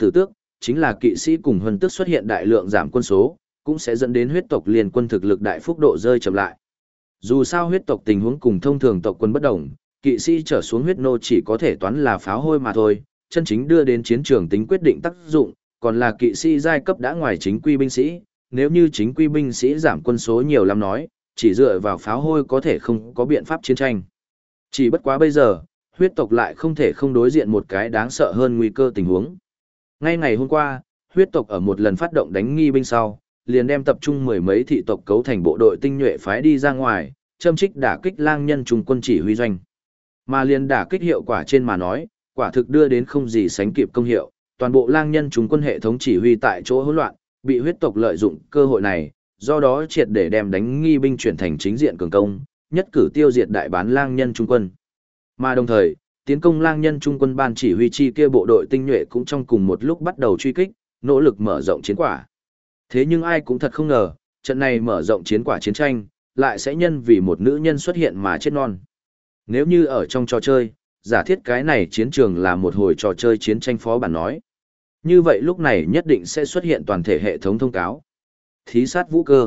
tử tước, chính là kỵ sĩ cùng huân tước xuất hiện đại lượng giảm quân số, cũng sẽ dẫn đến huyết tộc liên quân thực lực đại phúc độ rơi chậm lại. Dù sao huyết tộc tình huống cùng thông thường tộc quân bất đồng, kỵ sĩ trở xuống huyết nô chỉ có thể toán là pháo hôi mà thôi, chân chính đưa đến chiến trường tính quyết định tác dụng, còn là kỵ sĩ giai cấp đã ngoài chính quy binh sĩ, nếu như chính quy binh sĩ giảm quân số nhiều lắm nói, chỉ dựa vào pháo hôi có thể không có biện pháp chiến tranh. Chỉ bất quá bây giờ, huyết tộc lại không thể không đối diện một cái đáng sợ hơn nguy cơ tình huống. Ngay ngày hôm qua, huyết tộc ở một lần phát động đánh nghi binh sau, liền đem tập trung mười mấy thị tộc cấu thành bộ đội tinh nhuệ phái đi ra ngoài, châm trích đả kích lang nhân trung quân chỉ huy doanh. Mà liền đả kích hiệu quả trên mà nói, quả thực đưa đến không gì sánh kịp công hiệu, toàn bộ lang nhân trung quân hệ thống chỉ huy tại chỗ hỗn loạn, bị huyết tộc lợi dụng cơ hội này, do đó triệt để đem đánh nghi binh chuyển thành chính diện cường công, nhất cử tiêu diệt đại bán lang nhân trung quân. Mà đồng thời, tiến công lang nhân trung quân ban chỉ huy chi kia bộ đội tinh nhuệ cũng trong cùng một lúc bắt đầu truy kích, nỗ lực mở rộng chiến quả. Thế nhưng ai cũng thật không ngờ, trận này mở rộng chiến quả chiến tranh, lại sẽ nhân vì một nữ nhân xuất hiện mà chết non. Nếu như ở trong trò chơi, giả thiết cái này chiến trường là một hồi trò chơi chiến tranh phó bản nói. Như vậy lúc này nhất định sẽ xuất hiện toàn thể hệ thống thông cáo. Thí sát vũ cơ.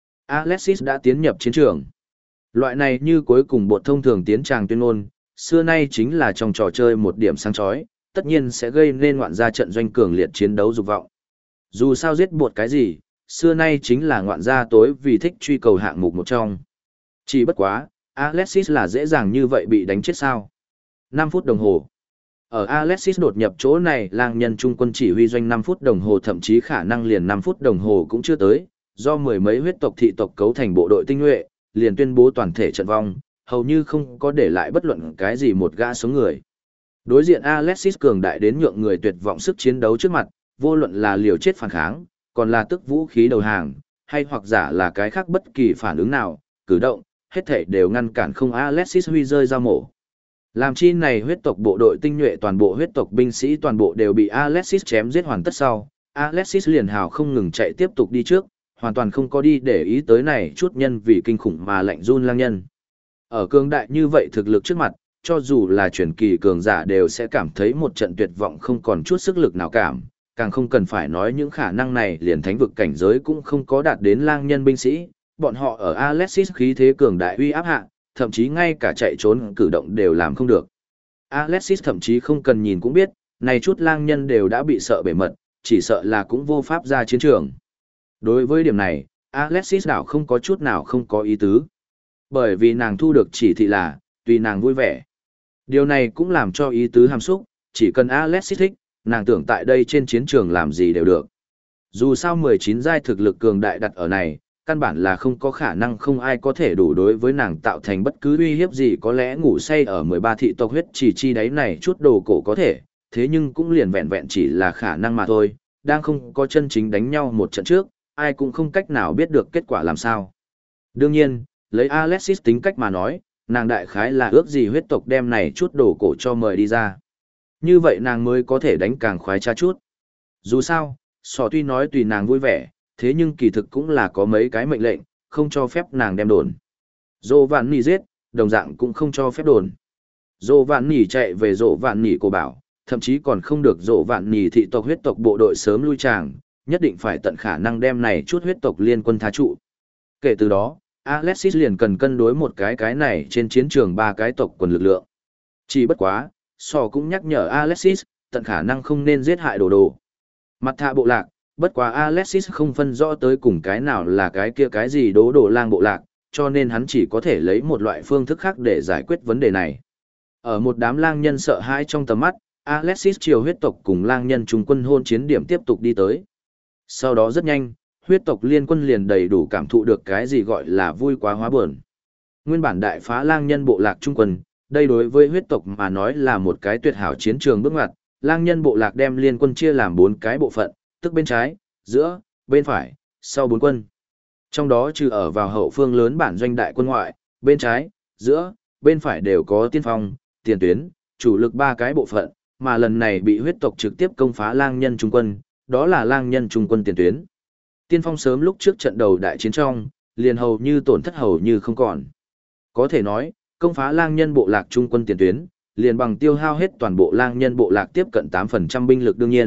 Alexis đã tiến nhập chiến trường. Loại này như cuối cùng bột thông thường tiến tràng tuyên ngôn, xưa nay chính là trong trò chơi một điểm sáng chói, tất nhiên sẽ gây nên ngoạn gia trận doanh cường liệt chiến đấu dục vọng. Dù sao giết bột cái gì, xưa nay chính là ngoạn gia tối vì thích truy cầu hạng mục một trong. Chỉ bất quá, Alexis là dễ dàng như vậy bị đánh chết sao? 5 phút đồng hồ. Ở Alexis đột nhập chỗ này, lang nhân trung quân chỉ huy doanh 5 phút đồng hồ, thậm chí khả năng liền 5 phút đồng hồ cũng chưa tới, do mười mấy huyết tộc thị tộc cấu thành bộ đội tinh nhuệ, liền tuyên bố toàn thể trận vong, hầu như không có để lại bất luận cái gì một gã sống người. Đối diện Alexis cường đại đến nhượng người tuyệt vọng sức chiến đấu trước mặt, vô luận là liều chết phản kháng, còn là tức vũ khí đầu hàng, hay hoặc giả là cái khác bất kỳ phản ứng nào, cử động, hết thảy đều ngăn cản không Alexis huy rơi ra mổ. Làm chi này huyết tộc bộ đội tinh nhuệ toàn bộ huyết tộc binh sĩ toàn bộ đều bị Alexis chém giết hoàn tất sau, Alexis liền hào không ngừng chạy tiếp tục đi trước, hoàn toàn không có đi để ý tới này chút nhân vì kinh khủng mà lạnh run lang nhân. Ở cường đại như vậy thực lực trước mặt, cho dù là truyền kỳ cường giả đều sẽ cảm thấy một trận tuyệt vọng không còn chút sức lực nào cảm, càng không cần phải nói những khả năng này liền thánh vực cảnh giới cũng không có đạt đến lang nhân binh sĩ, bọn họ ở Alexis khí thế cường đại uy áp hạ, thậm chí ngay cả chạy trốn cử động đều làm không được. Alexis thậm chí không cần nhìn cũng biết, này chút lang nhân đều đã bị sợ bể mật, chỉ sợ là cũng vô pháp ra chiến trường. Đối với điểm này, Alexis đảo không có chút nào không có ý tứ. Bởi vì nàng thu được chỉ thị là, tùy nàng vui vẻ. Điều này cũng làm cho ý tứ hàm xúc, chỉ cần Alexis thích, nàng tưởng tại đây trên chiến trường làm gì đều được. Dù sao 19 giai thực lực cường đại đặt ở này, căn bản là không có khả năng không ai có thể đủ đối với nàng tạo thành bất cứ uy hiếp gì, có lẽ ngủ say ở 13 thị tộc huyết chỉ chi đáy này chút đồ cổ có thể, thế nhưng cũng liền vẹn vẹn chỉ là khả năng mà thôi, đang không có chân chính đánh nhau một trận trước, ai cũng không cách nào biết được kết quả làm sao. Đương nhiên, lấy Alexis tính cách mà nói, nàng đại khái là ước gì huyết tộc đem này chút đồ cổ cho mời đi ra. Như vậy nàng mới có thể đánh càng khoái trá chút. Dù sao, sò tuy nói tùy nàng vui vẻ, thế nhưng kỳ thực cũng là có mấy cái mệnh lệnh, không cho phép nàng đem đồn. Dỗ vạn nỉ giết, đồng dạng cũng không cho phép đồn. Dỗ vạn nỉ chạy về dỗ vạn nỉ cổ bảo, thậm chí còn không được dỗ vạn nỉ thị tộc huyết tộc bộ đội sớm lui tràng, nhất định phải tận khả năng đem này chút huyết tộc liên quân tha trụ. Kể từ đó, Alexis liền cần cân đối một cái này trên chiến trường ba cái tộc quần lực lượng. Chỉ bất quá, Sò cũng nhắc nhở Alexis, tận khả năng không nên giết hại đồ đồ. Mặt thạ bộ lạc, bất quá Alexis không phân rõ tới cùng cái nào là cái kia cái gì đố đồ lang bộ lạc, cho nên hắn chỉ có thể lấy một loại phương thức khác để giải quyết vấn đề này. Ở một đám lang nhân sợ hãi trong tầm mắt, Alexis chiều huyết tộc cùng lang nhân trung quân hôn chiến điểm tiếp tục đi tới. Sau đó rất nhanh, huyết tộc liên quân liền đầy đủ cảm thụ được cái gì gọi là vui quá hóa buồn. Nguyên bản đại phá lang nhân bộ lạc trung quân, đây đối với huyết tộc mà nói là một cái tuyệt hảo chiến trường bước ngoặt, lang nhân bộ lạc đem liên quân chia làm 4 cái bộ phận, tức bên trái, giữa, bên phải, sau 4 quân. Trong đó trừ ở vào hậu phương lớn bản doanh đại quân ngoại, bên trái, giữa, bên phải đều có tiên phong, tiền tuyến, chủ lực 3 cái bộ phận, mà lần này bị huyết tộc trực tiếp công phá lang nhân trung quân, đó là lang nhân trung quân tiền tuyến. Tiên phong sớm lúc trước trận đầu đại chiến trong, liền hầu như tổn thất hầu như không còn. Có thể nói, công phá lang nhân bộ lạc trung quân tiền tuyến, liền bằng tiêu hao hết toàn bộ lang nhân bộ lạc tiếp cận 8% binh lực đương nhiên,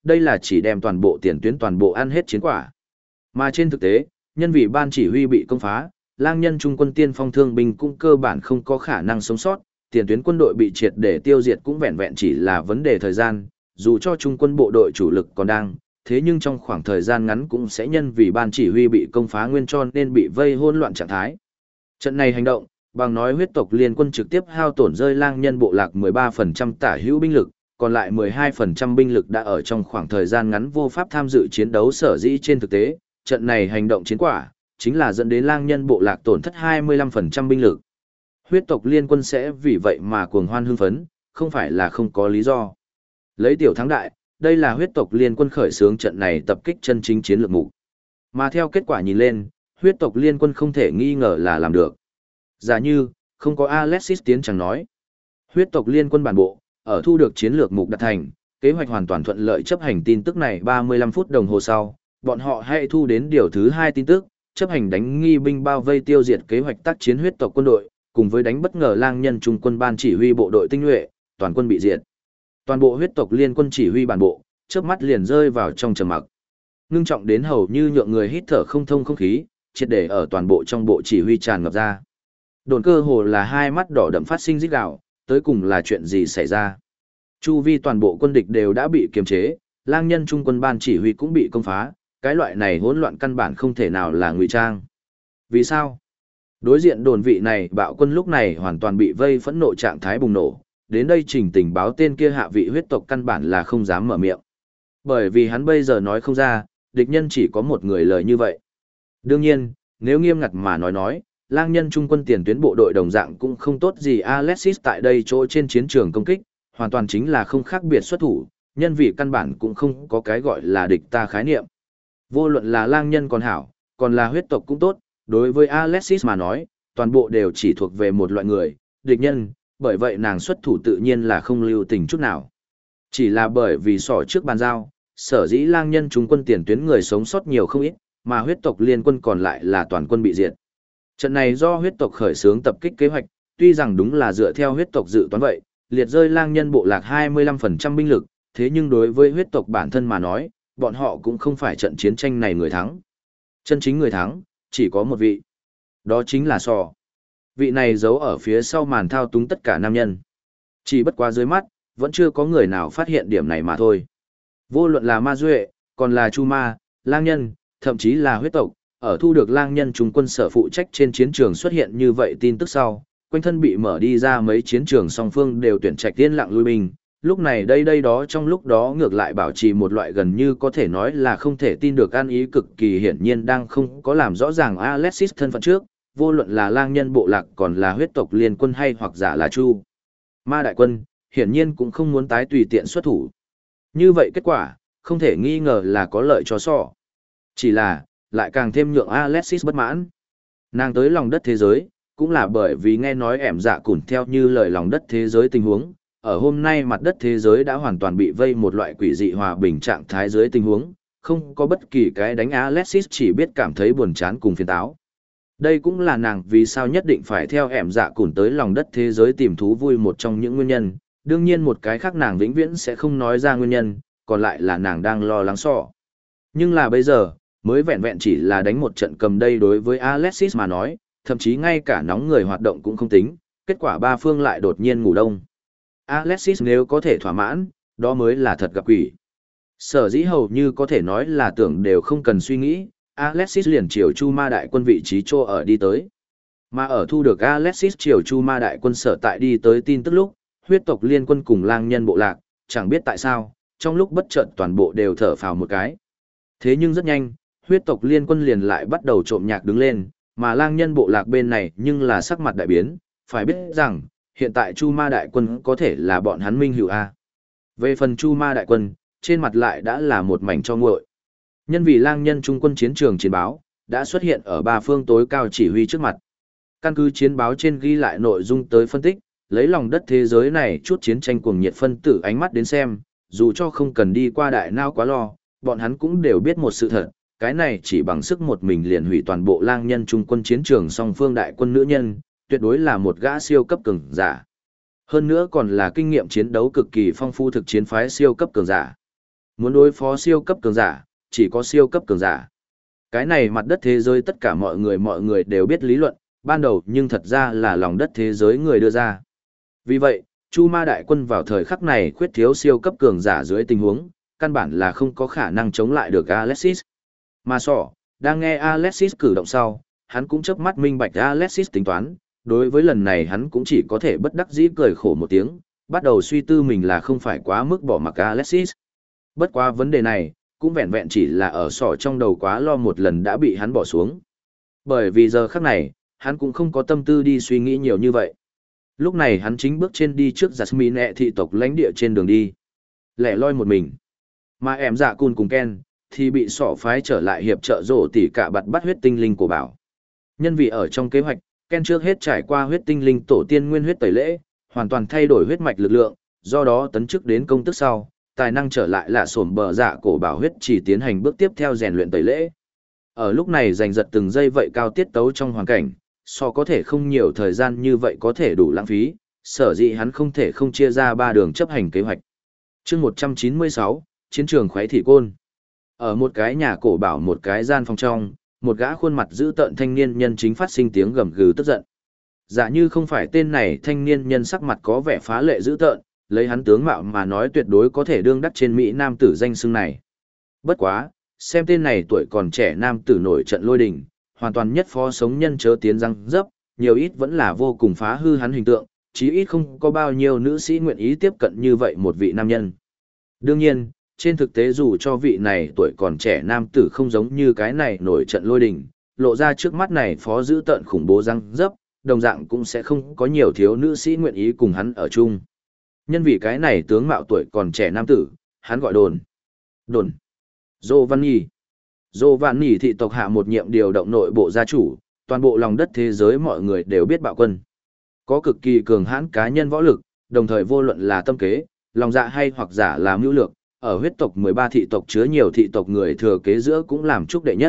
đây là chỉ đem toàn bộ tiền tuyến toàn bộ ăn hết chiến quả. Mà trên thực tế, nhân vì ban chỉ huy bị công phá, lang nhân trung quân tiên phong thương binh cũng cơ bản không có khả năng sống sót, tiền tuyến quân đội bị triệt để tiêu diệt cũng vẹn vẹn chỉ là vấn đề thời gian, dù cho trung quân bộ đội chủ lực còn đang, thế nhưng trong khoảng thời gian ngắn cũng sẽ nhân vì ban chỉ huy bị công phá nguyên cho nên bị vây hỗn loạn trạng thái. Trận này hành động, bằng nói huyết tộc liên quân trực tiếp hao tổn rơi lang nhân bộ lạc 13% tả hữu binh lực, còn lại 12% binh lực đã ở trong khoảng thời gian ngắn vô pháp tham dự chiến đấu sở dĩ trên thực tế, trận này hành động chiến quả, chính là dẫn đến lang nhân bộ lạc tổn thất 25% binh lực. Huyết tộc liên quân sẽ vì vậy mà cuồng hoan hưng phấn, không phải là không có lý do. Lấy tiểu thắng đại, đây là huyết tộc liên quân khởi xướng trận này tập kích chân chính chiến lược mục. Mà theo kết quả nhìn lên, huyết tộc liên quân không thể nghi ngờ là làm được. Giả như, không có Alexis tiến chẳng nói. Huyết tộc liên quân bản bộ, ở thu được chiến lược mục đạt thành, kế hoạch hoàn toàn thuận lợi chấp hành tin tức này 35 phút đồng hồ sau, bọn họ hãy thu đến điều thứ 2 tin tức, chấp hành đánh nghi binh bao vây tiêu diệt kế hoạch tác chiến huyết tộc quân đội, cùng với đánh bất ngờ lang nhân trung quân ban chỉ huy bộ đội tinh nhuệ, toàn quân bị diệt. Toàn bộ huyết tộc liên quân chỉ huy bản bộ, chớp mắt liền rơi vào trong trầm mặc. Ngưng trọng đến hầu như nhượng người hít thở không thông không khí, triệt để ở toàn bộ trong bộ chỉ huy tràn ngập ra. Đồn cơ hồ là hai mắt đỏ đậm phát sinh rít gào, tới cùng là chuyện gì xảy ra. Chu vi toàn bộ quân địch đều đã bị kiềm chế, lang nhân trung quân ban chỉ huy cũng bị công phá, cái loại này hỗn loạn căn bản không thể nào là ngụy trang. Vì sao? Đối diện đồn vị này bạo quân lúc này hoàn toàn bị vây phẫn nộ trạng thái bùng nổ, đến đây trình tình báo tên kia hạ vị huyết tộc căn bản là không dám mở miệng. Bởi vì hắn bây giờ nói không ra, địch nhân chỉ có một người lời như vậy. Đương nhiên, nếu nghiêm ngặt mà nói, lang nhân trung quân tiền tuyến bộ đội đồng dạng cũng không tốt gì Alexis tại đây chỗ trên chiến trường công kích, hoàn toàn chính là không khác biệt xuất thủ, nhân vì căn bản cũng không có cái gọi là địch ta khái niệm. Vô luận là lang nhân còn hảo, còn là huyết tộc cũng tốt, đối với Alexis mà nói, toàn bộ đều chỉ thuộc về một loại người, địch nhân, bởi vậy nàng xuất thủ tự nhiên là không lưu tình chút nào. Chỉ là bởi vì sỏ trước bàn giao, sở dĩ lang nhân trung quân tiền tuyến người sống sót nhiều không ít, mà huyết tộc liên quân còn lại là toàn quân bị diệt. Trận này do huyết tộc khởi xướng tập kích kế hoạch, tuy rằng đúng là dựa theo huyết tộc dự toán vậy, liệt rơi lang nhân bộ lạc 25% binh lực, thế nhưng đối với huyết tộc bản thân mà nói, bọn họ cũng không phải trận chiến tranh này người thắng. Chân chính người thắng, chỉ có một vị. Đó chính là Sò. Vị này giấu ở phía sau màn thao túng tất cả nam nhân. Chỉ bất quá dưới mắt, vẫn chưa có người nào phát hiện điểm này mà thôi. Vô luận là Ma Duệ, còn là Chu Ma, lang nhân, thậm chí là huyết tộc, ở thu được lang nhân trung quân sở phụ trách trên chiến trường xuất hiện như vậy tin tức sau, quanh thân bị mở đi ra mấy chiến trường song phương đều tuyển trạch tiên lặng lui binh. Lúc này đây đó trong lúc đó ngược lại bảo trì một loại gần như có thể nói là không thể tin được an ý cực kỳ hiển nhiên đang không có làm rõ ràng Alexis thân phận trước, vô luận là lang nhân bộ lạc còn là huyết tộc liên quân hay hoặc giả là Chu Ma đại quân, hiển nhiên cũng không muốn tái tùy tiện xuất thủ. Như vậy kết quả, không thể nghi ngờ là có lợi cho Sò. Chỉ là, lại càng thêm nhượng Alexis bất mãn. Nàng tới lòng đất thế giới, cũng là bởi vì nghe nói ẻm dạ củn theo như lời lòng đất thế giới tình huống, ở hôm nay mặt đất thế giới đã hoàn toàn bị vây một loại quỷ dị hòa bình trạng thái dưới tình huống, không có bất kỳ cái đánh Alexis chỉ biết cảm thấy buồn chán cùng phiền táo. Đây cũng là nàng vì sao nhất định phải theo ẻm dạ củn tới lòng đất thế giới tìm thú vui một trong những nguyên nhân, đương nhiên một cái khác nàng vĩnh viễn sẽ không nói ra nguyên nhân, còn lại là nàng đang lo lắng Sò. Nhưng là bây giờ, mới vẹn vẹn chỉ là đánh một trận cầm đây đối với Alexis mà nói, thậm chí ngay cả nóng người hoạt động cũng không tính, kết quả ba phương lại đột nhiên ngủ đông. Alexis nếu có thể thỏa mãn, đó mới là thật gặp quỷ. Sở dĩ hầu như có thể nói là tưởng đều không cần suy nghĩ, Alexis liền chiều Chu Ma đại quân vị trí trô ở đi tới. Mà ở thu được Alexis chiều Chu Ma đại quân sở tại đi tới tin tức lúc, huyết tộc liên quân cùng lang nhân bộ lạc, chẳng biết tại sao, trong lúc bất chợt toàn bộ đều thở phào một cái. Thế nhưng rất nhanh, huyết tộc liên quân liền lại bắt đầu trộm nhạc đứng lên, mà lang nhân bộ lạc bên này nhưng là sắc mặt đại biến, phải biết rằng, hiện tại Chu Ma đại quân có thể là bọn hắn minh hữu A. Về phần Chu Ma đại quân, trên mặt lại đã là một mảnh cho nguội. Nhân vì lang nhân trung quân chiến trường chiến báo, đã xuất hiện ở ba phương tối cao chỉ huy trước mặt. Căn cứ chiến báo trên ghi lại nội dung tới phân tích, lấy lòng đất thế giới này chút chiến tranh cuồng nhiệt phân tử ánh mắt đến xem, dù cho không cần đi qua đại não quá lo, bọn hắn cũng đều biết một sự thật, cái này chỉ bằng sức một mình liền hủy toàn bộ lang nhân trung quân chiến trường song phương đại quân nữ nhân, tuyệt đối là một gã siêu cấp cường giả. Hơn nữa còn là kinh nghiệm chiến đấu cực kỳ phong phú thực chiến phái siêu cấp cường giả. Muốn đối phó siêu cấp cường giả, chỉ có siêu cấp cường giả. Cái này mặt đất thế giới tất cả mọi người đều biết lý luận, ban đầu nhưng thật ra là lòng đất thế giới người đưa ra. Vì vậy, Chu Ma đại quân vào thời khắc này khuyết thiếu siêu cấp cường giả dưới tình huống, căn bản là không có khả năng chống lại được Alexis. Mà sọ, đang nghe Alexis cử động sau, hắn cũng chớp mắt minh bạch Alexis tính toán, đối với lần này hắn cũng chỉ có thể bất đắc dĩ cười khổ một tiếng, bắt đầu suy tư mình là không phải quá mức bỏ mặc Alexis. Bất quá vấn đề này, cũng vẹn vẹn chỉ là ở sọ trong đầu quá lo một lần đã bị hắn bỏ xuống. Bởi vì giờ khắc này, hắn cũng không có tâm tư đi suy nghĩ nhiều như vậy. Lúc này hắn chính bước trên đi trước Jasmine thị tộc lãnh địa trên đường đi. Lẻ loi một mình. Mà em dạ cun cùng Ken, thì bị sọ phái trở lại hiệp trợ rổ tỉ cả bặt bắt huyết tinh linh của bảo. Nhân vì ở trong kế hoạch, Ken trước hết trải qua huyết tinh linh tổ tiên nguyên huyết tẩy lễ, hoàn toàn thay đổi huyết mạch lực lượng, do đó tấn chức đến công tức sau, tài năng trở lại là sổm bờ dạ cổ bảo huyết chỉ tiến hành bước tiếp theo rèn luyện tẩy lễ. Ở lúc này giành giật từng giây vậy cao tiết tấu trong hoàn cảnh, so có thể không nhiều thời gian như vậy có thể đủ lãng phí, sở dĩ hắn không thể không chia ra 3 đường chấp hành kế hoạch. Chương 196, chiến trường khoái thị côn. Ở một cái nhà cổ bảo một cái gian phòng trong, một gã khuôn mặt dữ tợn thanh niên nhân chính phát sinh tiếng gầm gừ tức giận. Giả như không phải tên này thanh niên nhân sắc mặt có vẻ phá lệ dữ tợn, lấy hắn tướng mạo mà nói tuyệt đối có thể đương đắc trên Mỹ nam tử danh xưng này. Bất quá, xem tên này tuổi còn trẻ nam tử nổi trận lôi đình, hoàn toàn nhất phó sống nhân chớ tiến răng dấp, nhiều ít vẫn là vô cùng phá hư hắn hình tượng, chí ít không có bao nhiêu nữ sĩ nguyện ý tiếp cận như vậy một vị nam nhân. Đương nhiên, trên thực tế dù cho vị này tuổi còn trẻ nam tử không giống như cái này nổi trận lôi đình, lộ ra trước mắt này phó giữ tận khủng bố răng dấp, đồng dạng cũng sẽ không có nhiều thiếu nữ sĩ nguyện ý cùng hắn ở chung. Nhân vì cái này tướng mạo tuổi còn trẻ nam tử, hắn gọi đồn. Đồn. Dô Văn Nhỉ thị tộc hạ một nhiệm điều động nội bộ gia chủ, toàn bộ lòng đất thế giới mọi người đều biết bạo quân. Có cực kỳ cường hãn cá nhân võ lực, đồng thời vô luận là tâm kế, lòng dạ hay hoặc giả là mưu lược, ở huyết tộc 13 thị tộc chứa nhiều thị tộc người thừa kế giữa cũng làm chúc đệ nhất.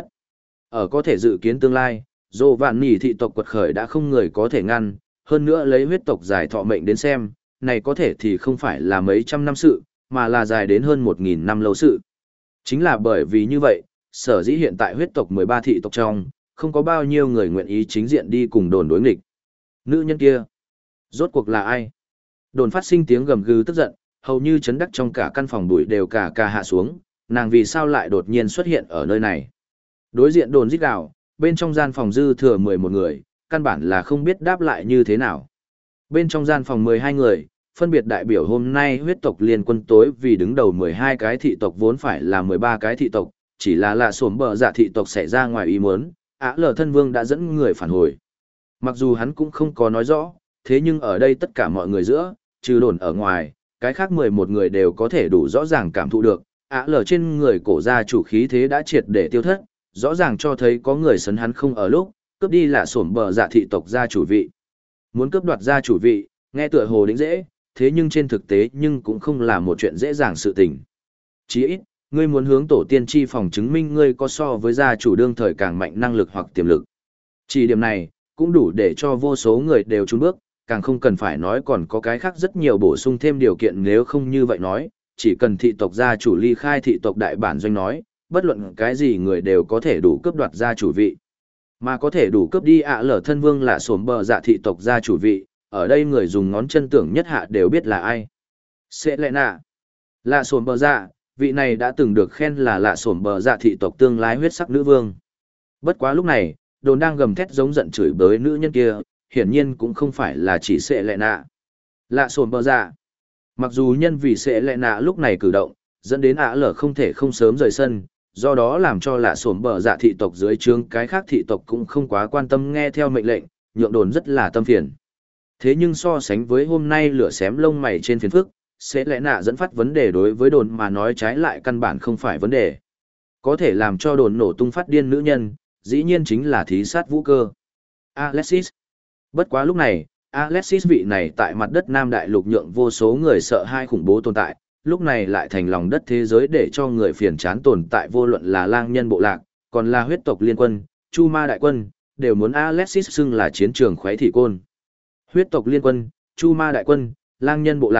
Ở có thể dự kiến tương lai, Dô Vạn Nhỉ thị tộc quật khởi đã không người có thể ngăn, hơn nữa lấy huyết tộc dài thọ mệnh đến xem, này có thể thì không phải là mấy trăm năm sự, mà là dài đến hơn 1.000 năm lâu sự. Chính là bởi vì như vậy, sở dĩ hiện tại huyết tộc 13 thị tộc trong, không có bao nhiêu người nguyện ý chính diện đi cùng đồn đối nghịch. Nữ nhân kia, rốt cuộc là ai? Đồn phát sinh tiếng gầm gừ tức giận, hầu như chấn đắc trong cả căn phòng bụi đều cả hạ xuống, nàng vì sao lại đột nhiên xuất hiện ở nơi này. Đối diện đồn rít gào, bên trong gian phòng dư thừa 11 người, căn bản là không biết đáp lại như thế nào. Bên trong gian phòng 12 người, phân biệt đại biểu hôm nay huyết tộc liên quân tối vì đứng đầu 12 cái thị tộc vốn phải là 13 cái thị tộc, chỉ là sổm bờ dạ thị tộc xảy ra ngoài ý muốn, lờ thân vương đã dẫn người phản hồi. Mặc dù hắn cũng không có nói rõ, thế nhưng ở đây tất cả mọi người giữa, trừ đồn ở ngoài, cái khác 11 người đều có thể đủ rõ ràng cảm thụ được, lờ trên người cổ gia chủ khí thế đã triệt để tiêu thất, rõ ràng cho thấy có người sấn hắn không ở lúc, cướp đi sổm bờ dạ thị tộc gia chủ vị. Muốn cướp đoạt gia chủ vị, nghe tựa hồ đỉnh dễ, thế nhưng trên thực tế nhưng cũng không là một chuyện dễ dàng sự tình. Chỉ ít, ngươi muốn hướng tổ tiên tri phòng chứng minh ngươi có so với gia chủ đương thời càng mạnh năng lực hoặc tiềm lực. Chỉ điểm này, cũng đủ để cho vô số người đều trốn bước, càng không cần phải nói còn có cái khác rất nhiều bổ sung thêm điều kiện nếu không như vậy nói, chỉ cần thị tộc gia chủ ly khai thị tộc đại bản doanh nói, bất luận cái gì người đều có thể đủ cướp đoạt gia chủ vị. Mà có thể đủ cướp đi lở thân vương là sổm bờ dạ thị tộc gia chủ vị, ở đây người dùng ngón chân tưởng nhất hạ đều biết là ai. Sẽ lẽ nạ. Là sổm bờ dạ, vị này đã từng được khen là sổm bờ dạ thị tộc tương lai huyết sắc nữ vương. Bất quá lúc này, đồn đang gầm thét giống giận chửi bới nữ nhân kia, hiển nhiên cũng không phải là chỉ sẽ lẽ nạ. Là sổm bờ dạ. Mặc dù nhân vì sẽ lẽ nạ lúc này cử động, dẫn đến lở không thể không sớm rời sân, do đó làm cho sổm bờ dạ thị tộc dưới trướng cái khác thị tộc cũng không quá quan tâm nghe theo mệnh lệnh, nhượng đồn rất là tâm phiền. Thế nhưng so sánh với hôm nay lửa xém lông mày trên phiền phức, sẽ lẽ nạ dẫn phát vấn đề đối với đồn mà nói trái lại căn bản không phải vấn đề. Có thể làm cho đồn nổ tung phát điên nữ nhân, dĩ nhiên chính là thí sát vũ cơ. Alexis. Bất quá lúc này, Alexis vị này tại mặt đất Nam Đại Lục nhượng vô số người sợ hai khủng bố tồn tại, lúc này lại thành lòng đất thế giới để cho người phiền chán tồn tại vô luận là lang nhân bộ lạc, còn là huyết tộc liên quân, Chu Ma đại quân, đều muốn Alexis xưng là chiến trường khoái thị côn. Huyết tộc liên quân, Chu Ma đại quân, lang nhân bộ lạc,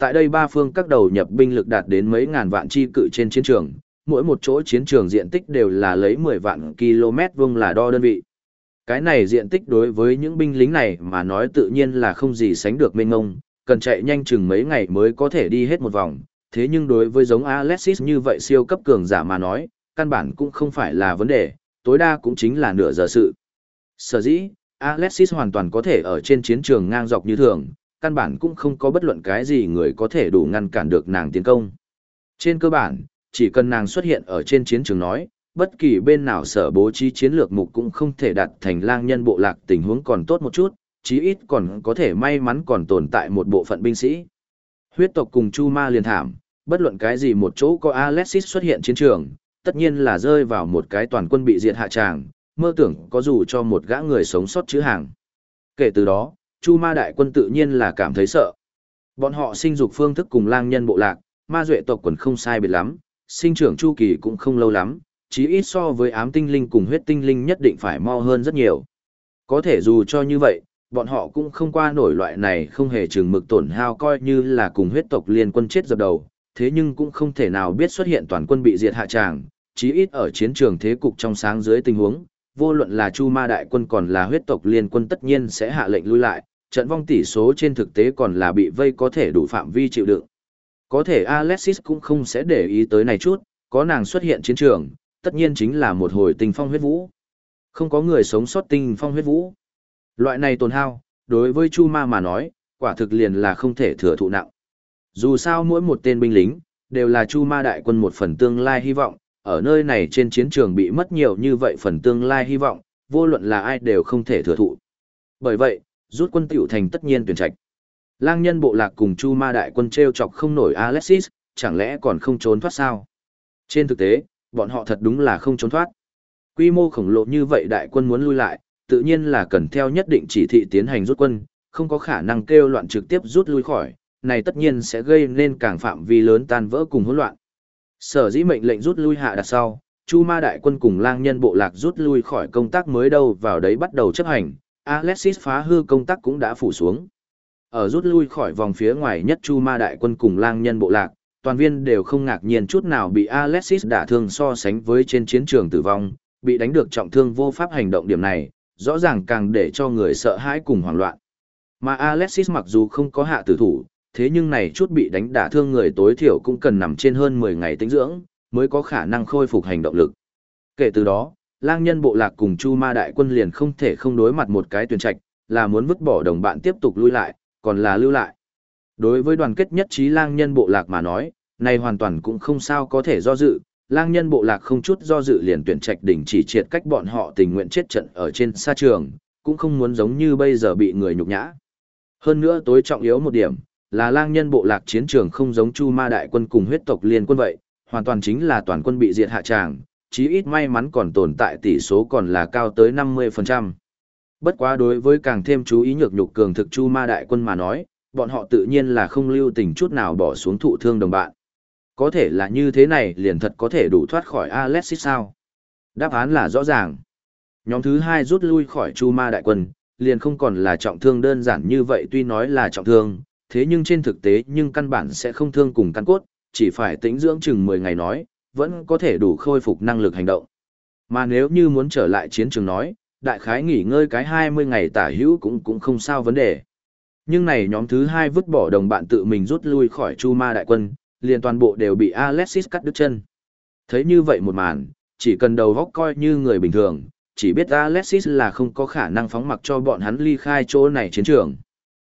Tại đây ba phương các đầu nhập binh lực đạt đến mấy ngàn vạn chi cự trên chiến trường, mỗi một chỗ chiến trường diện tích đều là lấy 10 vạn km vuông là đo đơn vị. Cái này diện tích đối với những binh lính này mà nói tự nhiên là không gì sánh được mênh mông, cần chạy nhanh chừng mấy ngày mới có thể đi hết một vòng. Thế nhưng đối với giống Alexis như vậy siêu cấp cường giả mà nói, căn bản cũng không phải là vấn đề, tối đa cũng chính là nửa giờ sự. Sở dĩ, Alexis hoàn toàn có thể ở trên chiến trường ngang dọc như thường, căn bản cũng không có bất luận cái gì người có thể đủ ngăn cản được nàng tiến công. Trên cơ bản, chỉ cần nàng xuất hiện ở trên chiến trường nói, bất kỳ bên nào sở bố trí chiến lược mục cũng không thể đạt thành lang nhân bộ lạc tình huống còn tốt một chút, chí ít còn có thể may mắn còn tồn tại một bộ phận binh sĩ. Huyết tộc cùng Chu Ma liền thảm, bất luận cái gì một chỗ có Alexis xuất hiện chiến trường, tất nhiên là rơi vào một cái toàn quân bị diệt hạ tràng, mơ tưởng có dù cho một gã người sống sót chữ hàng. Kể từ đó, Chu Ma đại quân tự nhiên là cảm thấy sợ. Bọn họ sinh dục phương thức cùng lang nhân bộ lạc, ma duệ tộc quần không sai biệt lắm, sinh trưởng chu kỳ cũng không lâu lắm, chí ít so với ám tinh linh cùng huyết tinh linh nhất định phải mau hơn rất nhiều. Có thể dù cho như vậy, bọn họ cũng không qua nổi loại này không hề chừng mực tổn hao coi như là cùng huyết tộc liên quân chết dập đầu, thế nhưng cũng không thể nào biết xuất hiện toàn quân bị diệt hạ tràng, chí ít ở chiến trường thế cục trong sáng dưới tình huống, vô luận là Chu Ma đại quân còn là huyết tộc liên quân tất nhiên sẽ hạ lệnh lui lại, trận vong tỷ số trên thực tế còn là bị vây có thể đủ phạm vi chịu đựng. Có thể Alexis cũng không sẽ để ý tới này chút, có nàng xuất hiện chiến trường, tất nhiên chính là một hồi tình phong huyết vũ. Không có người sống sót tình phong huyết vũ. Loại này tổn hao, đối với Chu Ma mà nói, quả thực liền là không thể thừa thụ nặng. Dù sao mỗi một tên binh lính, đều là Chu Ma đại quân một phần tương lai hy vọng, ở nơi này trên chiến trường bị mất nhiều như vậy phần tương lai hy vọng, vô luận là ai đều không thể thừa thụ. Bởi vậy, rút quân tiểu thành tất nhiên tuyển trạch. Lang nhân bộ lạc cùng Chu Ma đại quân treo chọc không nổi Alexis, chẳng lẽ còn không trốn thoát sao? Trên thực tế, bọn họ thật đúng là không trốn thoát. Quy mô khổng lồ như vậy đại quân muốn lui lại, tự nhiên là cần theo nhất định chỉ thị tiến hành rút quân, không có khả năng kêu loạn trực tiếp rút lui khỏi, này tất nhiên sẽ gây nên càng phạm vi lớn tan vỡ cùng hỗn loạn. Sở dĩ mệnh lệnh rút lui hạ đặt sau, Chu Ma đại quân cùng lang nhân bộ lạc rút lui khỏi công tác mới đâu vào đấy bắt đầu chấp hành, Alexis phá hư công tác cũng đã phủ xuống. Ở rút lui khỏi vòng phía ngoài nhất Chu Ma đại quân cùng lang nhân bộ lạc, toàn viên đều không ngạc nhiên chút nào bị Alexis đả thương so sánh với trên chiến trường tử vong, bị đánh được trọng thương vô pháp hành động điểm này, rõ ràng càng để cho người sợ hãi cùng hoảng loạn. Mà Alexis mặc dù không có hạ tử thủ, thế nhưng này chút bị đánh đả thương người tối thiểu cũng cần nằm trên hơn 10 ngày tĩnh dưỡng, mới có khả năng khôi phục hành động lực. Kể từ đó, lang nhân bộ lạc cùng Chu Ma đại quân liền không thể không đối mặt một cái tuyển trạch, là muốn vứt bỏ đồng bạn tiếp tục lui lại, còn là lưu lại. Đối với đoàn kết nhất trí lang nhân bộ lạc mà nói, này hoàn toàn cũng không sao có thể do dự, lang nhân bộ lạc không chút do dự liền tuyển trạch đỉnh chỉ triệt cách bọn họ tình nguyện chết trận ở trên sa trường, cũng không muốn giống như bây giờ bị người nhục nhã. Hơn nữa tối trọng yếu một điểm, là lang nhân bộ lạc chiến trường không giống Chu Ma đại quân cùng huyết tộc liên quân vậy, hoàn toàn chính là toàn quân bị diệt hạ tràng, chí ít may mắn còn tồn tại tỷ số còn là cao tới 50%. Bất quá đối với càng thêm chú ý nhược nhục cường thực Chu Ma đại quân mà nói, bọn họ tự nhiên là không lưu tình chút nào bỏ xuống thụ thương đồng bạn. Có thể là như thế này liền thật có thể đủ thoát khỏi Alexis sao? Đáp án là rõ ràng. Nhóm thứ 2 rút lui khỏi Chu Ma đại quân, liền không còn là trọng thương đơn giản như vậy, tuy nói là trọng thương, thế nhưng trên thực tế nhưng căn bản sẽ không thương cùng căn cốt, chỉ phải tĩnh dưỡng chừng 10 ngày nói, vẫn có thể đủ khôi phục năng lực hành động. Mà nếu như muốn trở lại chiến trường nói, đại khái nghỉ ngơi cái 20 ngày tả hữu cũng không sao vấn đề. Nhưng này nhóm thứ 2 vứt bỏ đồng bạn tự mình rút lui khỏi Chu Ma đại quân, liền toàn bộ đều bị Alexis cắt đứt chân. Thấy như vậy một màn, chỉ cần đầu góc coi như người bình thường, chỉ biết Alexis là không có khả năng phóng mặc cho bọn hắn ly khai chỗ này chiến trường.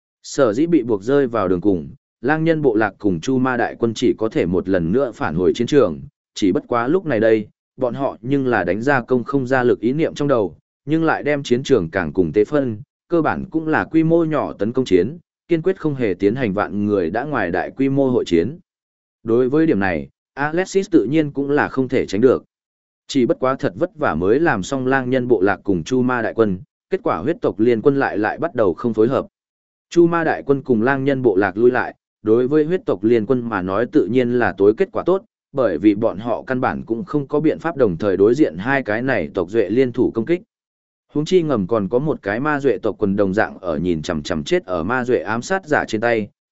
Sở dĩ bị buộc rơi vào đường cùng, lang nhân bộ lạc cùng Chu Ma đại quân chỉ có thể một lần nữa phản hồi chiến trường, chỉ bất quá lúc này đây, bọn họ nhưng là đánh ra công không ra lực ý niệm trong đầu, nhưng lại đem chiến trường càng cùng tế phân, cơ bản cũng là quy mô nhỏ tấn công chiến, kiên quyết không hề tiến hành vạn người đã ngoài đại quy mô hội chiến. Đối với điểm này, Alexis tự nhiên cũng là không thể tránh được. Chỉ bất quá thật vất vả mới làm xong lang nhân bộ lạc cùng Chu Ma đại quân, kết quả huyết tộc liên quân lại bắt đầu không phối hợp. Chu Ma đại quân cùng lang nhân bộ lạc lui lại, đối với huyết tộc liên quân mà nói tự nhiên là tối kết quả tốt, bởi vì bọn họ căn bản cũng không có biện pháp đồng thời đối diện hai cái này tộc duệ liên thủ công kích. Huống chi ngầm còn có một cái ma duệ tộc quần đồng dạng ở nhìn chằm chằm chết ở ma duệ ám sát giả trên tay,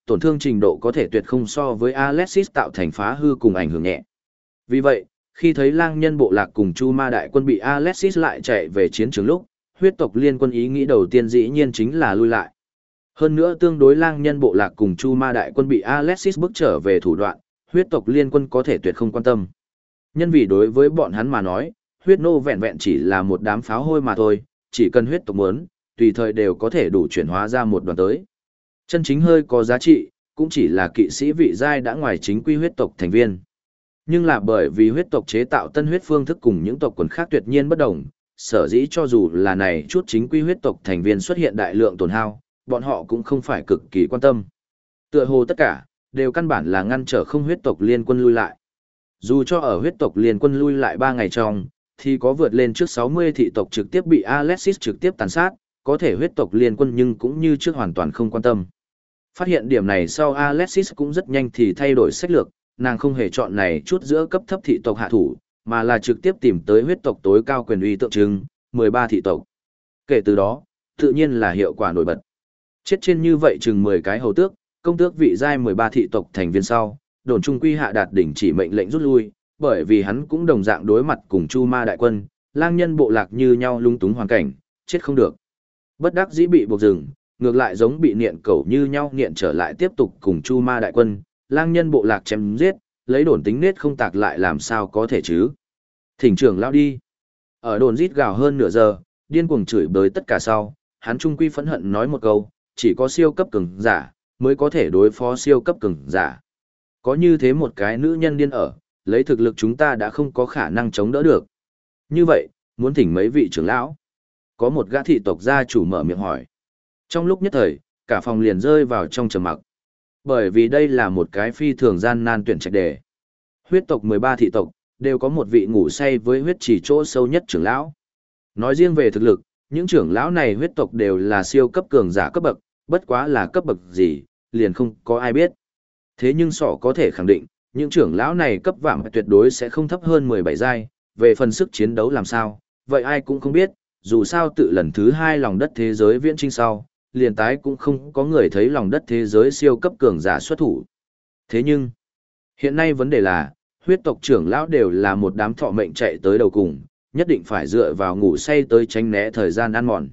tổn thương trình độ có thể tuyệt không so với Alexis tạo thành phá hư cùng ảnh hưởng nhẹ. Vì vậy, khi thấy lang nhân bộ lạc cùng Chu Ma đại quân bị Alexis lại chạy về chiến trường lúc, huyết tộc liên quân ý nghĩ đầu tiên dĩ nhiên chính là lui lại. Hơn nữa tương đối lang nhân bộ lạc cùng Chu Ma đại quân bị Alexis bước trở về thủ đoạn, huyết tộc liên quân có thể tuyệt không quan tâm. Nhân vì đối với bọn hắn mà nói, huyết nô vẹn vẹn chỉ là một đám pháo hôi mà thôi, chỉ cần huyết tộc muốn, tùy thời đều có thể đủ chuyển hóa ra một đoàn tới. Chân chính hơi có giá trị, cũng chỉ là kỵ sĩ vị giai đã ngoài chính quy huyết tộc thành viên. Nhưng là bởi vì huyết tộc chế tạo tân huyết phương thức cùng những tộc quần khác tuyệt nhiên bất đồng, sở dĩ cho dù là này chút chính quy huyết tộc thành viên xuất hiện đại lượng tổn hao, bọn họ cũng không phải cực kỳ quan tâm. Tựa hồ tất cả, đều căn bản là ngăn trở không huyết tộc liên quân lui lại. Dù cho ở huyết tộc liên quân lui lại 3 ngày trong, thì có vượt lên trước 60 thị tộc trực tiếp bị Alexis trực tiếp tàn sát, có thể huyết tộc liên quân nhưng cũng như trước hoàn toàn không quan tâm. Phát hiện điểm này sau Alexis cũng rất nhanh thì thay đổi sách lược, nàng không hề chọn này chút giữa cấp thấp thị tộc hạ thủ, mà là trực tiếp tìm tới huyết tộc tối cao quyền uy tượng trưng, 13 thị tộc. Kể từ đó, tự nhiên là hiệu quả nổi bật. Chết trên như vậy chừng 10 cái hầu tước, công tước vị giai 13 thị tộc thành viên sau, đồn trung quy hạ đạt đỉnh chỉ mệnh lệnh rút lui, bởi vì hắn cũng đồng dạng đối mặt cùng Chu Ma đại quân, lang nhân bộ lạc như nhau lung túng hoàn cảnh, chết không được. Bất đắc dĩ bị buộc dừng, ngược lại giống bị niệm cẩu như nhau niệm trở lại tiếp tục cùng Chu Ma đại quân, lang nhân bộ lạc chém giết, lấy đồn tính nết không tạc lại làm sao có thể chứ. Thỉnh trưởng lao đi. Ở đồn rít gào hơn nửa giờ, điên cuồng chửi bới tất cả sau, hắn trung quy phẫn hận nói một câu, chỉ có siêu cấp cường giả mới có thể đối phó siêu cấp cường giả. Có như thế một cái nữ nhân điên ở, lấy thực lực chúng ta đã không có khả năng chống đỡ được. Như vậy, muốn thỉnh mấy vị trưởng lão. Có một gã thị tộc gia chủ mở miệng hỏi. Trong lúc nhất thời, cả phòng liền rơi vào trong trầm mặc. Bởi vì đây là một cái phi thường gian nan tuyển trạch đề. Huyết tộc 13 thị tộc, đều có một vị ngủ say với huyết chỉ chỗ sâu nhất trưởng lão. Nói riêng về thực lực, những trưởng lão này huyết tộc đều là siêu cấp cường giả cấp bậc, bất quá là cấp bậc gì, liền không có ai biết. Thế nhưng sọ có thể khẳng định, những trưởng lão này cấp vạm tuyệt đối sẽ không thấp hơn 17 giai, về phần sức chiến đấu làm sao, vậy ai cũng không biết, dù sao tự lần thứ 2 lòng đất thế giới viễn trinh sau, liền tái cũng không có người thấy lòng đất thế giới siêu cấp cường giả xuất thủ. Thế nhưng, hiện nay vấn đề là, huyết tộc trưởng lão đều là một đám thọ mệnh chạy tới đầu cùng, nhất định phải dựa vào ngủ say tới tránh né thời gian ăn mòn.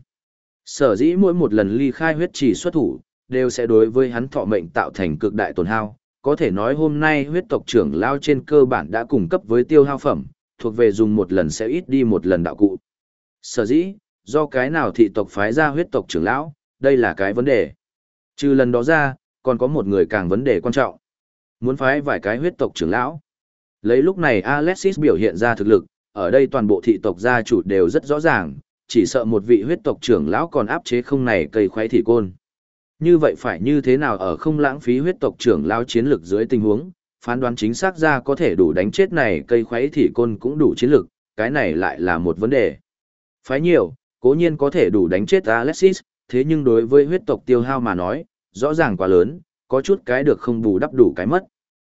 Sở dĩ mỗi một lần ly khai huyết trì xuất thủ, đều sẽ đối với hắn thọ mệnh tạo thành cực đại tổn hao. Có thể nói hôm nay huyết tộc trưởng lão trên cơ bản đã cung cấp với tiêu hao phẩm, thuộc về dùng một lần sẽ ít đi một lần đạo cụ. Sở dĩ, do cái nào thị tộc phái ra huyết tộc trưởng lão, đây là cái vấn đề. Trừ lần đó ra, còn có một người càng vấn đề quan trọng. Muốn phái vài cái huyết tộc trưởng lão. Lấy lúc này Alexis biểu hiện ra thực lực, ở đây toàn bộ thị tộc gia chủ đều rất rõ ràng, chỉ sợ một vị huyết tộc trưởng lão còn áp chế không này cây khoái thị côn. Như vậy phải như thế nào ở không lãng phí huyết tộc trưởng lão chiến lực dưới tình huống, phán đoán chính xác ra có thể đủ đánh chết này cây khoái thị côn cũng đủ chiến lực, cái này lại là một vấn đề. Phái nhiều, cố nhiên có thể đủ đánh chết Alexis, thế nhưng đối với huyết tộc tiêu hao mà nói, rõ ràng quá lớn, có chút cái được không bù đắp đủ cái mất.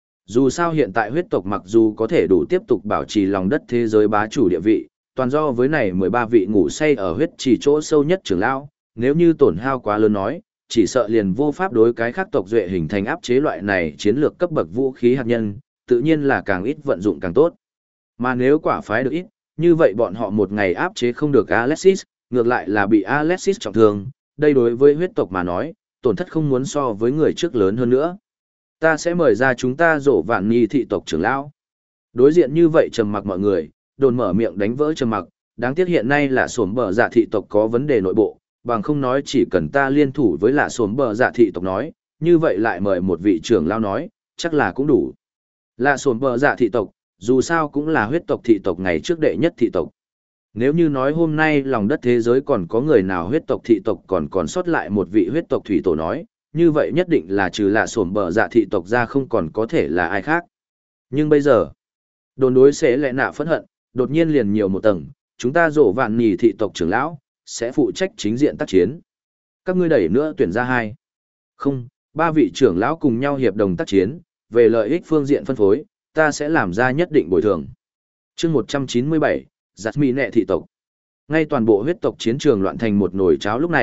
Dù sao hiện tại huyết tộc mặc dù có thể đủ tiếp tục bảo trì lòng đất thế giới bá chủ địa vị, toàn do với này 13 vị ngủ say ở huyết chỉ chỗ sâu nhất trưởng lão, nếu như tổn hao quá lớn nói, chỉ sợ liền vô pháp đối cái khác tộc duệ hình thành áp chế loại này chiến lược cấp bậc vũ khí hạt nhân, tự nhiên là càng ít vận dụng càng tốt. Mà nếu quả phái được ít, như vậy bọn họ một ngày áp chế không được Alexis, ngược lại là bị Alexis trọng thương, đây đối với huyết tộc mà nói, tổn thất không muốn so với người trước lớn hơn nữa. Ta sẽ mời ra chúng ta rổ vạn nhi thị tộc trưởng lão. Đối diện như vậy trầm mặc mọi người, đồn mở miệng đánh vỡ trầm mặc, đáng tiếc hiện nay là sổm bờ dạ thị tộc có vấn đề nội bộ, bằng không nói chỉ cần ta liên thủ với là sổm bờ dạ thị tộc nói, như vậy lại mời một vị trưởng lão nói, chắc là cũng đủ. Là sổm bờ dạ thị tộc, dù sao cũng là huyết tộc thị tộc ngày trước đệ nhất thị tộc. Nếu như nói hôm nay lòng đất thế giới còn có người nào huyết tộc thị tộc còn sót lại một vị huyết tộc thủy tổ nói, như vậy nhất định là trừ là sổm bờ dạ thị tộc ra không còn có thể là ai khác. Nhưng bây giờ, đồn đối sẽ lẽ nạ phẫn hận, đột nhiên liền nhiều một tầng, chúng ta rổ vạn nỉ thị tộc trưởng lão, sẽ phụ trách chính diện tác chiến. Các ngươi đẩy nữa tuyển ra 2. Không, 3 vị trưởng lão cùng nhau hiệp đồng tác chiến, về lợi ích phương diện phân phối, ta sẽ làm ra nhất định bồi thường. chương 197, giặt mì nẹ thị tộc. Ngay toàn bộ huyết tộc chiến trường loạn thành một nồi cháo lúc này,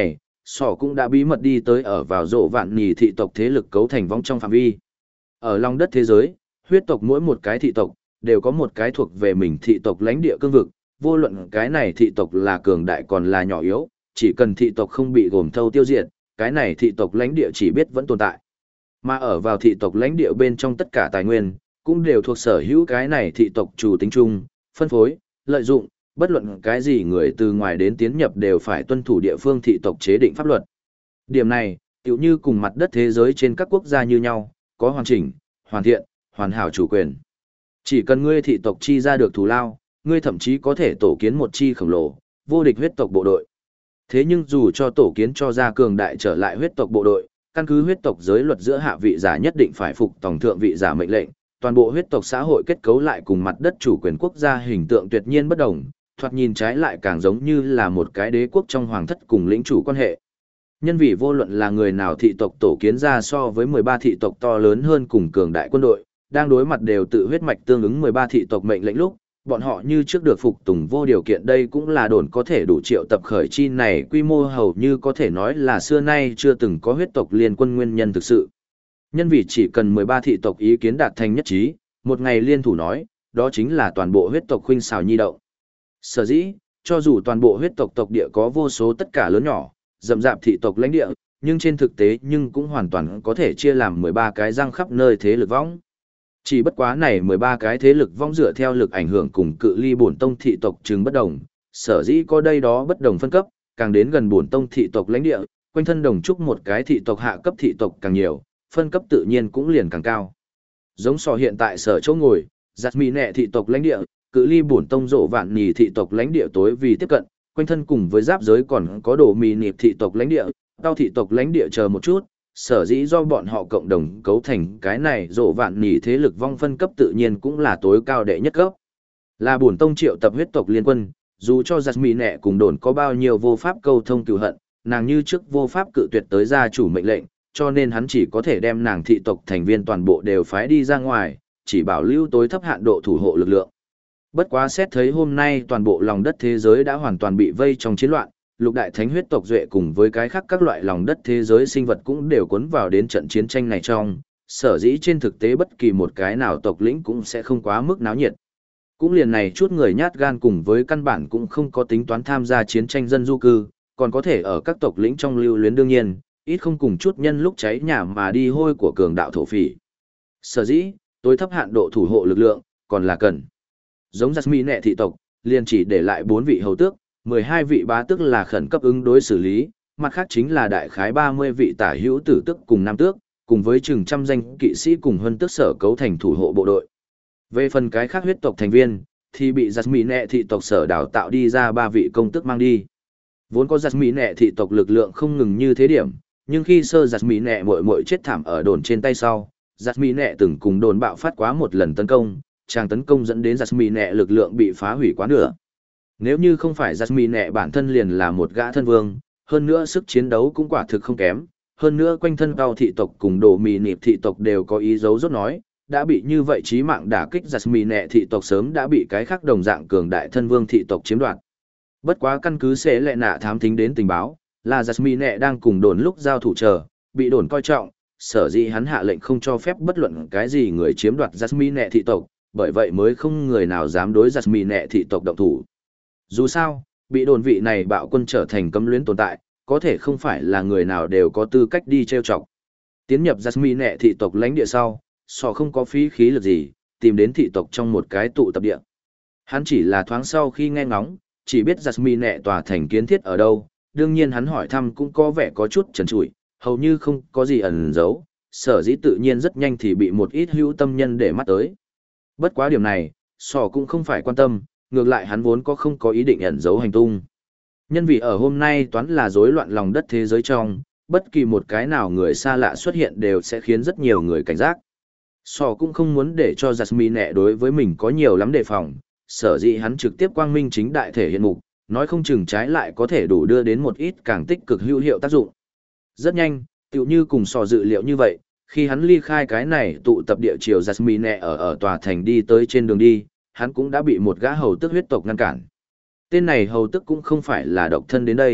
sỏ cũng đã bí mật đi tới ở vào rộ vạn nhì thị tộc thế lực cấu thành vong trong phạm vi. Ở lòng đất thế giới, huyết tộc mỗi một cái thị tộc, đều có một cái thuộc về mình thị tộc lãnh địa cương vực, vô luận cái này thị tộc là cường đại còn là nhỏ yếu, chỉ cần thị tộc không bị gồm thâu tiêu diệt, cái này thị tộc lãnh địa chỉ biết vẫn tồn tại. Mà ở vào thị tộc lãnh địa bên trong tất cả tài nguyên, cũng đều thuộc sở hữu cái này thị tộc chủ tính chung, phân phối, lợi dụng, bất luận cái gì người từ ngoài đến tiến nhập đều phải tuân thủ địa phương thị tộc chế định pháp luật. Điểm này, tựu như cùng mặt đất thế giới trên các quốc gia như nhau, có hoàn chỉnh, hoàn thiện, hoàn hảo chủ quyền. Chỉ cần ngươi thị tộc chi ra được thù lao, ngươi thậm chí có thể tổ kiến một chi khổng lồ, vô địch huyết tộc bộ đội. Thế nhưng dù cho tổ kiến cho ra cường đại trở lại huyết tộc bộ đội, căn cứ huyết tộc giới luật giữa hạ vị giả nhất định phải phục tòng thượng vị giả mệnh lệnh, toàn bộ huyết tộc xã hội kết cấu lại cùng mặt đất chủ quyền quốc gia hình tượng tuyệt nhiên bất đồng, thoạt nhìn trái lại càng giống như là một cái đế quốc trong hoàng thất cùng lĩnh chủ quan hệ. Nhân vì vô luận là người nào thị tộc tổ kiến ra so với 13 thị tộc to lớn hơn cùng cường đại quân đội, đang đối mặt đều tự huyết mạch tương ứng 13 thị tộc mệnh lệnh lúc, bọn họ như trước được phục tùng vô điều kiện. Đây cũng là đồn có thể đủ triệu tập khởi chi này quy mô hầu như có thể nói là xưa nay chưa từng có huyết tộc liên quân nguyên nhân thực sự. Nhân vì chỉ cần 13 thị tộc ý kiến đạt thành nhất trí, một ngày liên thủ nói, đó chính là toàn bộ huyết tộc khuynh xào nhi động. Sở dĩ, cho dù toàn bộ huyết tộc tộc địa có vô số tất cả lớn nhỏ, rậm rạp thị tộc lãnh địa, nhưng trên thực tế nhưng cũng hoàn toàn có thể chia làm 13 cái răng khắp nơi thế lực võng. Chỉ bất quá này 13 cái thế lực vong dựa theo lực ảnh hưởng cùng cự ly bổn tông thị tộc chứng bất đồng, sở dĩ có đây đó bất đồng phân cấp, càng đến gần bổn tông thị tộc lãnh địa, quanh thân đồng trúc một cái thị tộc hạ cấp thị tộc càng nhiều, phân cấp tự nhiên cũng liền càng cao. Giống so hiện tại sở chỗ ngồi, giặt mì nẹ thị tộc lãnh địa, cự ly bổn tông rộ vạn nhì thị tộc lãnh địa tối vì tiếp cận, quanh thân cùng với giáp giới còn có đồ mì nịp thị tộc lãnh địa, tao thị tộc lãnh địa chờ một chút. Sở dĩ do bọn họ cộng đồng cấu thành cái này rộ vạn nhì thế lực vong phân cấp tự nhiên cũng là tối cao đệ nhất cấp. Là bổn tông triệu tập huyết tộc liên quân, dù cho giặt mì nẹ cùng đồn có bao nhiêu vô pháp câu thông cừu hận, nàng như trước vô pháp cự tuyệt tới gia chủ mệnh lệnh, cho nên hắn chỉ có thể đem nàng thị tộc thành viên toàn bộ đều phái đi ra ngoài, chỉ bảo lưu tối thấp hạn độ thủ hộ lực lượng. Bất quá xét thấy hôm nay toàn bộ lòng đất thế giới đã hoàn toàn bị vây trong chiến loạn, lục đại thánh huyết tộc duệ cùng với cái khác các loại lòng đất thế giới sinh vật cũng đều cuốn vào đến trận chiến tranh này trong, sở dĩ trên thực tế bất kỳ một cái nào tộc lĩnh cũng sẽ không quá mức náo nhiệt. Cũng liền này chút người nhát gan cùng với căn bản cũng không có tính toán tham gia chiến tranh dân du cư, còn có thể ở các tộc lĩnh trong lưu luyến đương nhiên, ít không cùng chút nhân lúc cháy nhà mà đi hôi của cường đạo thổ phỉ. Sở dĩ, tối thấp hạn độ thủ hộ lực lượng, còn là cần. Giống Jasmine nẹ thị tộc, liền chỉ để lại 4 vị hầu tước, 12 vị bá tước là khẩn cấp ứng đối xử lý, mặt khác chính là đại khái 30 vị tả hữu tử tước cùng nam tước, cùng với chừng trăm danh kỵ sĩ cùng huân tước sở cấu thành thủ hộ bộ đội. Về phần cái khác huyết tộc thành viên, thì bị Jasmine nẹ thị tộc sở đào tạo đi ra 3 vị công tước mang đi. Vốn có Jasmine nẹ thị tộc lực lượng không ngừng như thế điểm, nhưng khi sơ Jasmine nẹ muội chết thảm ở đồn trên tay sau, Jasmine nẹ từng cùng đồn bạo phát quá một lần tấn công, chàng tấn công dẫn đến Jasmine nẹ lực lượng bị phá hủy quá nửa. Nếu như không phải Jasmine nẹ bản thân liền là một gã thân vương, hơn nữa sức chiến đấu cũng quả thực không kém, hơn nữa quanh thân cao thị tộc cùng đồ mì nịp thị tộc đều có ý dấu rốt nói, đã bị như vậy chí mạng đả kích Jasmine nẹ thị tộc sớm đã bị cái khác đồng dạng cường đại thân vương thị tộc chiếm đoạt. Bất quá căn cứ sẽ lệ nạ thám thính đến tình báo, là Jasmine nẹ đang cùng đồn lúc giao thủ chờ, bị đồn coi trọng, sở dĩ hắn hạ lệnh không cho phép bất luận cái gì người chiếm đoạt Jasmine nẹ thị tộc, bởi vậy mới không người nào dám đối Jasmine nẹ thị tộc động thủ. Dù sao, bị đồn vị này bạo quân trở thành cấm luyến tồn tại, có thể không phải là người nào đều có tư cách đi trêu chọc. Tiến nhập Jasmine nẹ thị tộc lãnh địa sau, sò không có phí khí lực gì, tìm đến thị tộc trong một cái tụ tập địa. Hắn chỉ là thoáng sau khi nghe ngóng, chỉ biết Jasmine nẹ tòa thành kiến thiết ở đâu, đương nhiên hắn hỏi thăm cũng có vẻ có chút trần trụi, hầu như không có gì ẩn giấu, sở dĩ tự nhiên rất nhanh thì bị một ít hữu tâm nhân để mắt tới. Bất quá điểm này, sò cũng không phải quan tâm, ngược lại hắn vốn không có ý định ẩn giấu hành tung. Nhân vì ở hôm nay toán là rối loạn lòng đất thế giới trong, bất kỳ một cái nào người xa lạ xuất hiện đều sẽ khiến rất nhiều người cảnh giác. Sò cũng không muốn để cho Jasmine nẹ đối với mình có nhiều lắm đề phòng, sở dĩ hắn trực tiếp quang minh chính đại thể hiện mục, nói không chừng trái lại có thể đủ đưa đến một ít càng tích cực hữu hiệu tác dụng. Rất nhanh, tựu như cùng sò dự liệu như vậy, khi hắn ly khai cái này tụ tập địa chiều Jasmine nẹ ở tòa thành đi tới trên đường đi, hắn cũng đã bị một gã hầu tức huyết tộc ngăn cản. Tên này hầu tức cũng không phải là độc thân đến đây,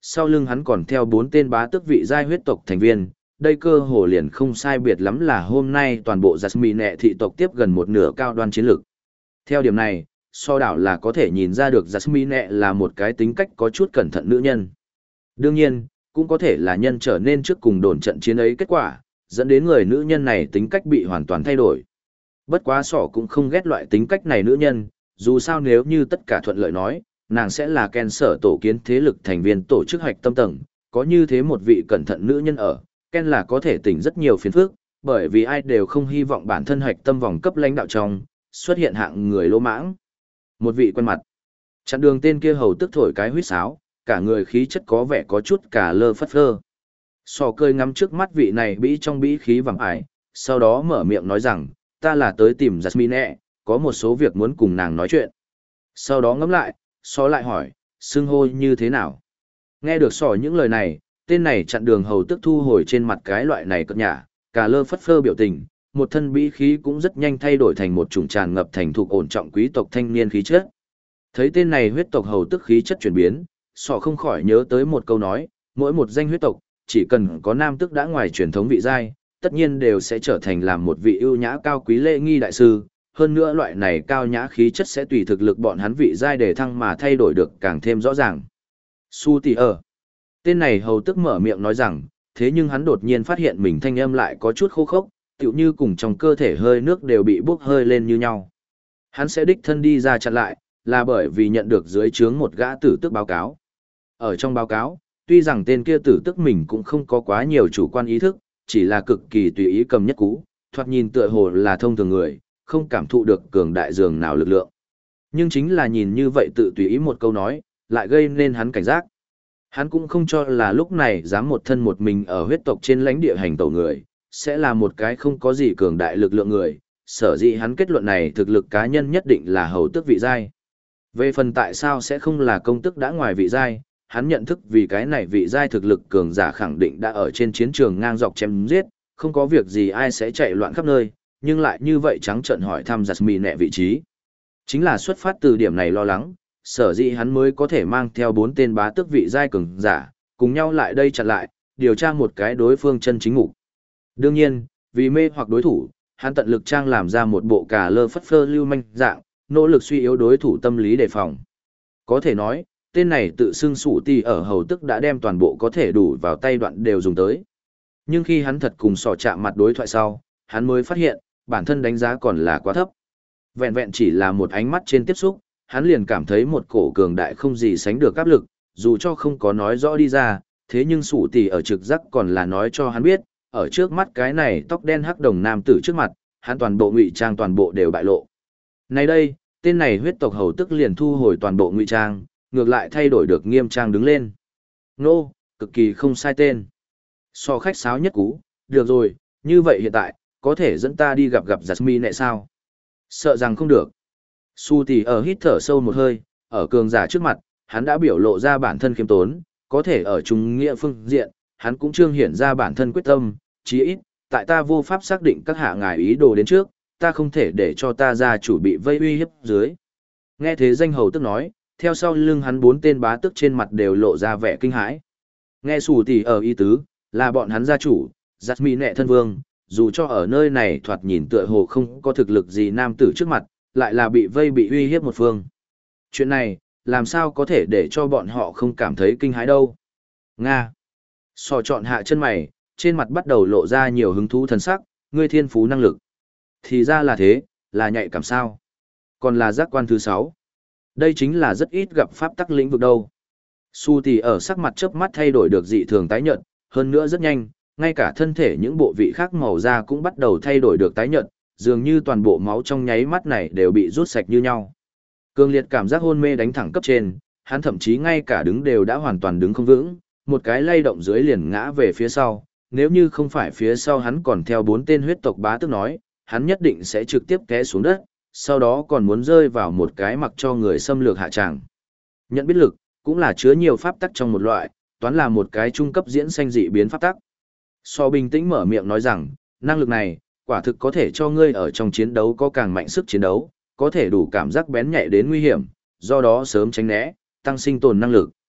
sau lưng hắn còn theo 4 tên bá tước vị giai huyết tộc thành viên, đây cơ hồ liền không sai biệt lắm là hôm nay toàn bộ Jasmine thị tộc tiếp gần một nửa cao đoan chiến lực. Theo điểm này, so đảo là có thể nhìn ra được Jasmine là một cái tính cách có chút cẩn thận nữ nhân. Đương nhiên, cũng có thể là nhân trở nên trước cùng đồn trận chiến ấy kết quả, dẫn đến người nữ nhân này tính cách bị hoàn toàn thay đổi. Bất quá sỏ cũng không ghét loại tính cách này nữ nhân, dù sao nếu như tất cả thuận lợi nói, nàng sẽ là Ken sở tổ kiến thế lực thành viên tổ chức hoạch tâm tầng, có như thế một vị cẩn thận nữ nhân ở, Ken là có thể tỉnh rất nhiều phiền phức, bởi vì ai đều không hy vọng bản thân hoạch tâm vòng cấp lãnh đạo trong, xuất hiện hạng người lỗ mãng. Một vị quen mặt. Chặn đường tên kia hầu tức thổi cái huýt sáo, cả người khí chất có vẻ có chút cả lơ phất lơ. Sò cười ngắm trước mắt vị này bĩ trong bĩ khí vàng ải, sau đó mở miệng nói rằng, ta là tới tìm Jasmine, có một số việc muốn cùng nàng nói chuyện. Sau đó ngẫm lại, Sò lại hỏi, xưng hô như thế nào? Nghe được Sò những lời này, tên này chặn đường hầu tức thu hồi trên mặt cái loại này cợt nhả, cả lơ phất phơ biểu tình, một thân bĩ khí cũng rất nhanh thay đổi thành một chủng tràn ngập thành thục ổn trọng quý tộc thanh niên khí chất. Thấy tên này huyết tộc hầu tức khí chất chuyển biến, Sò không khỏi nhớ tới một câu nói, mỗi một danh huyết tộc, chỉ cần có nam tước đã ngoài truyền thống vị giai, tất nhiên đều sẽ trở thành làm một vị ưu nhã cao quý lễ nghi đại sư, hơn nữa loại này cao nhã khí chất sẽ tùy thực lực bọn hắn vị giai để thăng mà thay đổi được càng thêm rõ ràng. Su tỷ ở. Tên này hầu tức mở miệng nói rằng, thế nhưng hắn đột nhiên phát hiện mình thanh âm lại có chút khô khốc, tựu như cùng trong cơ thể hơi nước đều bị bốc hơi lên như nhau. Hắn sẽ đích thân đi ra chặn lại, là bởi vì nhận được dưới trướng một gã tử tước báo cáo. Ở trong báo cáo, tuy rằng tên kia tử tước mình cũng không có quá nhiều chủ quan ý thức, chỉ là cực kỳ tùy ý cầm nhất cú, thoạt nhìn tựa hồ là thông thường người, không cảm thụ được cường đại dường nào lực lượng. Nhưng chính là nhìn như vậy tự tùy ý một câu nói, lại gây nên hắn cảnh giác. Hắn cũng không cho là lúc này dám một thân một mình ở huyết tộc trên lãnh địa hành tẩu người, sẽ là một cái không có gì cường đại lực lượng người, sở dĩ hắn kết luận này thực lực cá nhân nhất định là hầu tước vị giai. Về phần tại sao sẽ không là công tước đã ngoài vị giai, hắn nhận thức vì cái này vị giai thực lực cường giả khẳng định đã ở trên chiến trường ngang dọc chém giết, không có việc gì ai sẽ chạy loạn khắp nơi, nhưng lại như vậy trắng trợn hỏi thăm Jasmine vị trí. Chính là xuất phát từ điểm này lo lắng, sở dĩ hắn mới có thể mang theo 4 tên bá tước vị giai cường giả, cùng nhau lại đây chặn lại, điều tra một cái đối phương chân chính mục. Đương nhiên, vì mê hoặc đối thủ, hắn tận lực trang làm ra một bộ cà lơ phất phơ lưu manh dạng, nỗ lực suy yếu đối thủ tâm lý đề phòng. Có thể nói, tên này tự xưng sủ tỷ ở hầu tức đã đem toàn bộ có thể đủ vào tay đoạn đều dùng tới. Nhưng khi hắn thật cùng sò chạm mặt đối thoại sau, hắn mới phát hiện, bản thân đánh giá còn là quá thấp. Vẹn vẹn chỉ là một ánh mắt trên tiếp xúc, hắn liền cảm thấy một cổ cường đại không gì sánh được áp lực, dù cho không có nói rõ đi ra, thế nhưng sủ tỷ ở trực giác còn là nói cho hắn biết, ở trước mắt cái này tóc đen hắc đồng nam tử trước mặt, hắn toàn bộ ngụy trang toàn bộ đều bại lộ. Nay đây, tên này huyết tộc hầu tức liền thu hồi toàn bộ ngụy trang, ngược lại thay đổi được nghiêm trang đứng lên. Nô, cực kỳ không sai tên. So khách sáo nhất cú, được rồi, như vậy hiện tại, có thể dẫn ta đi gặp Jasmine sao? Sợ rằng không được. Su tỷ ở hít thở sâu một hơi, ở cường giả trước mặt, hắn đã biểu lộ ra bản thân khiêm tốn, có thể ở trung nghĩa phương diện, hắn cũng trương hiển ra bản thân quyết tâm, chí ít, tại ta vô pháp xác định các hạ ngài ý đồ đến trước, ta không thể để cho ta gia chủ bị vây uy hiếp dưới. Nghe thế danh hầu tức nói, theo sau lưng hắn 4 tên bá tước trên mặt đều lộ ra vẻ kinh hãi. Nghe sủ tỷ ở ý tứ, là bọn hắn gia chủ, Jasmine thân vương, dù cho ở nơi này thoạt nhìn tựa hồ không có thực lực gì nam tử trước mặt, lại là bị vây bị uy hiếp một phương. Chuyện này, làm sao có thể để cho bọn họ không cảm thấy kinh hãi đâu. Nga. Sò chọn hạ chân mày, trên mặt bắt đầu lộ ra nhiều hứng thú thần sắc, ngươi thiên phú năng lực. Thì ra là thế, là nhạy cảm sao. Còn là giác quan thứ 6. Đây chính là rất ít gặp pháp tắc lĩnh vực đâu. Su tỷ ở sắc mặt chớp mắt thay đổi được dị thường tái nhợt, hơn nữa rất nhanh, ngay cả thân thể những bộ vị khác màu da cũng bắt đầu thay đổi được tái nhợt, dường như toàn bộ máu trong nháy mắt này đều bị rút sạch như nhau. Cường liệt cảm giác hôn mê đánh thẳng cấp trên, hắn thậm chí ngay cả đứng đều đã hoàn toàn đứng không vững, một cái lay động dưới liền ngã về phía sau, nếu như không phải phía sau hắn còn theo 4 tên huyết tộc bá tước nói, hắn nhất định sẽ trực tiếp té xuống đất, sau đó còn muốn rơi vào một cái mặc cho người xâm lược hạ tràng. Nhận biết lực, cũng là chứa nhiều pháp tắc trong một loại, toán là một cái trung cấp diễn sanh dị biến pháp tắc. So bình tĩnh mở miệng nói rằng, năng lực này, quả thực có thể cho ngươi ở trong chiến đấu có càng mạnh sức chiến đấu, có thể đủ cảm giác bén nhạy đến nguy hiểm, do đó sớm tránh né, tăng sinh tồn năng lực.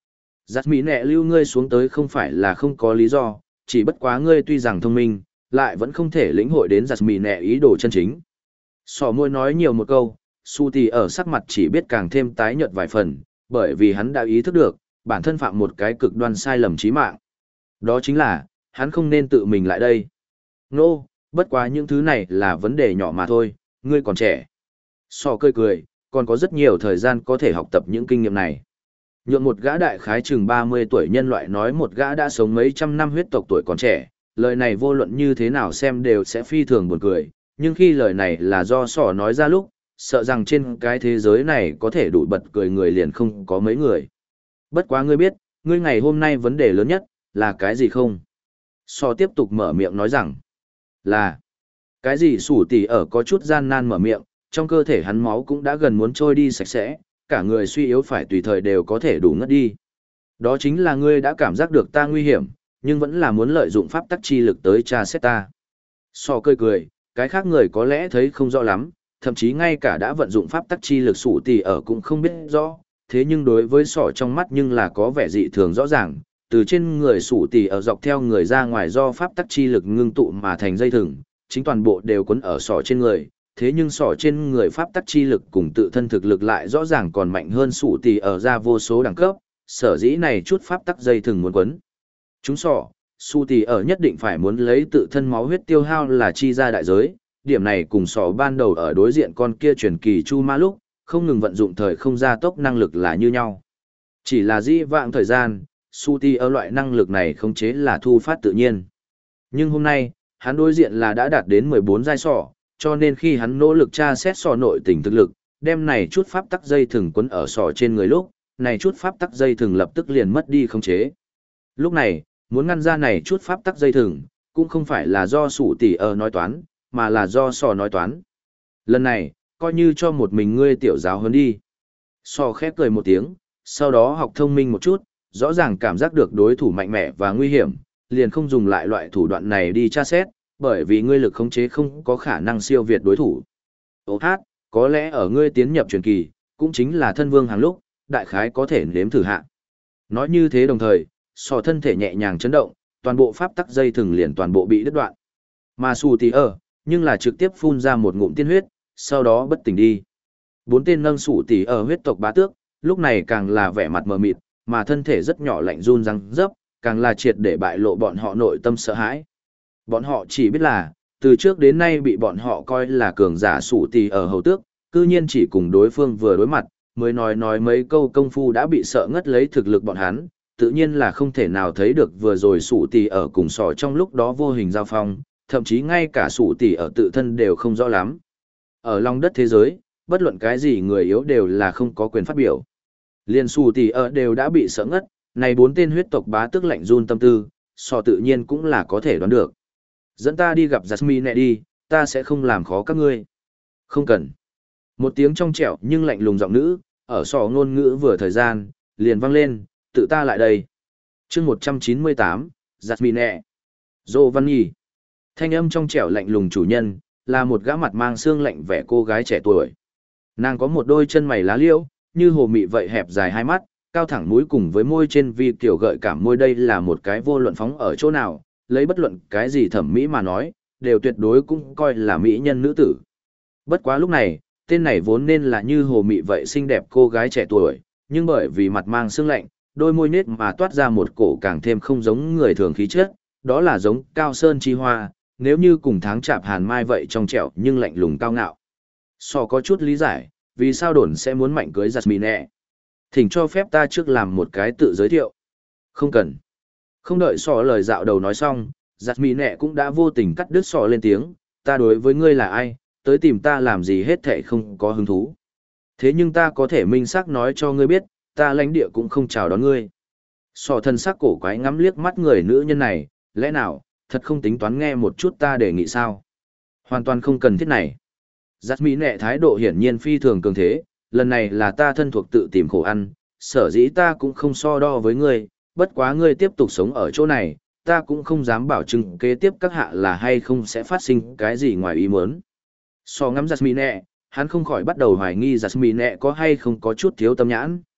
Giặt mỹ nẹ lưu ngươi xuống tới không phải là không có lý do, chỉ bất quá ngươi tuy rằng thông minh, lại vẫn không thể lĩnh hội đến giặt mỹ nẹ ý đồ chân chính. Sỏ môi nói nhiều một câu, su tì ở sắc mặt chỉ biết càng thêm tái nhợt vài phần, bởi vì hắn đã ý thức được, bản thân phạm một cái cực đoan sai lầm chí mạng. Đó chính là, hắn không nên tự mình lại đây. Nô, bất quá những thứ này là vấn đề nhỏ mà thôi, ngươi còn trẻ. Sỏ cười cười, còn có rất nhiều thời gian có thể học tập những kinh nghiệm này. Nhượng một gã đại khái chừng 30 tuổi nhân loại nói một gã đã sống mấy trăm năm huyết tộc tuổi còn trẻ, lời này vô luận như thế nào xem đều sẽ phi thường buồn cười, nhưng khi lời này là do sỏ nói ra lúc, sợ rằng trên cái thế giới này có thể đủ bật cười người liền không có mấy người. Bất quá ngươi biết, ngươi ngày hôm nay vấn đề lớn nhất, là cái gì không? Sỏ tiếp tục mở miệng nói rằng, là, cái gì sủ tỉ ở có chút gian nan mở miệng, trong cơ thể hắn máu cũng đã gần muốn trôi đi sạch sẽ, cả người suy yếu phải tùy thời đều có thể đủ ngất đi. Đó chính là ngươi đã cảm giác được ta nguy hiểm, nhưng vẫn là muốn lợi dụng pháp tắc chi lực tới tra xét ta. Sỏ cười cười, cái khác người có lẽ thấy không rõ lắm, thậm chí ngay cả đã vận dụng pháp tắc chi lực sủ tỉ ở cũng không biết rõ, thế nhưng đối với sỏ trong mắt nhưng là có vẻ dị thường rõ ràng, từ trên người sủ tỉ ở dọc theo người ra ngoài do pháp tắc chi lực ngưng tụ mà thành dây thừng, chính toàn bộ đều quấn ở sỏ trên người, thế nhưng sỏ trên người pháp tắc chi lực cùng tự thân thực lực lại rõ ràng còn mạnh hơn sủ tỉ ở ra vô số đẳng cấp, sở dĩ này chút pháp tắc dây thừng muốn quấn. Chúng sủ tỉ ở nhất định phải muốn lấy tự thân máu huyết tiêu hao là chi ra đại giới, điểm này cùng sỏ ban đầu ở đối diện con kia truyền kỳ chu ma lúc, không ngừng vận dụng thời không gia tốc năng lực là như nhau. Chỉ là dĩ vãng thời gian, sủ tỉ ở loại năng lực này khống chế là thu phát tự nhiên. Nhưng hôm nay, hắn đối diện là đã đạt đến 14 giai sỏ, cho nên khi hắn nỗ lực tra xét sỏ nội tình thực lực, đem này chút pháp tắc dây thừng quấn ở sỏ trên người lúc, này chút pháp tắc dây thừng lập tức liền mất đi khống chế. Lúc này, muốn ngăn ra này chút pháp tắc dây thừng, cũng không phải là do sủ tỉ ở nói toán, mà là do sỏ nói toán. Lần này, coi như cho một mình ngươi tiểu giáo hơn đi. Sỏ khép cười một tiếng, sau đó học thông minh một chút, rõ ràng cảm giác được đối thủ mạnh mẽ và nguy hiểm, liền không dùng lại loại thủ đoạn này đi tra xét, bởi vì ngươi lực khống chế không có khả năng siêu việt đối thủ. Ô hát, có lẽ ở ngươi tiến nhập truyền kỳ, cũng chính là thân vương hàng lúc, đại khái có thể nếm thử hạ. Nói như thế đồng thời, sỏ thân thể nhẹ nhàng chấn động, toàn bộ pháp tắc dây thừng liền toàn bộ bị đứt đoạn. Mà sủ tỉ ở, nhưng là trực tiếp phun ra một ngụm tiên huyết, sau đó bất tỉnh đi. Bốn tên nâng sủ tỉ ở huyết tộc bá tước, lúc này càng là vẻ mặt mờ mịt, mà thân thể rất nhỏ lạnh run răng rấp, càng là triệt để bại lộ bọn họ nội tâm sợ hãi. Bọn họ chỉ biết là, từ trước đến nay bị bọn họ coi là cường giả sủ tỉ ở hầu tước, cư nhiên chỉ cùng đối phương vừa đối mặt, mới nói mấy câu công phu đã bị sợ ngất lấy thực lực bọn hắn, tự nhiên là không thể nào thấy được vừa rồi sủ tỉ ở cùng sỏ trong lúc đó vô hình giao phong, thậm chí ngay cả sủ tỉ ở tự thân đều không rõ lắm. Ở lòng đất thế giới, bất luận cái gì người yếu đều là không có quyền phát biểu. Liên sủ tỉ ở đều đã bị sợ ngất, này bốn tên huyết tộc bá tước lạnh run tâm tư, sỏ tự nhiên cũng là có thể đoán được. Dẫn ta đi gặp Jasmine đi, ta sẽ không làm khó các ngươi. Không cần. Một tiếng trong trẻo nhưng lạnh lùng giọng nữ, ở sỏ ngôn ngữ vừa thời gian, liền vang lên, tự ta lại đây. chương 198, Jasmine. Dô Văn Nhi. Thanh âm trong trẻo lạnh lùng chủ nhân, là một gã mặt mang xương lạnh vẻ cô gái trẻ tuổi. Nàng có một đôi chân mày lá liễu, như hồ mị vậy hẹp dài hai mắt, cao thẳng mũi cùng với môi trên vi kiểu gợi cảm môi, đây là một cái vô luận phóng ở chỗ nào, lấy bất luận cái gì thẩm mỹ mà nói, đều tuyệt đối cũng coi là mỹ nhân nữ tử. Bất quá lúc này, tên này vốn nên là như hồ mị vậy xinh đẹp cô gái trẻ tuổi, nhưng bởi vì mặt mang xương lạnh, đôi môi nết mà toát ra một cổ càng thêm không giống người thường khí chất, đó là giống cao sơn chi hoa, nếu như cùng tháng chạp hàn mai vậy trong trẻo nhưng lạnh lùng cao ngạo. Sò có chút lý giải, vì sao đồn sẽ muốn mạnh cưới Jasmine. Thỉnh cho phép ta trước làm một cái tự giới thiệu. Không cần. Không đợi sò lời dạo đầu nói xong, Jasmine cũng đã vô tình cắt đứt sò lên tiếng, ta đối với ngươi là ai, tới tìm ta làm gì hết thảy không có hứng thú. Thế nhưng ta có thể minh xác nói cho ngươi biết, ta lãnh địa cũng không chào đón ngươi. Sò thân sắc cổ quái ngắm liếc mắt người nữ nhân này, lẽ nào, thật không tính toán nghe một chút ta đề nghị sao? Hoàn toàn không cần thiết này. Jasmine thái độ hiển nhiên phi thường cường thế, lần này là ta thân thuộc tự tìm khổ ăn, sở dĩ ta cũng không so đo với ngươi, bất quá ngươi tiếp tục sống ở chỗ này, ta cũng không dám bảo chứng kế tiếp các hạ là hay không sẽ phát sinh cái gì ngoài ý muốn. So ngắm Jasmine, hắn không khỏi bắt đầu hoài nghi Jasmine có hay không có chút thiếu tâm nhãn.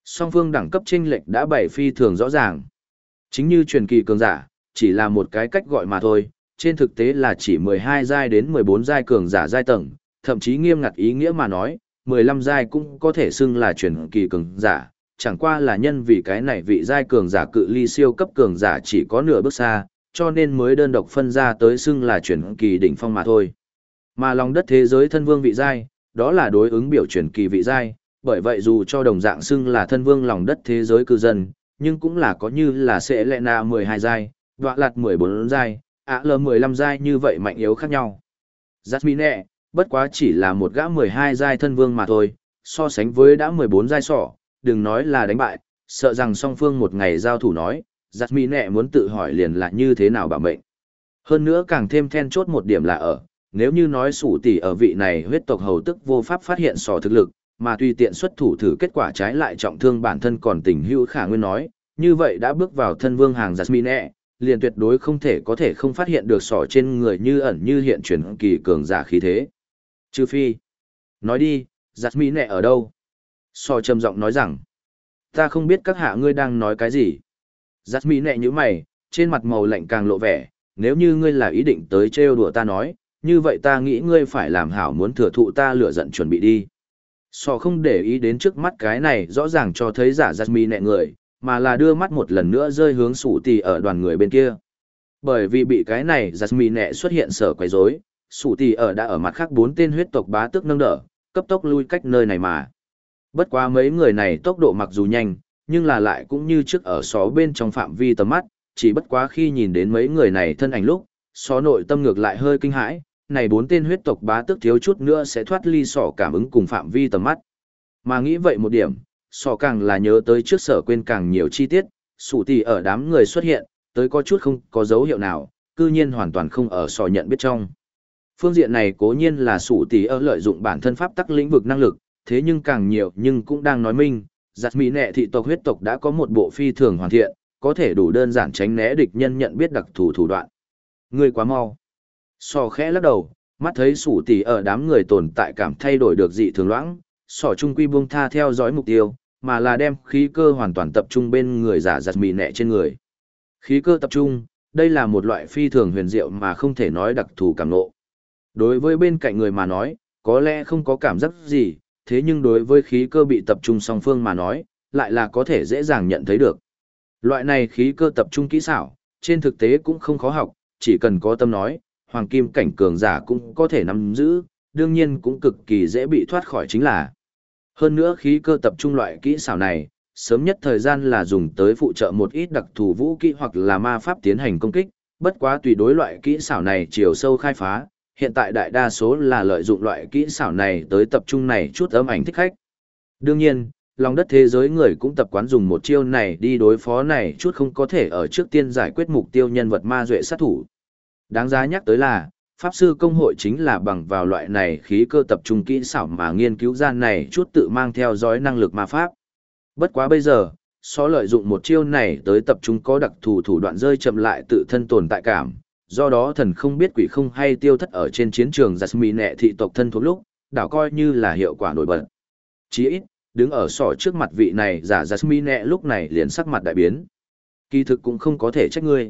Song phương đẳng cấp chênh lệch đã bày phi thường rõ ràng. Chính như truyền kỳ cường giả, chỉ là một cái cách gọi mà thôi, trên thực tế là chỉ 12 giai đến 14 giai cường giả giai tầng, thậm chí nghiêm ngặt ý nghĩa mà nói, 15 giai cũng có thể xưng là truyền kỳ cường giả, chẳng qua là nhân vì cái này vị giai cường giả cự ly siêu cấp cường giả chỉ có nửa bước xa, cho nên mới đơn độc phân ra tới xưng là truyền kỳ đỉnh phong mà thôi. Mà lòng đất thế giới thân vương vị giai, đó là đối ứng biểu truyền kỳ vị giai, bởi vậy dù cho đồng dạng xưng là thân vương lòng đất thế giới cư dân, nhưng cũng là có như là sẽ lệ na 12 giai, đoạ lạt 14 giai, ạ lờ 15 giai như vậy mạnh yếu khác nhau. Jasmine, bất quá chỉ là một gã 12 giai thân vương mà thôi, so sánh với đã 14 giai sỏ, đừng nói là đánh bại, sợ rằng song phương một ngày giao thủ nói, Jasmine muốn tự hỏi liền là như thế nào bảo mệnh. Hơn nữa càng thêm then chốt một điểm là ở, nếu như nói sủ tỷ ở vị này huyết tộc hầu tức vô pháp phát hiện sỏ thực lực, mà tùy tiện xuất thủ thử kết quả trái lại trọng thương bản thân còn tình hữu khả nguyên nói, như vậy đã bước vào thân vương hàng Jasmine, liền tuyệt đối không thể có thể không phát hiện được sỏ trên người như ẩn như hiện truyền kỳ cường giả khí thế. Trừ phi. Nói đi, Jasmine ở đâu? Sỏ trầm giọng nói rằng, ta không biết các hạ ngươi đang nói cái gì. Jasmine như mày, trên mặt màu lạnh càng lộ vẻ, nếu như ngươi là ý định tới trêu đùa ta nói, như vậy ta nghĩ ngươi phải làm hảo muốn thừa thụ ta lửa giận chuẩn bị đi. Sò không để ý đến trước mắt cái này rõ ràng cho thấy giả Jasmine người, mà là đưa mắt một lần nữa rơi hướng sủ tỷ ở đoàn người bên kia. Bởi vì bị cái này Jasmine xuất hiện sở quấy rối, sủ tỷ ở đã ở mặt khác 4 tên huyết tộc bá tước nâng đỡ, cấp tốc lui cách nơi này mà. Bất quá mấy người này tốc độ mặc dù nhanh, nhưng là lại cũng như trước ở xó bên trong phạm vi tầm mắt, chỉ bất quá khi nhìn đến mấy người này thân ảnh lúc, xó nội tâm ngược lại hơi kinh hãi, này 4 tên huyết tộc bá tước thiếu chút nữa sẽ thoát ly sỏ cảm ứng cùng phạm vi tầm mắt. Mà nghĩ vậy một điểm, sỏ càng là nhớ tới trước sở quên càng nhiều chi tiết, sủ tỷ ở đám người xuất hiện, tới có chút không có dấu hiệu nào, cư nhiên hoàn toàn không ở sỏ nhận biết trong. Phương diện này cố nhiên là sủ tỷ ở lợi dụng bản thân pháp tắc lĩnh vực năng lực, thế nhưng càng nhiều nhưng cũng đang nói minh, Jasmine thị tộc huyết tộc đã có một bộ phi thường hoàn thiện, có thể đủ đơn giản tránh né địch nhân nhận biết đặc thù thủ đoạn. Ngươi quá mau. Sò khẽ lắc đầu, mắt thấy sủ tỷ ở đám người tồn tại cảm thay đổi được dị thường loãng, sò trung quy buông tha theo dõi mục tiêu, mà là đem khí cơ hoàn toàn tập trung bên người giả Jasmine trên người. Khí cơ tập trung, đây là một loại phi thường huyền diệu mà không thể nói đặc thù cảm ngộ. Đối với bên cạnh người mà nói, có lẽ không có cảm giác gì, thế nhưng đối với khí cơ bị tập trung song phương mà nói, lại là có thể dễ dàng nhận thấy được. Loại này khí cơ tập trung kỹ xảo, trên thực tế cũng không khó học, chỉ cần có tâm nói, hoàng kim cảnh cường giả cũng có thể nắm giữ, đương nhiên cũng cực kỳ dễ bị thoát khỏi chính là. Hơn nữa khí cơ tập trung loại kỹ xảo này, sớm nhất thời gian là dùng tới phụ trợ một ít đặc thù vũ kỹ hoặc là ma pháp tiến hành công kích, bất quá tùy đối loại kỹ xảo này chiều sâu khai phá, hiện tại đại đa số là lợi dụng loại kỹ xảo này tới tập trung này chút ấm ảnh thích khách. Đương nhiên, lòng đất thế giới người cũng tập quán dùng một chiêu này đi đối phó này chút không có thể ở trước tiên giải quyết mục tiêu nhân vật ma duệ sát thủ. Đáng giá nhắc tới là, Pháp sư công hội chính là bằng vào loại này khí cơ tập trung kỹ xảo mà nghiên cứu ra này chút tự mang theo dõi năng lực ma pháp. Bất quá bây giờ, so lợi dụng một chiêu này tới tập trung có đặc thù thủ đoạn rơi chậm lại tự thân tồn tại cảm, do đó thần không biết quỷ không hay tiêu thất ở trên chiến trường Jasmine thị tộc thân thuộc lúc, đảo coi như là hiệu quả nổi bật. Chỉ ít, đứng ở sỏ trước mặt vị này giả Jasmine lúc này liền sắc mặt đại biến. Kỳ thực cũng không có thể trách ngươi.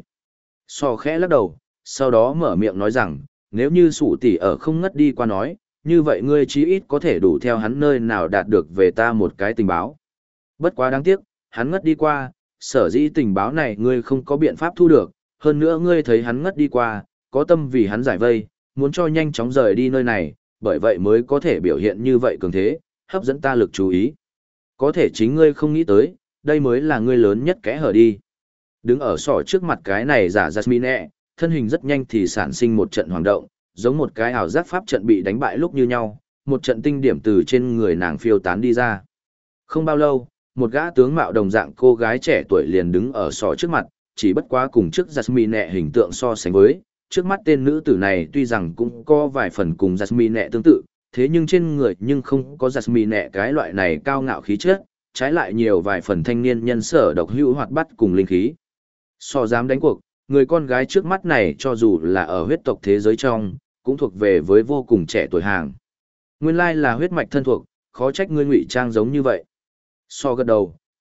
Sỏ khẽ lắc đầu, sau đó mở miệng nói rằng, nếu như sủ tỷ ở không ngất đi qua nói, như vậy ngươi chí ít có thể đủ theo hắn nơi nào đạt được về ta một cái tình báo. Bất quá đáng tiếc, hắn ngất đi qua, sở dĩ tình báo này ngươi không có biện pháp thu được, hơn nữa ngươi thấy hắn ngất đi qua, có tâm vì hắn giải vây, muốn cho nhanh chóng rời đi nơi này, bởi vậy mới có thể biểu hiện như vậy cường thế, hấp dẫn ta lực chú ý. Có thể chính ngươi không nghĩ tới, đây mới là ngươi lớn nhất kẽ hở đi. Đứng ở sỏ trước mặt cái này giả Jasmine, thân hình rất nhanh thì sản sinh một trận hoàng động, giống một cái ảo giác pháp trận bị đánh bại lúc như nhau, một trận tinh điểm từ trên người nàng phiêu tán đi ra. Không bao lâu, một gã tướng mạo đồng dạng cô gái trẻ tuổi liền đứng ở sỏ trước mặt, chỉ bất quá cùng trước Jasmine hình tượng so sánh với, trước mắt tên nữ tử này tuy rằng cũng có vài phần cùng Jasmine tương tự, thế nhưng trên người nhưng không có Jasmine cái loại này cao ngạo khí chất, trái lại nhiều vài phần thanh niên nhân sở độc hữu hoạt bát cùng linh khí. So dám đánh cuộc, người con gái trước mắt này cho dù là ở huyết tộc thế giới trong, cũng thuộc về với vô cùng trẻ tuổi hàng. Nguyên lai là huyết mạch thân thuộc, khó trách ngươi ngụy trang giống như vậy. So gật đầu,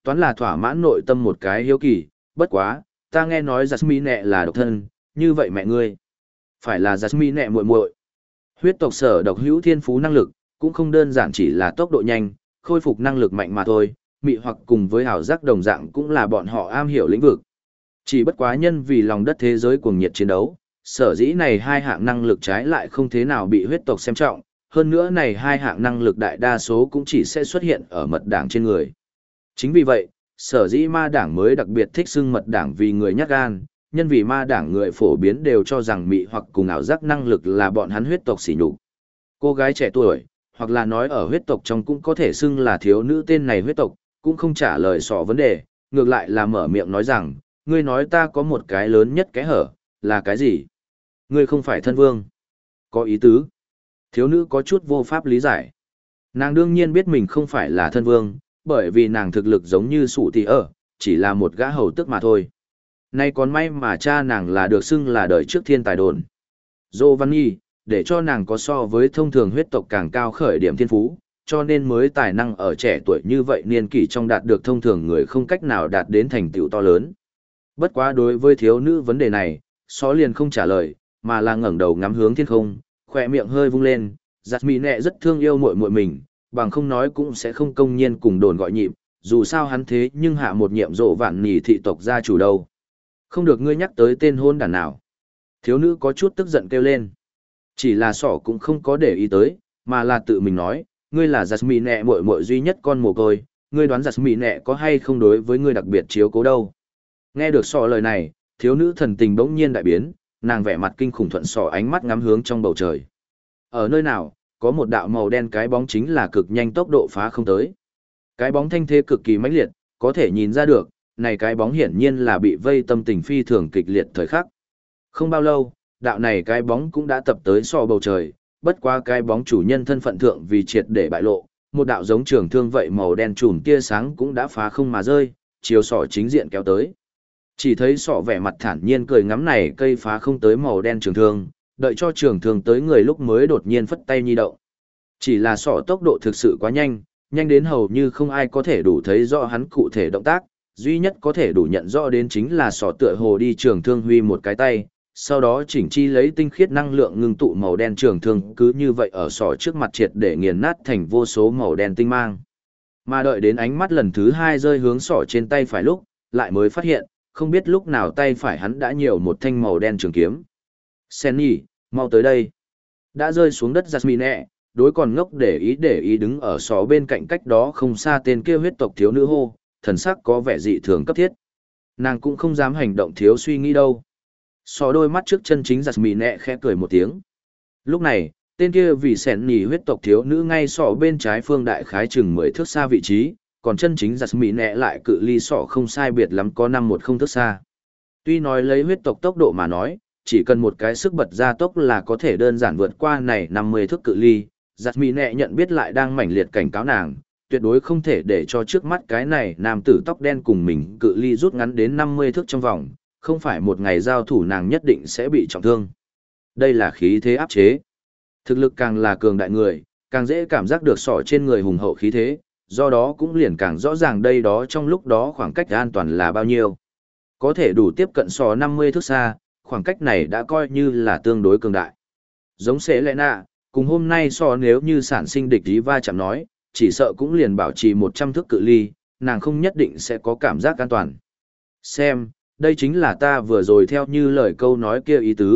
toán là thỏa mãn nội tâm một cái hiếu kỳ, bất quá, ta nghe nói Jasmine là độc thân, như vậy mẹ ngươi, phải là Jasmine muội muội. Huyết tộc sở độc hữu thiên phú năng lực, cũng không đơn giản chỉ là tốc độ nhanh, khôi phục năng lực mạnh mà thôi, mị hoặc cùng với ảo giác đồng dạng cũng là bọn họ am hiểu lĩnh vực. Chỉ bất quá nhân vì lòng đất thế giới cuồng nhiệt chiến đấu, sở dĩ này hai hạng năng lực trái lại không thế nào bị huyết tộc xem trọng, hơn nữa này hai hạng năng lực đại đa số cũng chỉ sẽ xuất hiện ở mật đảng trên người. Chính vì vậy, sở dĩ ma đảng mới đặc biệt thích xưng mật đảng vì người nhát gan, nhân vì ma đảng người phổ biến đều cho rằng mị hoặc cùng ảo giác năng lực là bọn hắn huyết tộc sỉ nhục. Cô gái trẻ tuổi, hoặc là nói ở huyết tộc trong cũng có thể xưng là thiếu nữ tên này huyết tộc, cũng không trả lời sọ vấn đề, ngược lại là mở miệng nói rằng, ngươi nói ta có một cái lớn nhất cái hở, là cái gì? Ngươi không phải thân vương. Có ý tứ. Thiếu nữ có chút vô pháp lý giải. Nàng đương nhiên biết mình không phải là thân vương, bởi vì nàng thực lực giống như sụ tỷ ở, chỉ là một gã hầu tước mà thôi. Nay còn may mà cha nàng là được xưng là đời trước thiên tài đồn. Giovanni, để cho nàng có so với thông thường huyết tộc càng cao khởi điểm thiên phú, cho nên mới tài năng ở trẻ tuổi như vậy niên kỷ trong đạt được thông thường người không cách nào đạt đến thành tựu to lớn. Bất quá đối với thiếu nữ vấn đề này, Xó liền không trả lời, mà là ngẩng đầu ngắm hướng thiên không, khỏe miệng hơi vung lên, Jasmine rất thương yêu muội muội mình, bằng không nói cũng sẽ không công nhiên cùng đồn gọi nhịp, dù sao hắn thế nhưng hạ một nhiệm rộ vạn nỉ thị tộc gia chủ đâu. Không được ngươi nhắc tới tên hôn đàn nào. Thiếu nữ có chút tức giận kêu lên. Chỉ là sỏ cũng không có để ý tới, mà là tự mình nói, ngươi là Jasmine muội muội duy nhất con mồ côi, ngươi đoán Jasmine có hay không đối với ngươi đặc biệt chiếu cố đâu. Nghe được sỏ lời này, thiếu nữ thần tình bỗng nhiên đại biến, nàng vẻ mặt kinh khủng thuận sỏ ánh mắt ngắm hướng trong bầu trời. Ở nơi nào, có một đạo màu đen cái bóng chính là cực nhanh tốc độ phá không tới. Cái bóng thanh thế cực kỳ mãnh liệt, có thể nhìn ra được, này cái bóng hiển nhiên là bị vây tâm tình phi thường kịch liệt thời khắc. Không bao lâu, đạo này cái bóng cũng đã tập tới sọ bầu trời, bất qua cái bóng chủ nhân thân phận thượng vì triệt để bại lộ, một đạo giống trường thương vậy màu đen trùm tia sáng cũng đã phá không mà rơi, chiều sọ chính diện kéo tới. Chỉ thấy sọ vẻ mặt thản nhiên cười ngắm này cây phá không tới màu đen trường thương, đợi cho trường thương tới người lúc mới đột nhiên phất tay nhi động. Chỉ là sọ tốc độ thực sự quá nhanh, nhanh đến hầu như không ai có thể đủ thấy rõ hắn cụ thể động tác, duy nhất có thể đủ nhận rõ đến chính là sọ tựa hồ đi trường thương huy một cái tay, sau đó chỉnh chi lấy tinh khiết năng lượng ngưng tụ màu đen trường thương cứ như vậy ở sọ trước mặt triệt để nghiền nát thành vô số màu đen tinh mang. Mà đợi đến ánh mắt lần thứ hai rơi hướng sọ trên tay phải lúc, lại mới phát hiện, không biết lúc nào tay phải hắn đã nhiều một thanh màu đen trường kiếm. Senny, mau tới đây. Đã rơi xuống đất Jasmine, đối còn ngốc để ý đứng ở sọ bên cạnh cách đó không xa tên kia huyết tộc thiếu nữ hô, thần sắc có vẻ dị thường cấp thiết. Nàng cũng không dám hành động thiếu suy nghĩ đâu. Sọ đôi mắt trước chân chính Jasmine khẽ cười một tiếng. Lúc này, tên kia vì Senny huyết tộc thiếu nữ ngay sọ bên trái phương đại khái chừng 10 thước xa vị trí, còn chân chính Jasmine lại cự ly sọ không sai biệt lắm có 5-10 thước xa. Tuy nói lấy huyết tộc tốc độ mà nói, chỉ cần một cái sức bật gia tốc là có thể đơn giản vượt qua này 50 thước cự ly, Jasmine nhận biết lại đang mãnh liệt cảnh cáo nàng, tuyệt đối không thể để cho trước mắt cái này nam tử tóc đen cùng mình cự ly rút ngắn đến 50 thước trong vòng, không phải một ngày giao thủ nàng nhất định sẽ bị trọng thương. Đây là khí thế áp chế. Thực lực càng là cường đại người, càng dễ cảm giác được sọ trên người hùng hậu khí thế, do đó cũng liền càng rõ ràng đây đó trong lúc đó khoảng cách an toàn là bao nhiêu. Có thể đủ tiếp cận sọ 50 thước xa, khoảng cách này đã coi như là tương đối cường đại. Giống sẽ lẽ nạ, cùng hôm nay so nếu như sản sinh địch ý va chạm nói, chỉ sợ cũng liền bảo trì 100 thước cự ly, nàng không nhất định sẽ có cảm giác an toàn. Xem, đây chính là ta vừa rồi theo như lời câu nói kia ý tứ.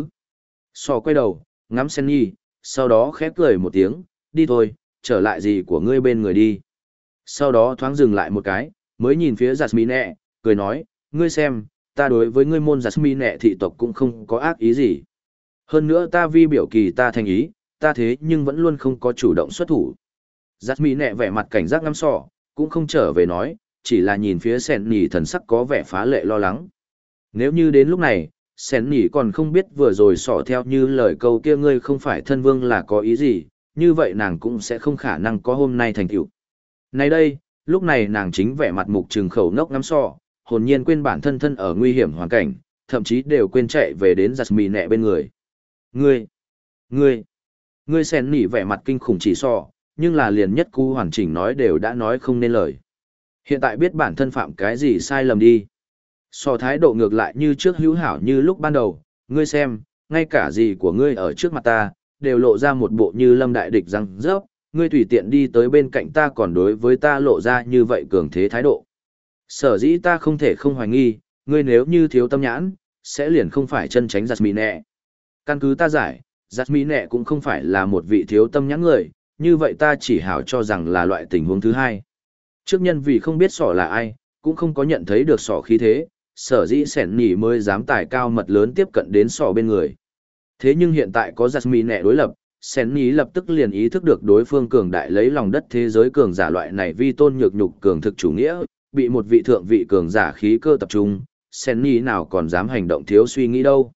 Sọ quay đầu, ngắm Senny, sau đó khép cười một tiếng, đi thôi, trở lại gì của ngươi bên người đi. Sau đó thoáng dừng lại một cái, mới nhìn phía Jasmine, cười nói, ngươi xem, ta đối với ngươi môn Jasmine thị tộc cũng không có ác ý gì. Hơn nữa ta vi biểu kỳ ta thành ý, ta thế nhưng vẫn luôn không có chủ động xuất thủ. Jasmine vẻ mặt cảnh giác ngắm sọ, cũng không trở về nói, chỉ là nhìn phía Senny thần sắc có vẻ phá lệ lo lắng. Nếu như đến lúc này, Senny còn không biết vừa rồi sọ theo như lời câu kia ngươi không phải thân vương là có ý gì, như vậy nàng cũng sẽ không khả năng có hôm nay thành tựu. Nay đây, lúc này nàng chính vẻ mặt mục trừng khẩu nốc ngắm sọ, hồn nhiên quên bản thân thân ở nguy hiểm hoàn cảnh, thậm chí đều quên chạy về đến Jasmine bên người. Ngươi Senny vẻ mặt kinh khủng chỉ sọ, nhưng là liền nhất cú hoàn chỉnh nói đều đã nói không nên lời. Hiện tại biết bản thân phạm cái gì sai lầm đi. So thái độ ngược lại như trước hữu hảo như lúc ban đầu, ngươi xem, ngay cả gì của ngươi ở trước mặt ta, đều lộ ra một bộ như lâm đại địch răng rớp, ngươi tùy tiện đi tới bên cạnh ta còn đối với ta lộ ra như vậy cường thế thái độ. Sở dĩ ta không thể không hoài nghi, ngươi nếu như thiếu tâm nhãn, sẽ liền không phải chân tránh giặt mì nẹ. Căn cứ ta giải, giặt mì nẹ cũng không phải là một vị thiếu tâm nhãn người, như vậy ta chỉ hảo cho rằng là loại tình huống thứ hai. Trước nhân vì không biết sỏ là ai, cũng không có nhận thấy được sỏ khí thế, sở dĩ sẻn nỉ mới dám tài cao mật lớn tiếp cận đến sỏ bên người. Thế nhưng hiện tại có giặt mì nẹ đối lập, sẻn nỉ lập tức liền ý thức được đối phương cường đại lấy lòng đất thế giới cường giả loại này vi tôn nhược nhục cường thực chủ nghĩa, bị một vị thượng vị cường giả khí cơ tập trung, sẻn nỉ nào còn dám hành động thiếu suy nghĩ đâu.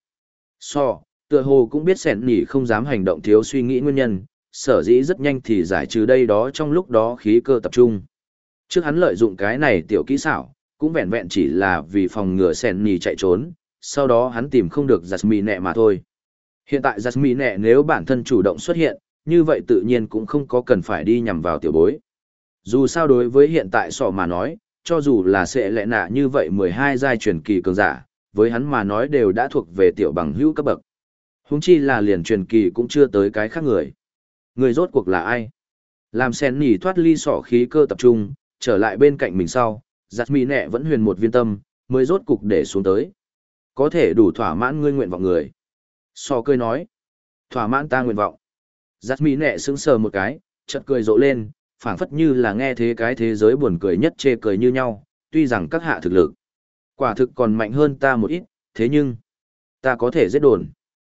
Tựa hồ cũng biết sẻn nỉ không dám hành động thiếu suy nghĩ nguyên nhân, sở dĩ rất nhanh thì giải trừ đây đó trong lúc đó khí cơ tập trung. Trước hắn lợi dụng cái này tiểu kỹ xảo, cũng vẹn vẹn chỉ là vì phòng ngừa sẻn nỉ chạy trốn, sau đó hắn tìm không được Jasmine mà thôi. Hiện tại Jasmine nếu bản thân chủ động xuất hiện, như vậy tự nhiên cũng không có cần phải đi nhằm vào tiểu bối. Dù sao đối với hiện tại sọ mà nói, cho dù là sẽ lẽ nạ như vậy 12 giai truyền kỳ cường giả, với hắn mà nói đều đã thuộc về tiểu bằng hữu cấp bậc. Huống chi là liền truyền kỳ cũng chưa tới cái khác người. Người rốt cuộc là ai? Làm sen nỉ thoát ly sọ khí cơ tập trung, trở lại bên cạnh mình sau, giặt mì nẹ vẫn huyền một viên tâm, mới rốt cục để xuống tới. Có thể đủ thỏa mãn ngươi nguyện vọng người. Sọ cười nói. Thỏa mãn ta nguyện vọng. Giặt mì nẹ sững sờ một cái, chợt cười rộ lên, phảng phất như là nghe thế cái thế giới buồn cười nhất chê cười như nhau, tuy rằng các hạ thực lực quả thực còn mạnh hơn ta một ít, thế nhưng ta có thể giết đồn.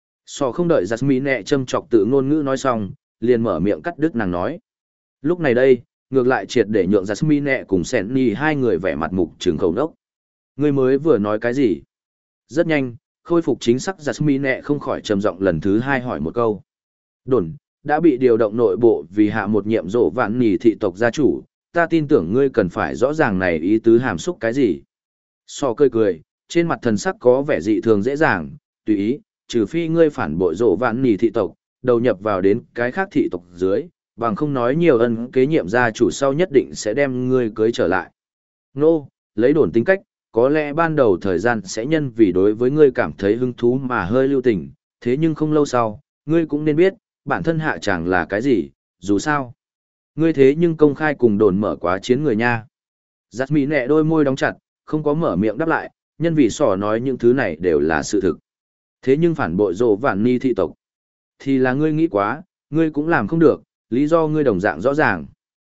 Sọ không đợi Jasmine châm chọc tự ngôn ngữ nói xong, liền mở miệng cắt đứt nàng nói. Lúc này đây, ngược lại triệt để nhượng Jasmine cùng Senni hai người vẻ mặt mục trừng khẩu đốc. Ngươi mới vừa nói cái gì? Rất nhanh, khôi phục chính xác Jasmine không khỏi trầm giọng lần thứ hai hỏi một câu. Đồn, đã bị điều động nội bộ vì hạ một nhiệm rộ vạn nỉ thị tộc gia chủ, ta tin tưởng ngươi cần phải rõ ràng này ý tứ hàm xúc cái gì. So cười, trên mặt thần sắc có vẻ dị thường dễ dàng, tùy ý, trừ phi ngươi phản bội rộ vạn nỉ thị tộc, đầu nhập vào đến cái khác thị tộc dưới, bằng không nói nhiều ân kế nhiệm gia chủ sau nhất định sẽ đem ngươi cưới trở lại. Nô, lấy đồn tính cách, có lẽ ban đầu thời gian sẽ nhân vì đối với ngươi cảm thấy hứng thú mà hơi lưu tình, thế nhưng không lâu sau, ngươi cũng nên biết, bản thân hạ chẳng là cái gì, dù sao. Ngươi thế nhưng công khai cùng đồn mở quá chiến người nha. Giặt mỹ nẹ đôi môi đóng chặt, không có mở miệng đáp lại, nhân vì sỏ nói những thứ này đều là sự thực. Thế nhưng phản bội rộ vạn ni thị tộc, thì là ngươi nghĩ quá, ngươi cũng làm không được, lý do ngươi đồng dạng rõ ràng.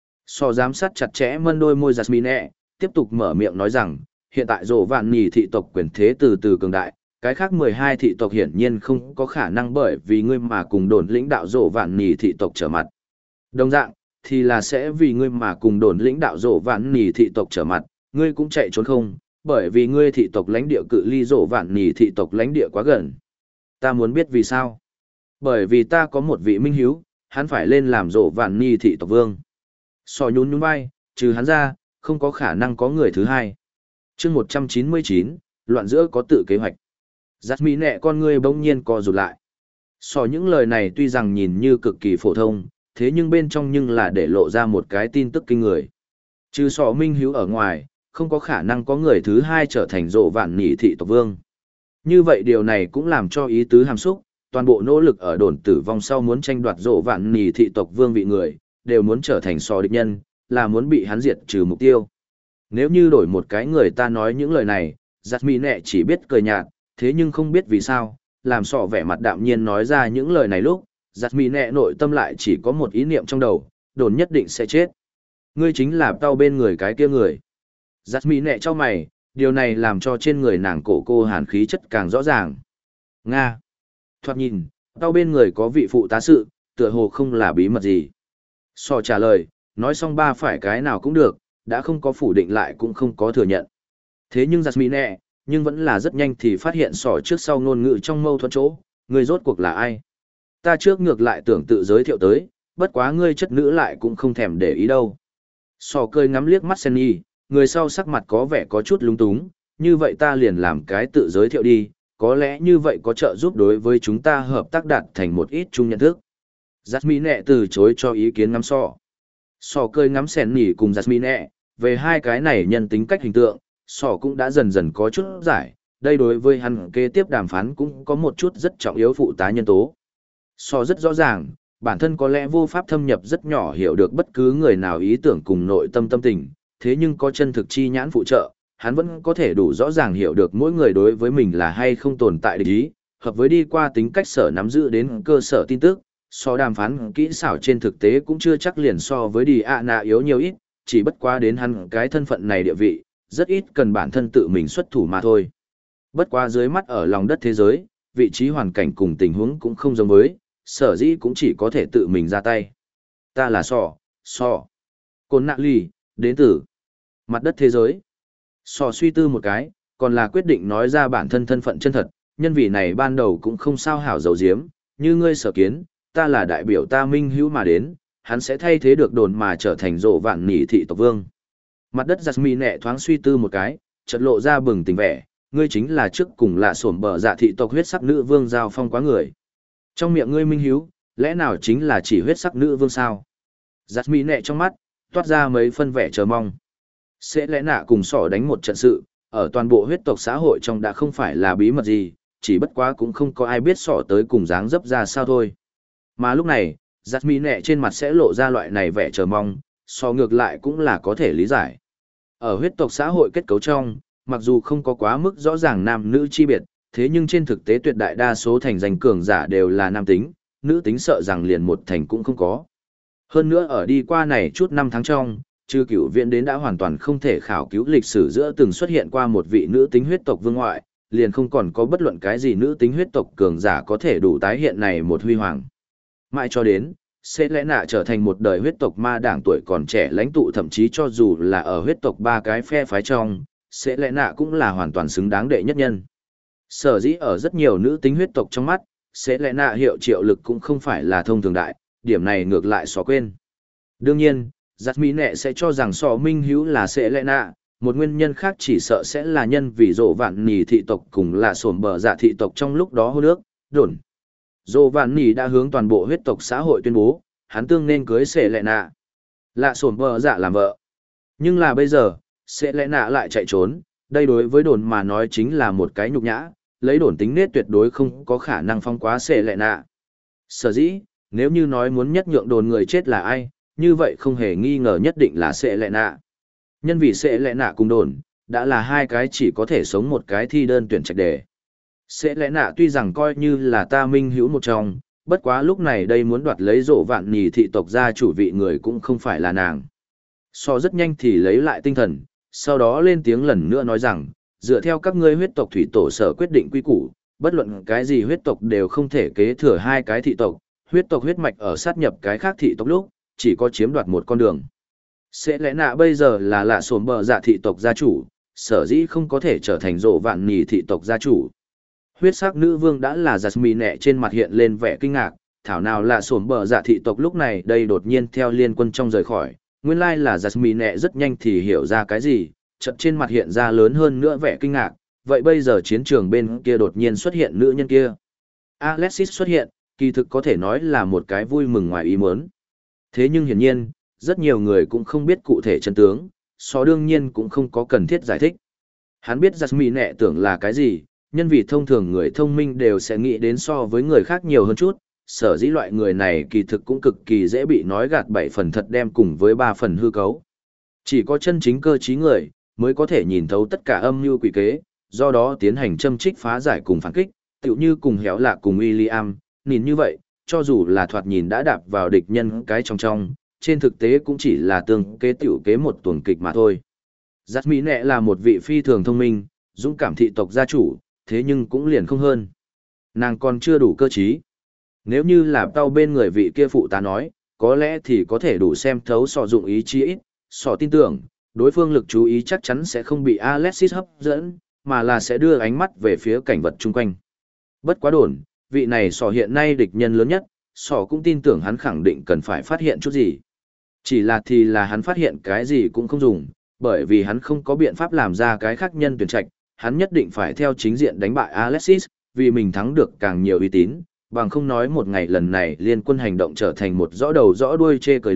Sỏ giám sát chặt chẽ mân đôi môi Jasmine, tiếp tục mở miệng nói rằng, hiện tại rộ vạn ni thị tộc quyền thế từ từ cường đại, cái khác 12 thị tộc hiển nhiên không có khả năng bởi vì ngươi mà cùng đồn lĩnh đạo rộ vạn ni thị tộc trở mặt. Đồng dạng, thì là sẽ vì ngươi mà cùng đồn lĩnh đạo rộ vạn ni thị tộc trở mặt, ngươi cũng chạy trốn không, bởi vì ngươi thị tộc lãnh địa cự ly rộ vạn ni thị tộc lãnh địa quá gần. Ta muốn biết vì sao? Bởi vì ta có một vị minh hiếu, hắn phải lên làm rộ vạn ni thị tộc vương. Sò nhún nhún vai, trừ hắn ra, không có khả năng có người thứ hai. chương 199, loạn giữa có tự kế hoạch. Giặt mỹ nẹ con ngươi bỗng nhiên co rụt lại. Sò những lời này tuy rằng nhìn như cực kỳ phổ thông, thế nhưng bên trong nhưng là để lộ ra một cái tin tức kinh người. Trừ sò minh hiếu ở ngoài, không có khả năng có người thứ hai trở thành rộ vạn ni thị tộc vương. Như vậy điều này cũng làm cho ý tứ hàm xúc, toàn bộ nỗ lực ở đồn tử vong sau muốn tranh đoạt rộ vạn nỉ thị tộc vương vị người, đều muốn trở thành sò địch nhân, là muốn bị hắn diệt trừ mục tiêu. Nếu như đổi một cái người ta nói những lời này, giặt mỹ nẹ chỉ biết cười nhạt, thế nhưng không biết vì sao, làm sò vẻ mặt đạm nhiên nói ra những lời này lúc, giặt mỹ nẹ nội tâm lại chỉ có một ý niệm trong đầu, đồn nhất định sẽ chết. Ngươi chính là tao bên người cái kia người. Giặt mỹ nẹ cho mày, điều này làm cho trên người nàng cổ cô hàn khí chất càng rõ ràng. Nga. Thoạt nhìn, tao bên người có vị phụ tá sự, tựa hồ không là bí mật gì. Sò trả lời, nói xong ba phải cái nào cũng được, đã không có phủ định lại cũng không có thừa nhận. Thế nhưng giặt mỹ nẹ, nhưng vẫn là rất nhanh thì phát hiện sò trước sau ngôn ngữ trong mâu thuẫn chỗ, người rốt cuộc là ai. Ta trước ngược lại tưởng tự giới thiệu tới, bất quá ngươi chất nữ lại cũng không thèm để ý đâu. Sò cười ngắm liếc mắt Senny, người sau sắc mặt có vẻ có chút lung túng, như vậy ta liền làm cái tự giới thiệu đi, có lẽ như vậy có trợ giúp đối với chúng ta hợp tác đạt thành một ít chung nhận thức. Jasmine từ chối cho ý kiến ngắm sò. Sò cười ngắm Senny cùng Jasmine, Về hai cái này nhân tính cách hình tượng, sỏ cũng đã dần dần có chút giải, đây đối với hắn kế tiếp đàm phán cũng có một chút rất trọng yếu phụ tá nhân tố. Sỏ rất rõ ràng, bản thân có lẽ vô pháp thâm nhập rất nhỏ hiểu được bất cứ người nào ý tưởng cùng nội tâm tâm tình, thế nhưng có chân thực chi nhãn phụ trợ, hắn vẫn có thể đủ rõ ràng hiểu được mỗi người đối với mình là hay không tồn tại địch ý, hợp với đi qua tính cách sở nắm giữ đến cơ sở tin tức, so đàm phán kỹ xảo trên thực tế cũng chưa chắc liền so với đi ạ nạ yếu nhiều ít, chỉ bất quá đến hắn cái thân phận này địa vị, rất ít cần bản thân tự mình xuất thủ mà thôi. Bất quá dưới mắt ở lòng đất thế giới, vị trí hoàn cảnh cùng tình huống cũng không giống với, sở dĩ cũng chỉ có thể tự mình ra tay. Ta là Sò. Côn nạ lì, đến từ mặt đất thế giới. Sò suy tư một cái, còn là quyết định nói ra bản thân thân phận chân thật, nhân vị này ban đầu cũng không sao hảo dấu diếm, như ngươi sở kiến, ta là đại biểu ta minh hữu mà đến, hắn sẽ thay thế được đồn mà trở thành rộ vạn nỉ thị tộc vương. Mặt đất giặt mì nẹ thoáng suy tư một cái, chợt lộ ra bừng tỉnh vẻ, ngươi chính là trước cùng là sổm bờ dạ thị tộc huyết sắc nữ vương giao phong quá người. Trong miệng ngươi minh hữu, lẽ nào chính là chỉ huyết sắc nữ vương sao? Giặt mì nẹ trong mắt, toát ra mấy phân vẻ chờ mong. Sẽ lẽ nạ cùng sỏ đánh một trận sự, ở toàn bộ huyết tộc xã hội trong đã không phải là bí mật gì, chỉ bất quá cũng không có ai biết sỏ tới cùng dáng dấp ra sao thôi. Mà lúc này, giặt mì nẹ trên mặt sẽ lộ ra loại này vẻ chờ mong, so ngược lại cũng là có thể lý giải. Ở huyết tộc xã hội kết cấu trong, mặc dù không có quá mức rõ ràng nam nữ chi biệt, thế nhưng trên thực tế tuyệt đại đa số thành danh cường giả đều là nam tính, nữ tính sợ rằng liền một thành cũng không có. Hơn nữa ở đi qua này chút năm tháng trong, trừ cửu viện đến đã hoàn toàn không thể khảo cứu lịch sử giữa từng xuất hiện qua một vị nữ tính huyết tộc vương ngoại, liền không còn có bất luận cái gì nữ tính huyết tộc cường giả có thể đủ tái hiện này một huy hoàng. Mãi cho đến, sẽ lẽ nạ trở thành một đời huyết tộc ma đảng tuổi còn trẻ lãnh tụ, thậm chí cho dù là ở huyết tộc ba cái phe phái trong, sẽ lẽ nạ cũng là hoàn toàn xứng đáng đệ nhất nhân. Sở dĩ ở rất nhiều nữ tính huyết tộc trong mắt, sẽ lẽ nạ hiệu triệu lực cũng không phải là thông thường đại, điểm này ngược lại xóa quên. Đương nhiên, giặt mỹ nệ sẽ cho rằng sò minh hữu là sẽ lẽ nạ, một nguyên nhân khác chỉ sợ sẽ là nhân vì rộ vạn nỉ thị tộc cùng là sổm bờ dạ thị tộc trong lúc đó hôn ước, đồn. Dô Vạn Nỉ đã hướng toàn bộ huyết tộc xã hội tuyên bố, hắn tương nên cưới Sệ Lệ Nạ. Lạ sổm bờ dạ làm vợ. Nhưng là bây giờ, Sệ Lệ Nạ lại chạy trốn, đây đối với đồn mà nói chính là một cái nhục nhã, lấy đồn tính nết tuyệt đối không có khả năng phong quá Sệ Lệ Nạ. Sở dĩ, nếu như nói muốn nhất nhượng đồn người chết là ai, như vậy không hề nghi ngờ nhất định là Sệ Lệ Nạ. Nhân vì Sệ Lệ Nạ cùng đồn, đã là hai cái chỉ có thể sống một cái thi đơn tuyển trạch đề. Sẽ lẽ nạ tuy rằng coi như là ta minh hữu một trong, bất quá lúc này đây muốn đoạt lấy rộ vạn nỉ thị tộc gia chủ vị người cũng không phải là nàng. So rất nhanh thì lấy lại tinh thần, sau đó lên tiếng lần nữa nói rằng, dựa theo các ngươi huyết tộc thủy tổ sở quyết định quy củ, bất luận cái gì huyết tộc đều không thể kế thừa hai cái thị tộc, huyết tộc huyết mạch ở sát nhập cái khác thị tộc lúc, chỉ có chiếm đoạt một con đường. Sẽ lẽ nạ bây giờ là lạ sổm bờ dạ thị tộc gia chủ, sở dĩ không có thể trở thành rộ vạn nỉ thị tộc gia chủ. Huyết sắc nữ vương đã là Jasmine trên mặt hiện lên vẻ kinh ngạc, thảo nào là sổm bờ dạ thị tộc lúc này đây đột nhiên theo liên quân trong rời khỏi, nguyên lai là Jasmine rất nhanh thì hiểu ra cái gì, chợt trên mặt hiện ra lớn hơn nữa vẻ kinh ngạc, vậy bây giờ chiến trường bên kia đột nhiên xuất hiện nữ nhân kia. Alexis xuất hiện, kỳ thực có thể nói là một cái vui mừng ngoài ý muốn. Thế nhưng hiển nhiên, rất nhiều người cũng không biết cụ thể chân tướng, so đương nhiên cũng không có cần thiết giải thích. Hắn biết Jasmine tưởng là cái gì, nhân vì thông thường người thông minh đều sẽ nghĩ đến so với người khác nhiều hơn chút, sở dĩ loại người này kỳ thực cũng cực kỳ dễ bị nói gạt 7 phần thật đem cùng với 3 phần hư cấu. Chỉ có chân chính cơ trí người, mới có thể nhìn thấu tất cả âm mưu quỷ kế, do đó tiến hành châm trích phá giải cùng phản kích, tựu như cùng héo lạ cùng William, nhìn như vậy, cho dù là thoạt nhìn đã đạp vào địch nhân cái trong, trên thực tế cũng chỉ là tương kế tiểu kế một tuần kịch mà thôi. Jasmine là một vị phi thường thông minh, dũng cảm thị tộc gia chủ, thế nhưng cũng liền không hơn. Nàng còn chưa đủ cơ trí. Nếu như là tao bên người vị kia phụ tá nói, có lẽ thì có thể đủ xem thấu sọ dụng ý chí ít, sọ tin tưởng, đối phương lực chú ý chắc chắn sẽ không bị Alexis hấp dẫn, mà là sẽ đưa ánh mắt về phía cảnh vật chung quanh. Bất quá đồn, vị này sọ hiện nay địch nhân lớn nhất, sọ cũng tin tưởng hắn khẳng định cần phải phát hiện chút gì. Chỉ là thì là hắn phát hiện cái gì cũng không dùng, bởi vì hắn không có biện pháp làm ra cái khác nhân tuyển trạch, hắn nhất định phải theo chính diện đánh bại Alexis, vì mình thắng được càng nhiều uy tín, bằng không nói một ngày lần này liên quân hành động trở thành một rõ đầu rõ đuôi chê cười lúc,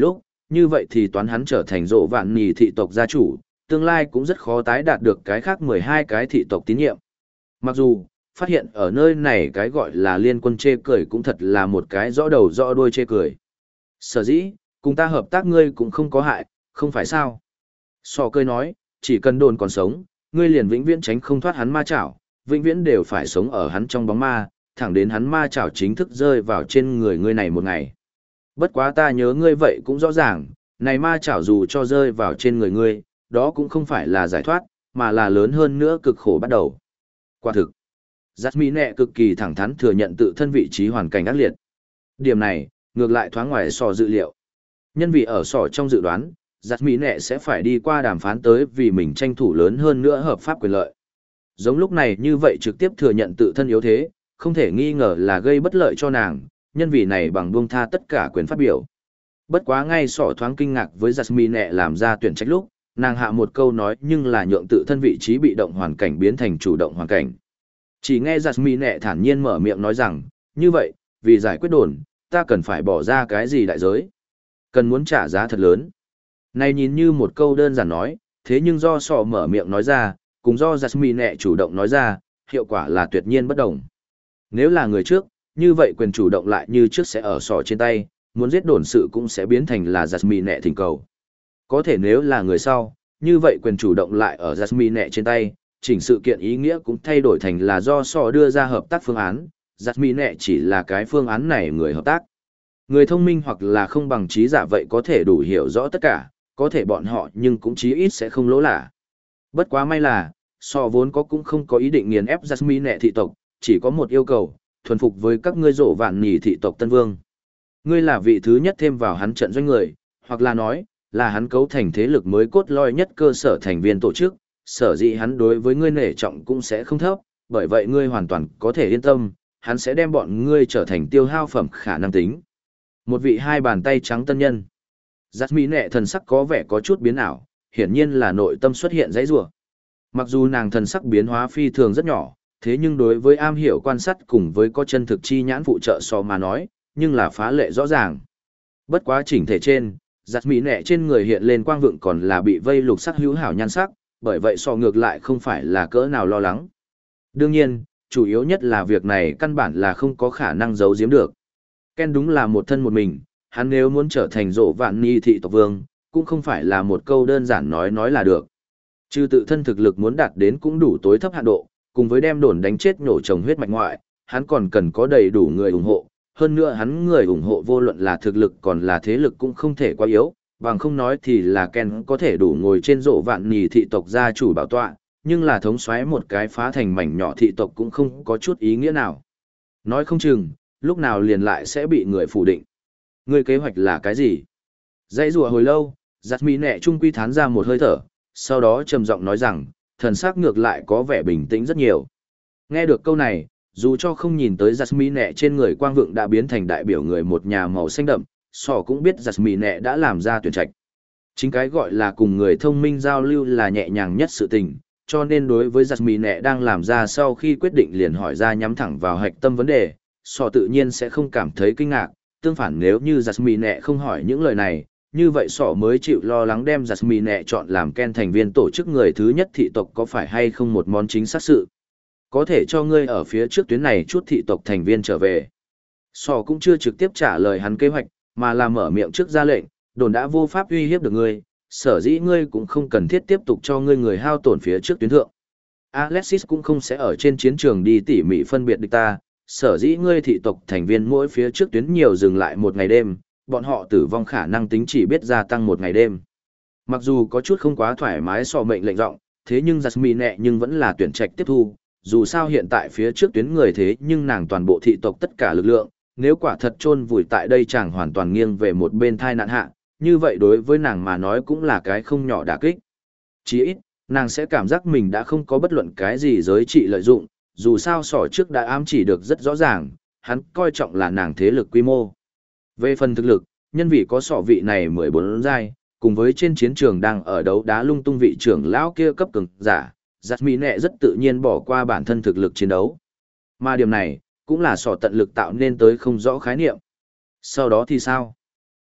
như vậy thì toán hắn trở thành rộ vạn nì thị tộc gia chủ, tương lai cũng rất khó tái đạt được cái khác 12 cái thị tộc tín nhiệm. Mặc dù, phát hiện ở nơi này cái gọi là liên quân chê cười cũng thật là một cái rõ đầu rõ đuôi chê cười. Sở dĩ, cùng ta hợp tác ngươi cũng không có hại, không phải sao? Sọ cười nói, chỉ cần đồn còn sống, ngươi liền vĩnh viễn tránh không thoát hắn ma chảo, vĩnh viễn đều phải sống ở hắn trong bóng ma, thẳng đến hắn ma chảo chính thức rơi vào trên người ngươi này một ngày. Bất quá ta nhớ ngươi vậy cũng rõ ràng, này ma chảo dù cho rơi vào trên người ngươi, đó cũng không phải là giải thoát, mà là lớn hơn nữa cực khổ bắt đầu. Quả thực, Jasmine cực kỳ thẳng thắn thừa nhận tự thân vị trí hoàn cảnh ác liệt. Điểm này, ngược lại thoáng ngoài sò dự liệu. Nhân vì ở sò trong dự đoán, Jasmine sẽ phải đi qua đàm phán tới vì mình tranh thủ lớn hơn nữa hợp pháp quyền lợi. Giống lúc này như vậy trực tiếp thừa nhận tự thân yếu thế, không thể nghi ngờ là gây bất lợi cho nàng, nhân vì này bằng buông tha tất cả quyền phát biểu. Bất quá ngay sọ thoáng kinh ngạc với Jasmine làm ra tuyển trách lúc, nàng hạ một câu nói nhưng là nhượng tự thân vị trí bị động hoàn cảnh biến thành chủ động hoàn cảnh. Chỉ nghe Jasmine thản nhiên mở miệng nói rằng, như vậy, vì giải quyết đồn, ta cần phải bỏ ra cái gì đại giới? Cần muốn trả giá thật lớn. Này nhìn như một câu đơn giản nói, thế nhưng do sọ mở miệng nói ra, cùng do Jasmine chủ động nói ra, hiệu quả là tuyệt nhiên bất đồng. Nếu là người trước, như vậy quyền chủ động lại như trước sẽ ở sọ trên tay, muốn giết đồn sự cũng sẽ biến thành là Jasmine thỉnh cầu. Có thể nếu là người sau, như vậy quyền chủ động lại ở Jasmine trên tay, chỉnh sự kiện ý nghĩa cũng thay đổi thành là do sọ đưa ra hợp tác phương án, Jasmine chỉ là cái phương án này người hợp tác. Người thông minh hoặc là không bằng trí giả vậy có thể đủ hiểu rõ tất cả, có thể bọn họ nhưng cũng chí ít sẽ không lỗ lạ. Bất quá may là, sọ vốn có cũng không có ý định nghiền ép Jasmine thị tộc, chỉ có một yêu cầu, thuần phục với các ngươi rộ vạn nỉ thị tộc Tân Vương. Ngươi là vị thứ nhất thêm vào hắn trận doanh người, hoặc là nói, là hắn cấu thành thế lực mới cốt lõi nhất cơ sở thành viên tổ chức, sở dĩ hắn đối với ngươi nể trọng cũng sẽ không thấp, bởi vậy ngươi hoàn toàn có thể yên tâm, hắn sẽ đem bọn ngươi trở thành tiêu hao phẩm khả năng tính. Một vị hai bàn tay trắng tân nhân. Jasmine thần sắc có vẻ có chút biến ảo, hiển nhiên là nội tâm xuất hiện dãy rủa. Mặc dù nàng thần sắc biến hóa phi thường rất nhỏ, thế nhưng đối với am hiểu quan sát cùng với có chân thực chi nhãn phụ trợ so mà nói, nhưng là phá lệ rõ ràng. Bất quá chỉnh thể trên, Jasmine trên người hiện lên quang vượng còn là bị vây lục sắc hữu hảo nhan sắc, bởi vậy so ngược lại không phải là cỡ nào lo lắng. Đương nhiên, chủ yếu nhất là việc này căn bản là không có khả năng giấu giếm được. Ken đúng là một thân một mình, hắn nếu muốn trở thành rộ vạn ni thị tộc vương, cũng không phải là một câu đơn giản nói là được. Trừ tự thân thực lực muốn đạt đến cũng đủ tối thấp hạn độ, cùng với đem đồn đánh chết nổ trồng huyết mạch ngoại, hắn còn cần có đầy đủ người ủng hộ. Hơn nữa hắn người ủng hộ vô luận là thực lực còn là thế lực cũng không thể quá yếu, bằng không nói thì là Ken có thể đủ ngồi trên rộ vạn nì thị tộc gia chủ bảo tọa, nhưng là thống soái một cái phá thành mảnh nhỏ thị tộc cũng không có chút ý nghĩa nào. Nói không chừng, lúc nào liền lại sẽ bị người phủ định. Người kế hoạch là cái gì? Dãy rùa hồi lâu, Jasmine trung quy thán ra một hơi thở, sau đó trầm giọng nói rằng, thần sắc ngược lại có vẻ bình tĩnh rất nhiều. Nghe được câu này, dù cho không nhìn tới Jasmine trên người quang vượng đã biến thành đại biểu người một nhà màu xanh đậm, sò cũng biết Jasmine đã làm ra tuyển trạch. Chính cái gọi là cùng người thông minh giao lưu là nhẹ nhàng nhất sự tình, cho nên đối với Jasmine đang làm ra sau khi quyết định liền hỏi ra nhắm thẳng vào hạch tâm vấn đề, sò tự nhiên sẽ không cảm thấy kinh ngạc, tương phản nếu như Jasmine không hỏi những lời này, như vậy sọ mới chịu lo lắng đem Jasmine chọn làm Ken thành viên tổ chức người thứ nhất thị tộc có phải hay không một món chính xác sự. Có thể cho ngươi ở phía trước tuyến này chút thị tộc thành viên trở về. Sọ cũng chưa trực tiếp trả lời hắn kế hoạch, mà là mở miệng trước ra lệnh, đồn đã vô pháp uy hiếp được ngươi, sở dĩ ngươi cũng không cần thiết tiếp tục cho ngươi người hao tổn phía trước tuyến thượng. Alexis cũng không sẽ ở trên chiến trường đi tỉ mỉ phân biệt địch ta, sở dĩ ngươi thị tộc thành viên mỗi phía trước tuyến nhiều dừng lại một ngày đêm, bọn họ tử vong khả năng tính chỉ biết gia tăng một ngày đêm. Mặc dù có chút không quá thoải mái so mệnh lệnh giọng, thế nhưng Jasmine nhưng vẫn là tuyển trạch tiếp thu, dù sao hiện tại phía trước tuyến người thế nhưng nàng toàn bộ thị tộc tất cả lực lượng, nếu quả thật chôn vùi tại đây chẳng hoàn toàn nghiêng về một bên thai nạn hạ, như vậy đối với nàng mà nói cũng là cái không nhỏ đả kích. Chỉ ít, nàng sẽ cảm giác mình đã không có bất luận cái gì giới trị lợi dụng, dù sao sỏ trước đã ám chỉ được rất rõ ràng, hắn coi trọng là nàng thế lực quy mô. Về phần thực lực, nhân vị có sọ vị này 14 giai, cùng với trên chiến trường đang ở đấu đá lung tung vị trưởng lão kia cấp cường giả, Jasmine rất tự nhiên bỏ qua bản thân thực lực chiến đấu. Mà điểm này, cũng là sọ tận lực tạo nên tới không rõ khái niệm. Sau đó thì sao?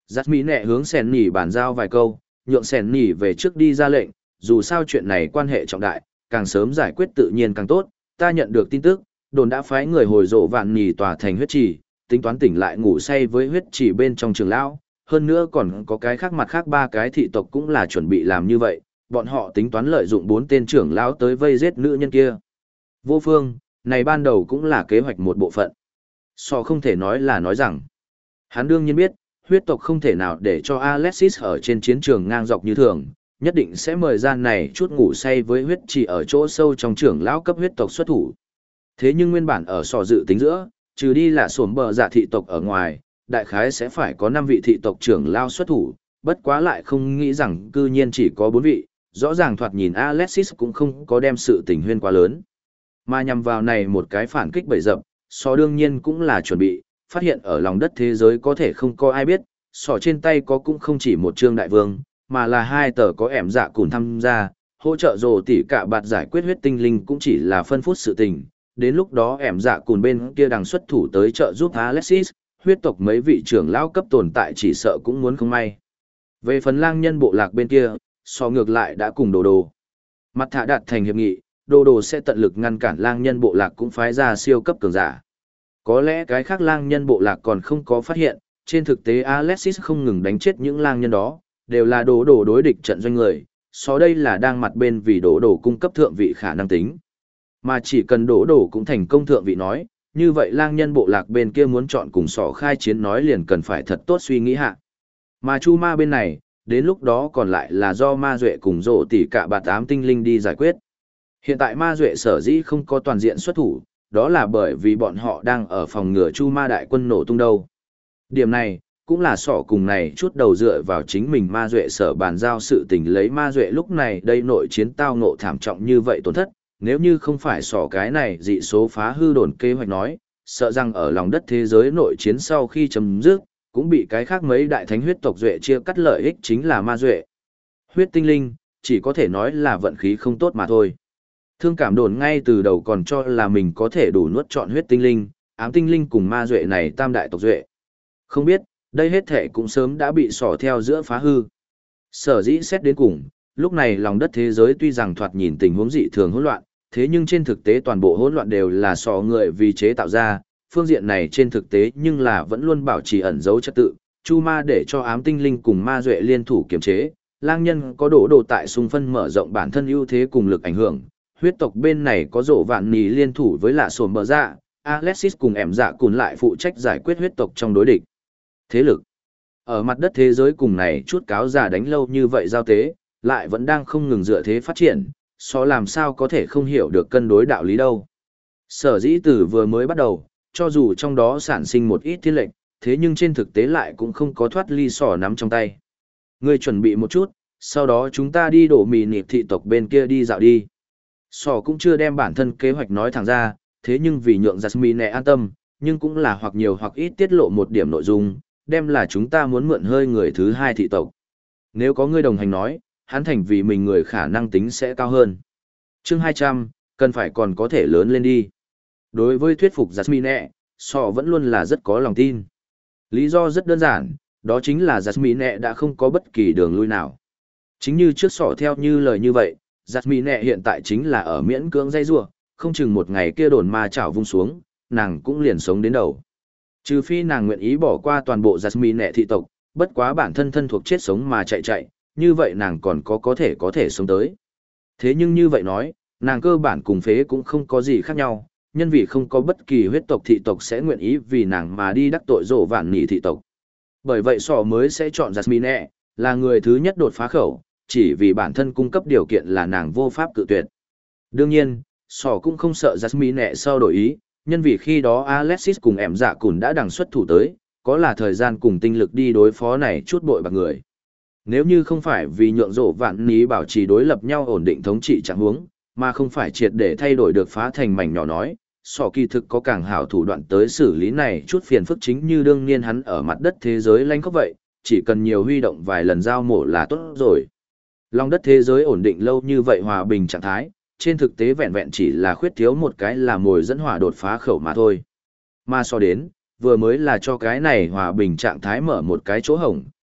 Giặt mỹ nẹ hướng Sẻn Nỉ bàn giao vài câu, nhượng Sẻn Nỉ về trước đi ra lệnh, dù sao chuyện này quan hệ trọng đại, càng sớm giải quyết tự nhiên càng tốt. Ta nhận được tin tức, đồn đã phái người hồi rộ vạn nỉ tòa thành huyết trì, tính toán tỉnh lại ngủ say với huyết trì bên trong trường lão. Hơn nữa còn có cái khác mặt khác ba cái thị tộc cũng là chuẩn bị làm như vậy, bọn họ tính toán lợi dụng 4 tên trưởng lão tới vây giết nữ nhân kia. Vô phương, này ban đầu cũng là kế hoạch một bộ phận. So không thể nói là nói rằng, hắn đương nhiên biết, huyết tộc không thể nào để cho Alexis ở trên chiến trường ngang dọc như thường, nhất định sẽ mời gian này chút ngủ say với huyết chỉ ở chỗ sâu trong trưởng lão cấp huyết tộc xuất thủ. Thế nhưng nguyên bản ở sò dự tính giữa, trừ đi là sổm bờ giả thị tộc ở ngoài, đại khái sẽ phải có 5 vị thị tộc trưởng lao xuất thủ, bất quá lại không nghĩ rằng cư nhiên chỉ có 4 vị, rõ ràng thoạt nhìn Alexis cũng không có đem sự tình huyên quá lớn. Mà nhằm vào này một cái phản kích bậy dập, sò đương nhiên cũng là chuẩn bị, phát hiện ở lòng đất thế giới có thể không có ai biết, sò trên tay có cũng không chỉ một trương đại vương, mà là 2 tờ có ẻm dạ cùng tham gia, hỗ trợ rồ tỉ cả bạt giải quyết huyết tinh linh cũng chỉ là phân phút sự tình. Đến lúc đó ẻm dạ cùng bên kia đằng xuất thủ tới trợ giúp Alexis, huyết tộc mấy vị trưởng lão cấp tồn tại chỉ sợ cũng muốn không may. Về phần lang nhân bộ lạc bên kia, so ngược lại đã cùng đồ đồ. Mặt thả đạt thành hiệp nghị, đồ đồ sẽ tận lực ngăn cản lang nhân bộ lạc cũng phái ra siêu cấp cường giả. Có lẽ cái khác lang nhân bộ lạc còn không có phát hiện, trên thực tế Alexis không ngừng đánh chết những lang nhân đó, đều là đồ đồ đối địch trận doanh người, so đây là đang mặt bên vì đồ đồ cung cấp thượng vị khả năng tính. Mà chỉ cần đồ đồ cũng thành công thượng vị nói, như vậy lang nhân bộ lạc bên kia muốn chọn cùng sỏ khai chiến nói liền cần phải thật tốt suy nghĩ hạ. Mà chu ma bên này, đến lúc đó còn lại là do ma duệ cùng rộ tỉ cả bạt ám tinh linh đi giải quyết. Hiện tại ma duệ sở dĩ không có toàn diện xuất thủ, đó là bởi vì bọn họ đang ở phòng ngừa chu ma đại quân nổ tung đâu. Điểm này, cũng là sỏ cùng này chút đầu dựa vào chính mình ma duệ sở bàn giao sự tình lấy ma duệ lúc này đây nội chiến tao ngộ thảm trọng như vậy tổn thất, nếu như không phải sỏ cái này dị số phá hư đồn kế hoạch nói, sợ rằng ở lòng đất thế giới nội chiến sau khi chấm dứt, cũng bị cái khác mấy đại thánh huyết tộc duệ chia cắt lợi ích chính là ma duệ. Huyết tinh linh, chỉ có thể nói là vận khí không tốt mà thôi. Thương cảm đồn ngay từ đầu còn cho là mình có thể đủ nuốt trọn huyết tinh linh, ám tinh linh cùng ma duệ này tam đại tộc duệ. Không biết, đây hết thể cũng sớm đã bị sỏ theo giữa phá hư. Sở dĩ xét đến cùng, lúc này lòng đất thế giới tuy rằng thoạt nhìn tình huống dị thường hỗn loạn, thế nhưng trên thực tế toàn bộ hỗn loạn đều là sỏ người vì chế tạo ra, phương diện này trên thực tế nhưng là vẫn luôn bảo trì ẩn dấu trật tự, chu ma để cho ám tinh linh cùng ma duệ liên thủ kiềm chế, lang nhân có đổ đồ tại xung phân mở rộng bản thân ưu thế cùng lực ảnh hưởng, huyết tộc bên này có rộ vạn nì liên thủ với lạ sổm bờ dạ, Alexis cùng ẻm dạ cùn lại phụ trách giải quyết huyết tộc trong đối địch. Thế lực ở mặt đất thế giới cùng này chút cáo giả đánh lâu như vậy giao tế, lại vẫn đang không ngừng dựa thế phát triển, so làm sao có thể không hiểu được cân đối đạo lý đâu. Sở dĩ từ vừa mới bắt đầu, cho dù trong đó sản sinh một ít thiên lệnh, thế nhưng trên thực tế lại cũng không có thoát ly sỏ nắm trong tay. Ngươi chuẩn bị một chút, sau đó chúng ta đi đổ mì nịp thị tộc bên kia đi dạo đi. Sỏ cũng chưa đem bản thân kế hoạch nói thẳng ra, thế nhưng vì nhượng Jasmine an tâm, nhưng cũng là hoặc nhiều hoặc ít tiết lộ một điểm nội dung, đem là chúng ta muốn mượn hơi người thứ hai thị tộc. Nếu có người đồng hành nói, hắn thành vì mình người khả năng tính sẽ cao hơn. Chương 200, cần phải còn có thể lớn lên đi. Đối với thuyết phục Jasmine, sọ vẫn luôn là rất có lòng tin. Lý do rất đơn giản, đó chính là Jasmine đã không có bất kỳ đường lui nào. Chính như trước sọ theo như lời như vậy, Jasmine hiện tại chính là ở miễn cưỡng dây rua, không chừng một ngày kia đồn ma chảo vung xuống, nàng cũng liền sống đến đầu. Trừ phi nàng nguyện ý bỏ qua toàn bộ Jasmine thị tộc, bất quá bản thân thân thuộc chết sống mà chạy, như vậy nàng còn có thể sống tới. Thế nhưng như vậy nói, nàng cơ bản cùng phế cũng không có gì khác nhau, nhân vì không có bất kỳ huyết tộc thị tộc sẽ nguyện ý vì nàng mà đi đắc tội rổ vạn nỉ thị tộc. Bởi vậy sọ mới sẽ chọn Jasmine, là người thứ nhất đột phá khẩu, chỉ vì bản thân cung cấp điều kiện là nàng vô pháp cự tuyệt. Đương nhiên, sọ cũng không sợ Jasmine sau đổi ý, nhân vì khi đó Alexis cùng ẻm dạ cùn đã đằng xuất thủ tới, có là thời gian cùng tinh lực đi đối phó này chút bội bạc người. Nếu như không phải vì nhượng rổ vạn ní bảo trì đối lập nhau ổn định thống trị trạng huống, mà không phải triệt để thay đổi được phá thành mảnh nhỏ nói, sọ kỳ thực có càng hảo thủ đoạn tới xử lý này chút phiền phức chính như đương nhiên hắn ở mặt đất thế giới lanh khóc vậy, chỉ cần nhiều huy động vài lần giao mổ là tốt rồi. Lòng đất thế giới ổn định lâu như vậy hòa bình trạng thái, trên thực tế vẹn vẹn chỉ là khuyết thiếu một cái là mồi dẫn hỏa đột phá khẩu mà thôi. Mà so đến, vừa mới là cho cái này hòa bình trạng thái mở một cái chỗ hổng,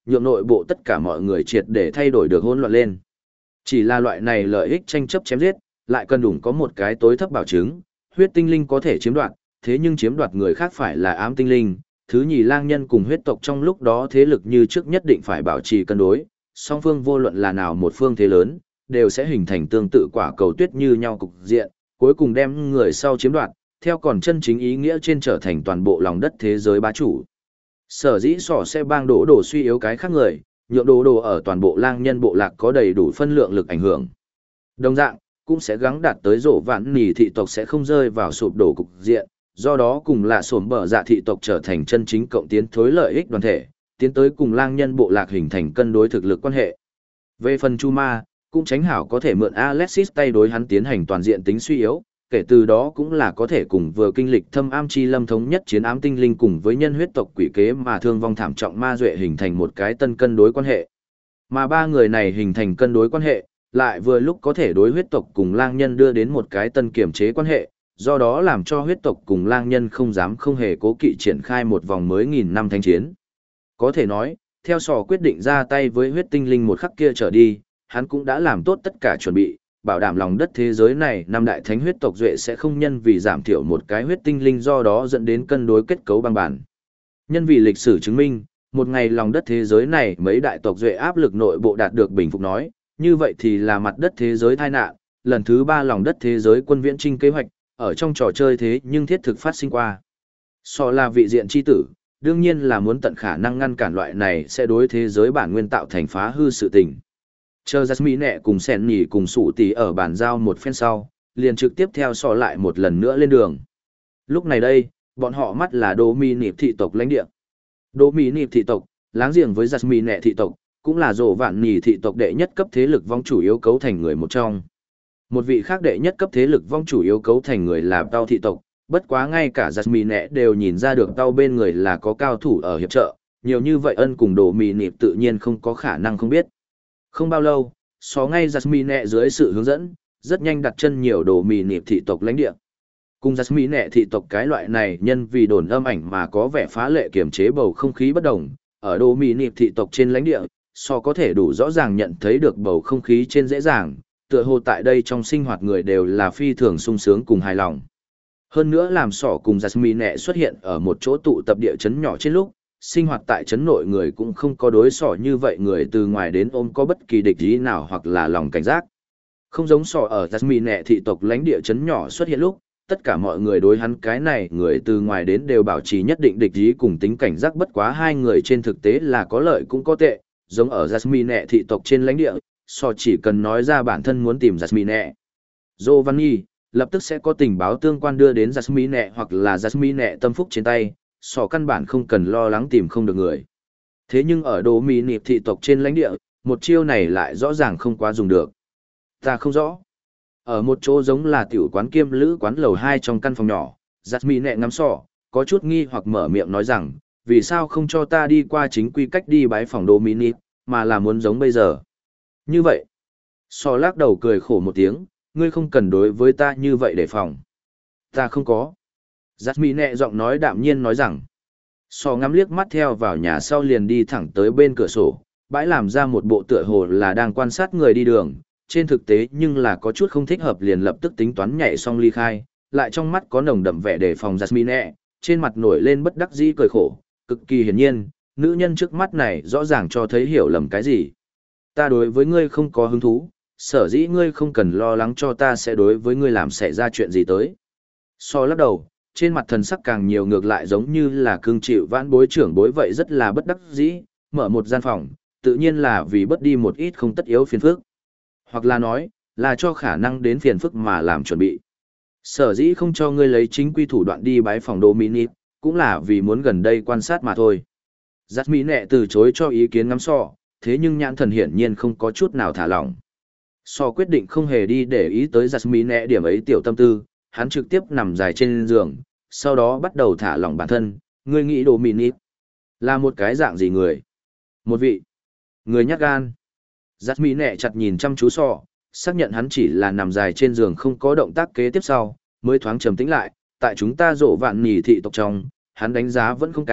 nhượng nội bộ tất cả mọi người triệt để thay đổi được hỗn loạn lên. Chỉ là loại này lợi ích tranh chấp chém giết, lại cần đủ có một cái tối thấp bảo chứng, huyết tinh linh có thể chiếm đoạt, thế nhưng chiếm đoạt người khác phải là ám tinh linh, thứ nhì lang nhân cùng huyết tộc trong lúc đó thế lực như trước nhất định phải bảo trì cân đối, song phương vô luận là nào một phương thế lớn, đều sẽ hình thành tương tự quả cầu tuyết như nhau cục diện, cuối cùng đem người sau chiếm đoạt, theo còn chân chính ý nghĩa trên trở thành toàn bộ lòng đất thế giới bá chủ. Sở dĩ sỏ sẽ bang đổ đổ suy yếu cái khác người, nhượng đổ đổ ở toàn bộ lang nhân bộ lạc có đầy đủ phân lượng lực ảnh hưởng. Đồng dạng, cũng sẽ gắng đạt tới rổ vạn nỉ thị tộc sẽ không rơi vào sụp đổ cục diện, do đó cùng là sổm bờ dạ thị tộc trở thành chân chính cộng tiến thối lợi ích đoàn thể, tiến tới cùng lang nhân bộ lạc hình thành cân đối thực lực quan hệ. Về phần Chu Ma, cũng tránh hảo có thể mượn Alexis tay đối hắn tiến hành toàn diện tính suy yếu, kể từ đó cũng là có thể cùng vừa kinh lịch thâm am chi lâm thống nhất chiến ám tinh linh cùng với nhân huyết tộc quỷ kế mà thương vong thảm trọng ma duệ hình thành một cái tân cân đối quan hệ. Mà ba người này hình thành cân đối quan hệ, lại vừa lúc có thể đối huyết tộc cùng lang nhân đưa đến một cái tân kiểm chế quan hệ, do đó làm cho huyết tộc cùng lang nhân không dám không hề cố kỵ triển khai một vòng mới nghìn năm thanh chiến. Có thể nói, theo sò quyết định ra tay với huyết tinh linh một khắc kia trở đi, hắn cũng đã làm tốt tất cả chuẩn bị, bảo đảm lòng đất thế giới này năm đại thánh huyết tộc duệ sẽ không nhân vì giảm thiểu một cái huyết tinh linh do đó dẫn đến cân đối kết cấu băng bản. Nhân vì lịch sử chứng minh, một ngày lòng đất thế giới này mấy đại tộc duệ áp lực nội bộ đạt được bình phục nói, như vậy thì là mặt đất thế giới tai nạn, lần thứ 3 lòng đất thế giới quân viễn trinh kế hoạch, ở trong trò chơi thế nhưng thiết thực phát sinh qua. So là vị diện chi tử, đương nhiên là muốn tận khả năng ngăn cản loại này sẽ đối thế giới bản nguyên tạo thành phá hư sự tình. Chờ Jasmine cùng Sen Nhỉ cùng Sủ Tỷ ở bàn giao một phen sau, liền trực tiếp theo so lại một lần nữa lên đường. Lúc này đây, bọn họ mắt là Đô Mi Nịp thị tộc lãnh địa. Đô Mi Nịp thị tộc, láng giềng với Jasmine thị tộc, cũng là rổ vạn nỉ thị tộc đệ nhất cấp thế lực vong chủ yếu cấu thành người một trong. Một vị khác đệ nhất cấp thế lực vong chủ yếu cấu thành người là Tao thị tộc, bất quá ngay cả Jasmine đều nhìn ra được Tao bên người là có cao thủ ở hiệp trợ, nhiều như vậy ân cùng Đô Mi Nịp tự nhiên không có khả năng không biết. Không bao lâu, xó ngay Jasmine dưới sự hướng dẫn, rất nhanh đặt chân nhiều Đô Mi Nịp thị tộc lãnh địa. Cùng Jasmine thị tộc cái loại này nhân vì đồn âm ảnh mà có vẻ phá lệ kiềm chế bầu không khí bất đồng, ở Đô Mi Nịp thị tộc trên lãnh địa, so có thể đủ rõ ràng nhận thấy được bầu không khí trên dễ dàng, tựa hồ tại đây trong sinh hoạt người đều là phi thường sung sướng cùng hài lòng. Hơn nữa làm sỏ cùng Jasmine xuất hiện ở một chỗ tụ tập địa chấn nhỏ trên lúc, sinh hoạt tại chấn nội người cũng không có đối sỏ như vậy người từ ngoài đến ôm có bất kỳ địch ý nào hoặc là lòng cảnh giác. Không giống sỏ ở Jasmine thị tộc lãnh địa chấn nhỏ xuất hiện lúc, tất cả mọi người đối hắn cái này người từ ngoài đến đều bảo trì nhất định địch ý cùng tính cảnh giác, bất quá hai người trên thực tế là có lợi cũng có tệ, giống ở Jasmine thị tộc trên lãnh địa, sỏ chỉ cần nói ra bản thân muốn tìm Jasmine. Giovanni lập tức sẽ có tình báo tương quan đưa đến Jasmine hoặc là Jasmine tâm phúc trên tay, sỏ căn bản không cần lo lắng tìm không được người. Thế nhưng ở Đô Mi Nịp thị tộc trên lãnh địa, một chiêu này lại rõ ràng không quá dùng được. Ta không rõ. Ở một chỗ giống là tiểu quán kiêm lữ quán lầu 2 trong căn phòng nhỏ, Jasmine ngắm sỏ, có chút nghi hoặc mở miệng nói rằng, vì sao không cho ta đi qua chính quy cách đi bái phòng Đô Mi Nịp, mà là muốn giống bây giờ. Như vậy, sỏ lắc đầu cười khổ một tiếng, ngươi không cần đối với ta như vậy để phòng. Ta không có. Jasmine giọng nói đạm nhiên nói rằng, sò ngắm liếc mắt theo vào nhà sau liền đi thẳng tới bên cửa sổ, bãi làm ra một bộ tựa hồ là đang quan sát người đi đường, trên thực tế nhưng là có chút không thích hợp liền lập tức tính toán nhảy xong ly khai, lại trong mắt có nồng đậm vẻ đề phòng Jasmine, trên mặt nổi lên bất đắc dĩ cười khổ, cực kỳ hiển nhiên, nữ nhân trước mắt này rõ ràng cho thấy hiểu lầm cái gì. Ta đối với ngươi không có hứng thú, sở dĩ ngươi không cần lo lắng cho ta sẽ đối với ngươi làm xảy ra chuyện gì tới. So lắc đầu, trên mặt thần sắc càng nhiều ngược lại giống như là cương chịu vãn bối trưởng bối vậy rất là bất đắc dĩ, mở một gian phòng, tự nhiên là vì bất đi một ít không tất yếu phiền phức. Hoặc là nói, là cho khả năng đến phiền phức mà làm chuẩn bị. Sở dĩ không cho ngươi lấy chính quy thủ đoạn đi bái phòng Đô Mi Nịp, cũng là vì muốn gần đây quan sát mà thôi. Jasmine từ chối cho ý kiến ngắm sọ, thế nhưng nhãn thần hiển nhiên không có chút nào thả lỏng. So quyết định không hề đi để ý tới Jasmine điểm ấy tiểu tâm tư, hắn trực tiếp nằm dài trên giường, sau đó bắt đầu thả lỏng bản thân, ngươi nghĩ Đô Mi Nịp là một cái dạng gì người? Một vị người nhát gan. Jasmine chặt nhìn chăm chú sọ, xác nhận hắn chỉ là nằm dài trên giường không có động tác kế tiếp sau, mới thoáng trầm tĩnh lại, tại chúng ta rộ vạn nỉ thị tộc trong, hắn đánh giá vẫn không cao,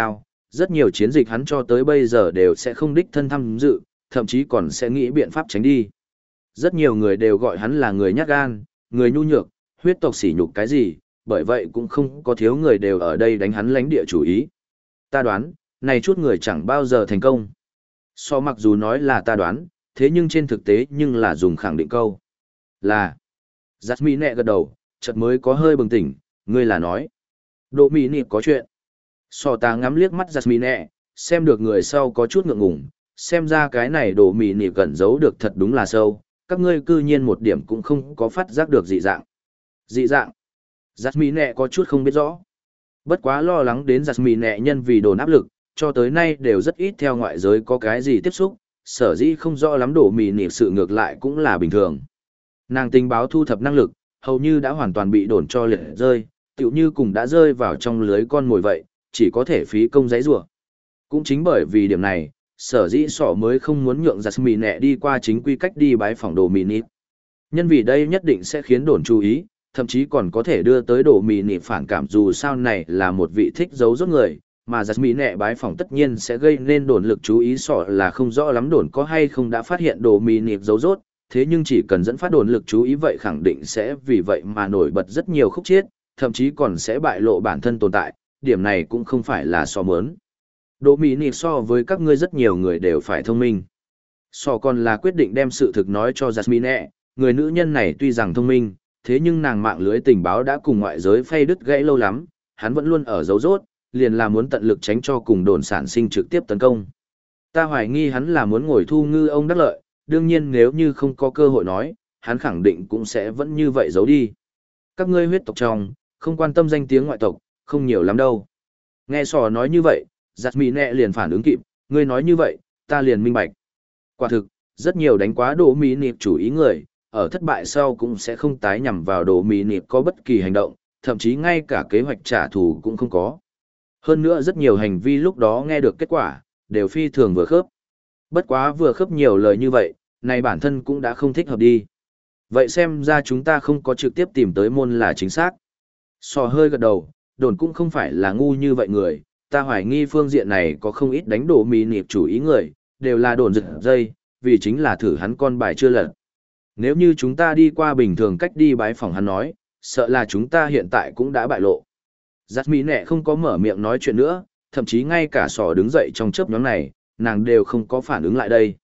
rất nhiều chiến dịch hắn cho tới bây giờ đều sẽ không đích thân tham dự, thậm chí còn sẽ nghĩ biện pháp tránh đi. Rất nhiều người đều gọi hắn là người nhát gan, người nhu nhược, huyết tộc sỉ nhục cái gì, bởi vậy cũng không có thiếu người đều ở đây đánh hắn lãnh địa chủ ý. Ta đoán, này chút người chẳng bao giờ thành công. So mặc dù nói là ta đoán, thế nhưng trên thực tế nhưng là dùng khẳng định câu. Là. Jasmine gật đầu, chợt mới có hơi bừng tỉnh, ngươi là nói. Độ mỹ nịp có chuyện. So ta ngắm liếc mắt Jasmine, xem được người sau có chút ngượng ngùng, xem ra cái này độ mỹ nịp gần giấu được thật đúng là sâu, các ngươi cư nhiên một điểm cũng không có phát giác được dị dạng. Dị dạng. Jasmine có chút không biết rõ. Bất quá lo lắng đến Jasmine nhân vì đồn áp lực, cho tới nay đều rất ít theo ngoại giới có cái gì tiếp xúc, sở dĩ không rõ lắm đổ mì nịp sự ngược lại cũng là bình thường. Nàng tình báo thu thập năng lực, hầu như đã hoàn toàn bị đồn cho liệt rơi, tựu như cùng đã rơi vào trong lưới con mồi vậy, chỉ có thể phí công giấy rủa. Cũng chính bởi vì điểm này, sở dĩ sỏ mới không muốn nhượng Jasmine đi qua chính quy cách đi bái phỏng đồ mì nịp. Nhân vì đây nhất định sẽ khiến đồn chú ý, thậm chí còn có thể đưa tới đồ mì nịp phản cảm dù sao này là một vị thích giấu giốt người, mà Jasmine bái phỏng tất nhiên sẽ gây nên đồn lực chú ý sọ là không rõ lắm đồn có hay không đã phát hiện đồ mì nịp giấu giốt, thế nhưng chỉ cần dẫn phát đồn lực chú ý vậy khẳng định sẽ vì vậy mà nổi bật rất nhiều khúc chiết, thậm chí còn sẽ bại lộ bản thân tồn tại, điểm này cũng không phải là sọ mớn. Đồ mì nịp so với các ngươi rất nhiều người đều phải thông minh. Sọ còn là quyết định đem sự thực nói cho Jasmine, người nữ nhân này tuy rằng thông minh, thế nhưng nàng mạng lưới tình báo đã cùng ngoại giới phay đứt gãy lâu lắm, hắn vẫn luôn ở giấu rốt, liền là muốn tận lực tránh cho cùng đồn sản sinh trực tiếp tấn công. Ta hoài nghi hắn là muốn ngồi thu ngư ông đắc lợi, đương nhiên nếu như không có cơ hội nói, hắn khẳng định cũng sẽ vẫn như vậy giấu đi. Các ngươi huyết tộc trong, không quan tâm danh tiếng ngoại tộc, không nhiều lắm đâu. Nghe sò nói như vậy, Jasmine liền phản ứng kịp, ngươi nói như vậy, ta liền minh bạch. Quả thực, rất nhiều đánh quá đồ mì nịp chủ ý người, ở thất bại sau cũng sẽ không tái nhằm vào đồ mì nịp có bất kỳ hành động, thậm chí ngay cả kế hoạch trả thù cũng không có. Hơn nữa rất nhiều hành vi lúc đó nghe được kết quả, đều phi thường vừa khớp. Bất quá vừa khớp nhiều lời như vậy, này bản thân cũng đã không thích hợp đi. Vậy xem ra chúng ta không có trực tiếp tìm tới môn là chính xác. Sò hơi gật đầu, đồn cũng không phải là ngu như vậy người, ta hoài nghi phương diện này có không ít đánh đổ mì nịp chủ ý người, đều là đồn giật dây, vì chính là thử hắn con bài chưa lật. Nếu như chúng ta đi qua bình thường cách đi bái phòng hắn nói, sợ là chúng ta hiện tại cũng đã bại lộ. Jasmine không có mở miệng nói chuyện nữa, thậm chí ngay cả sò đứng dậy trong chớp nhóm này, nàng đều không có phản ứng lại đây.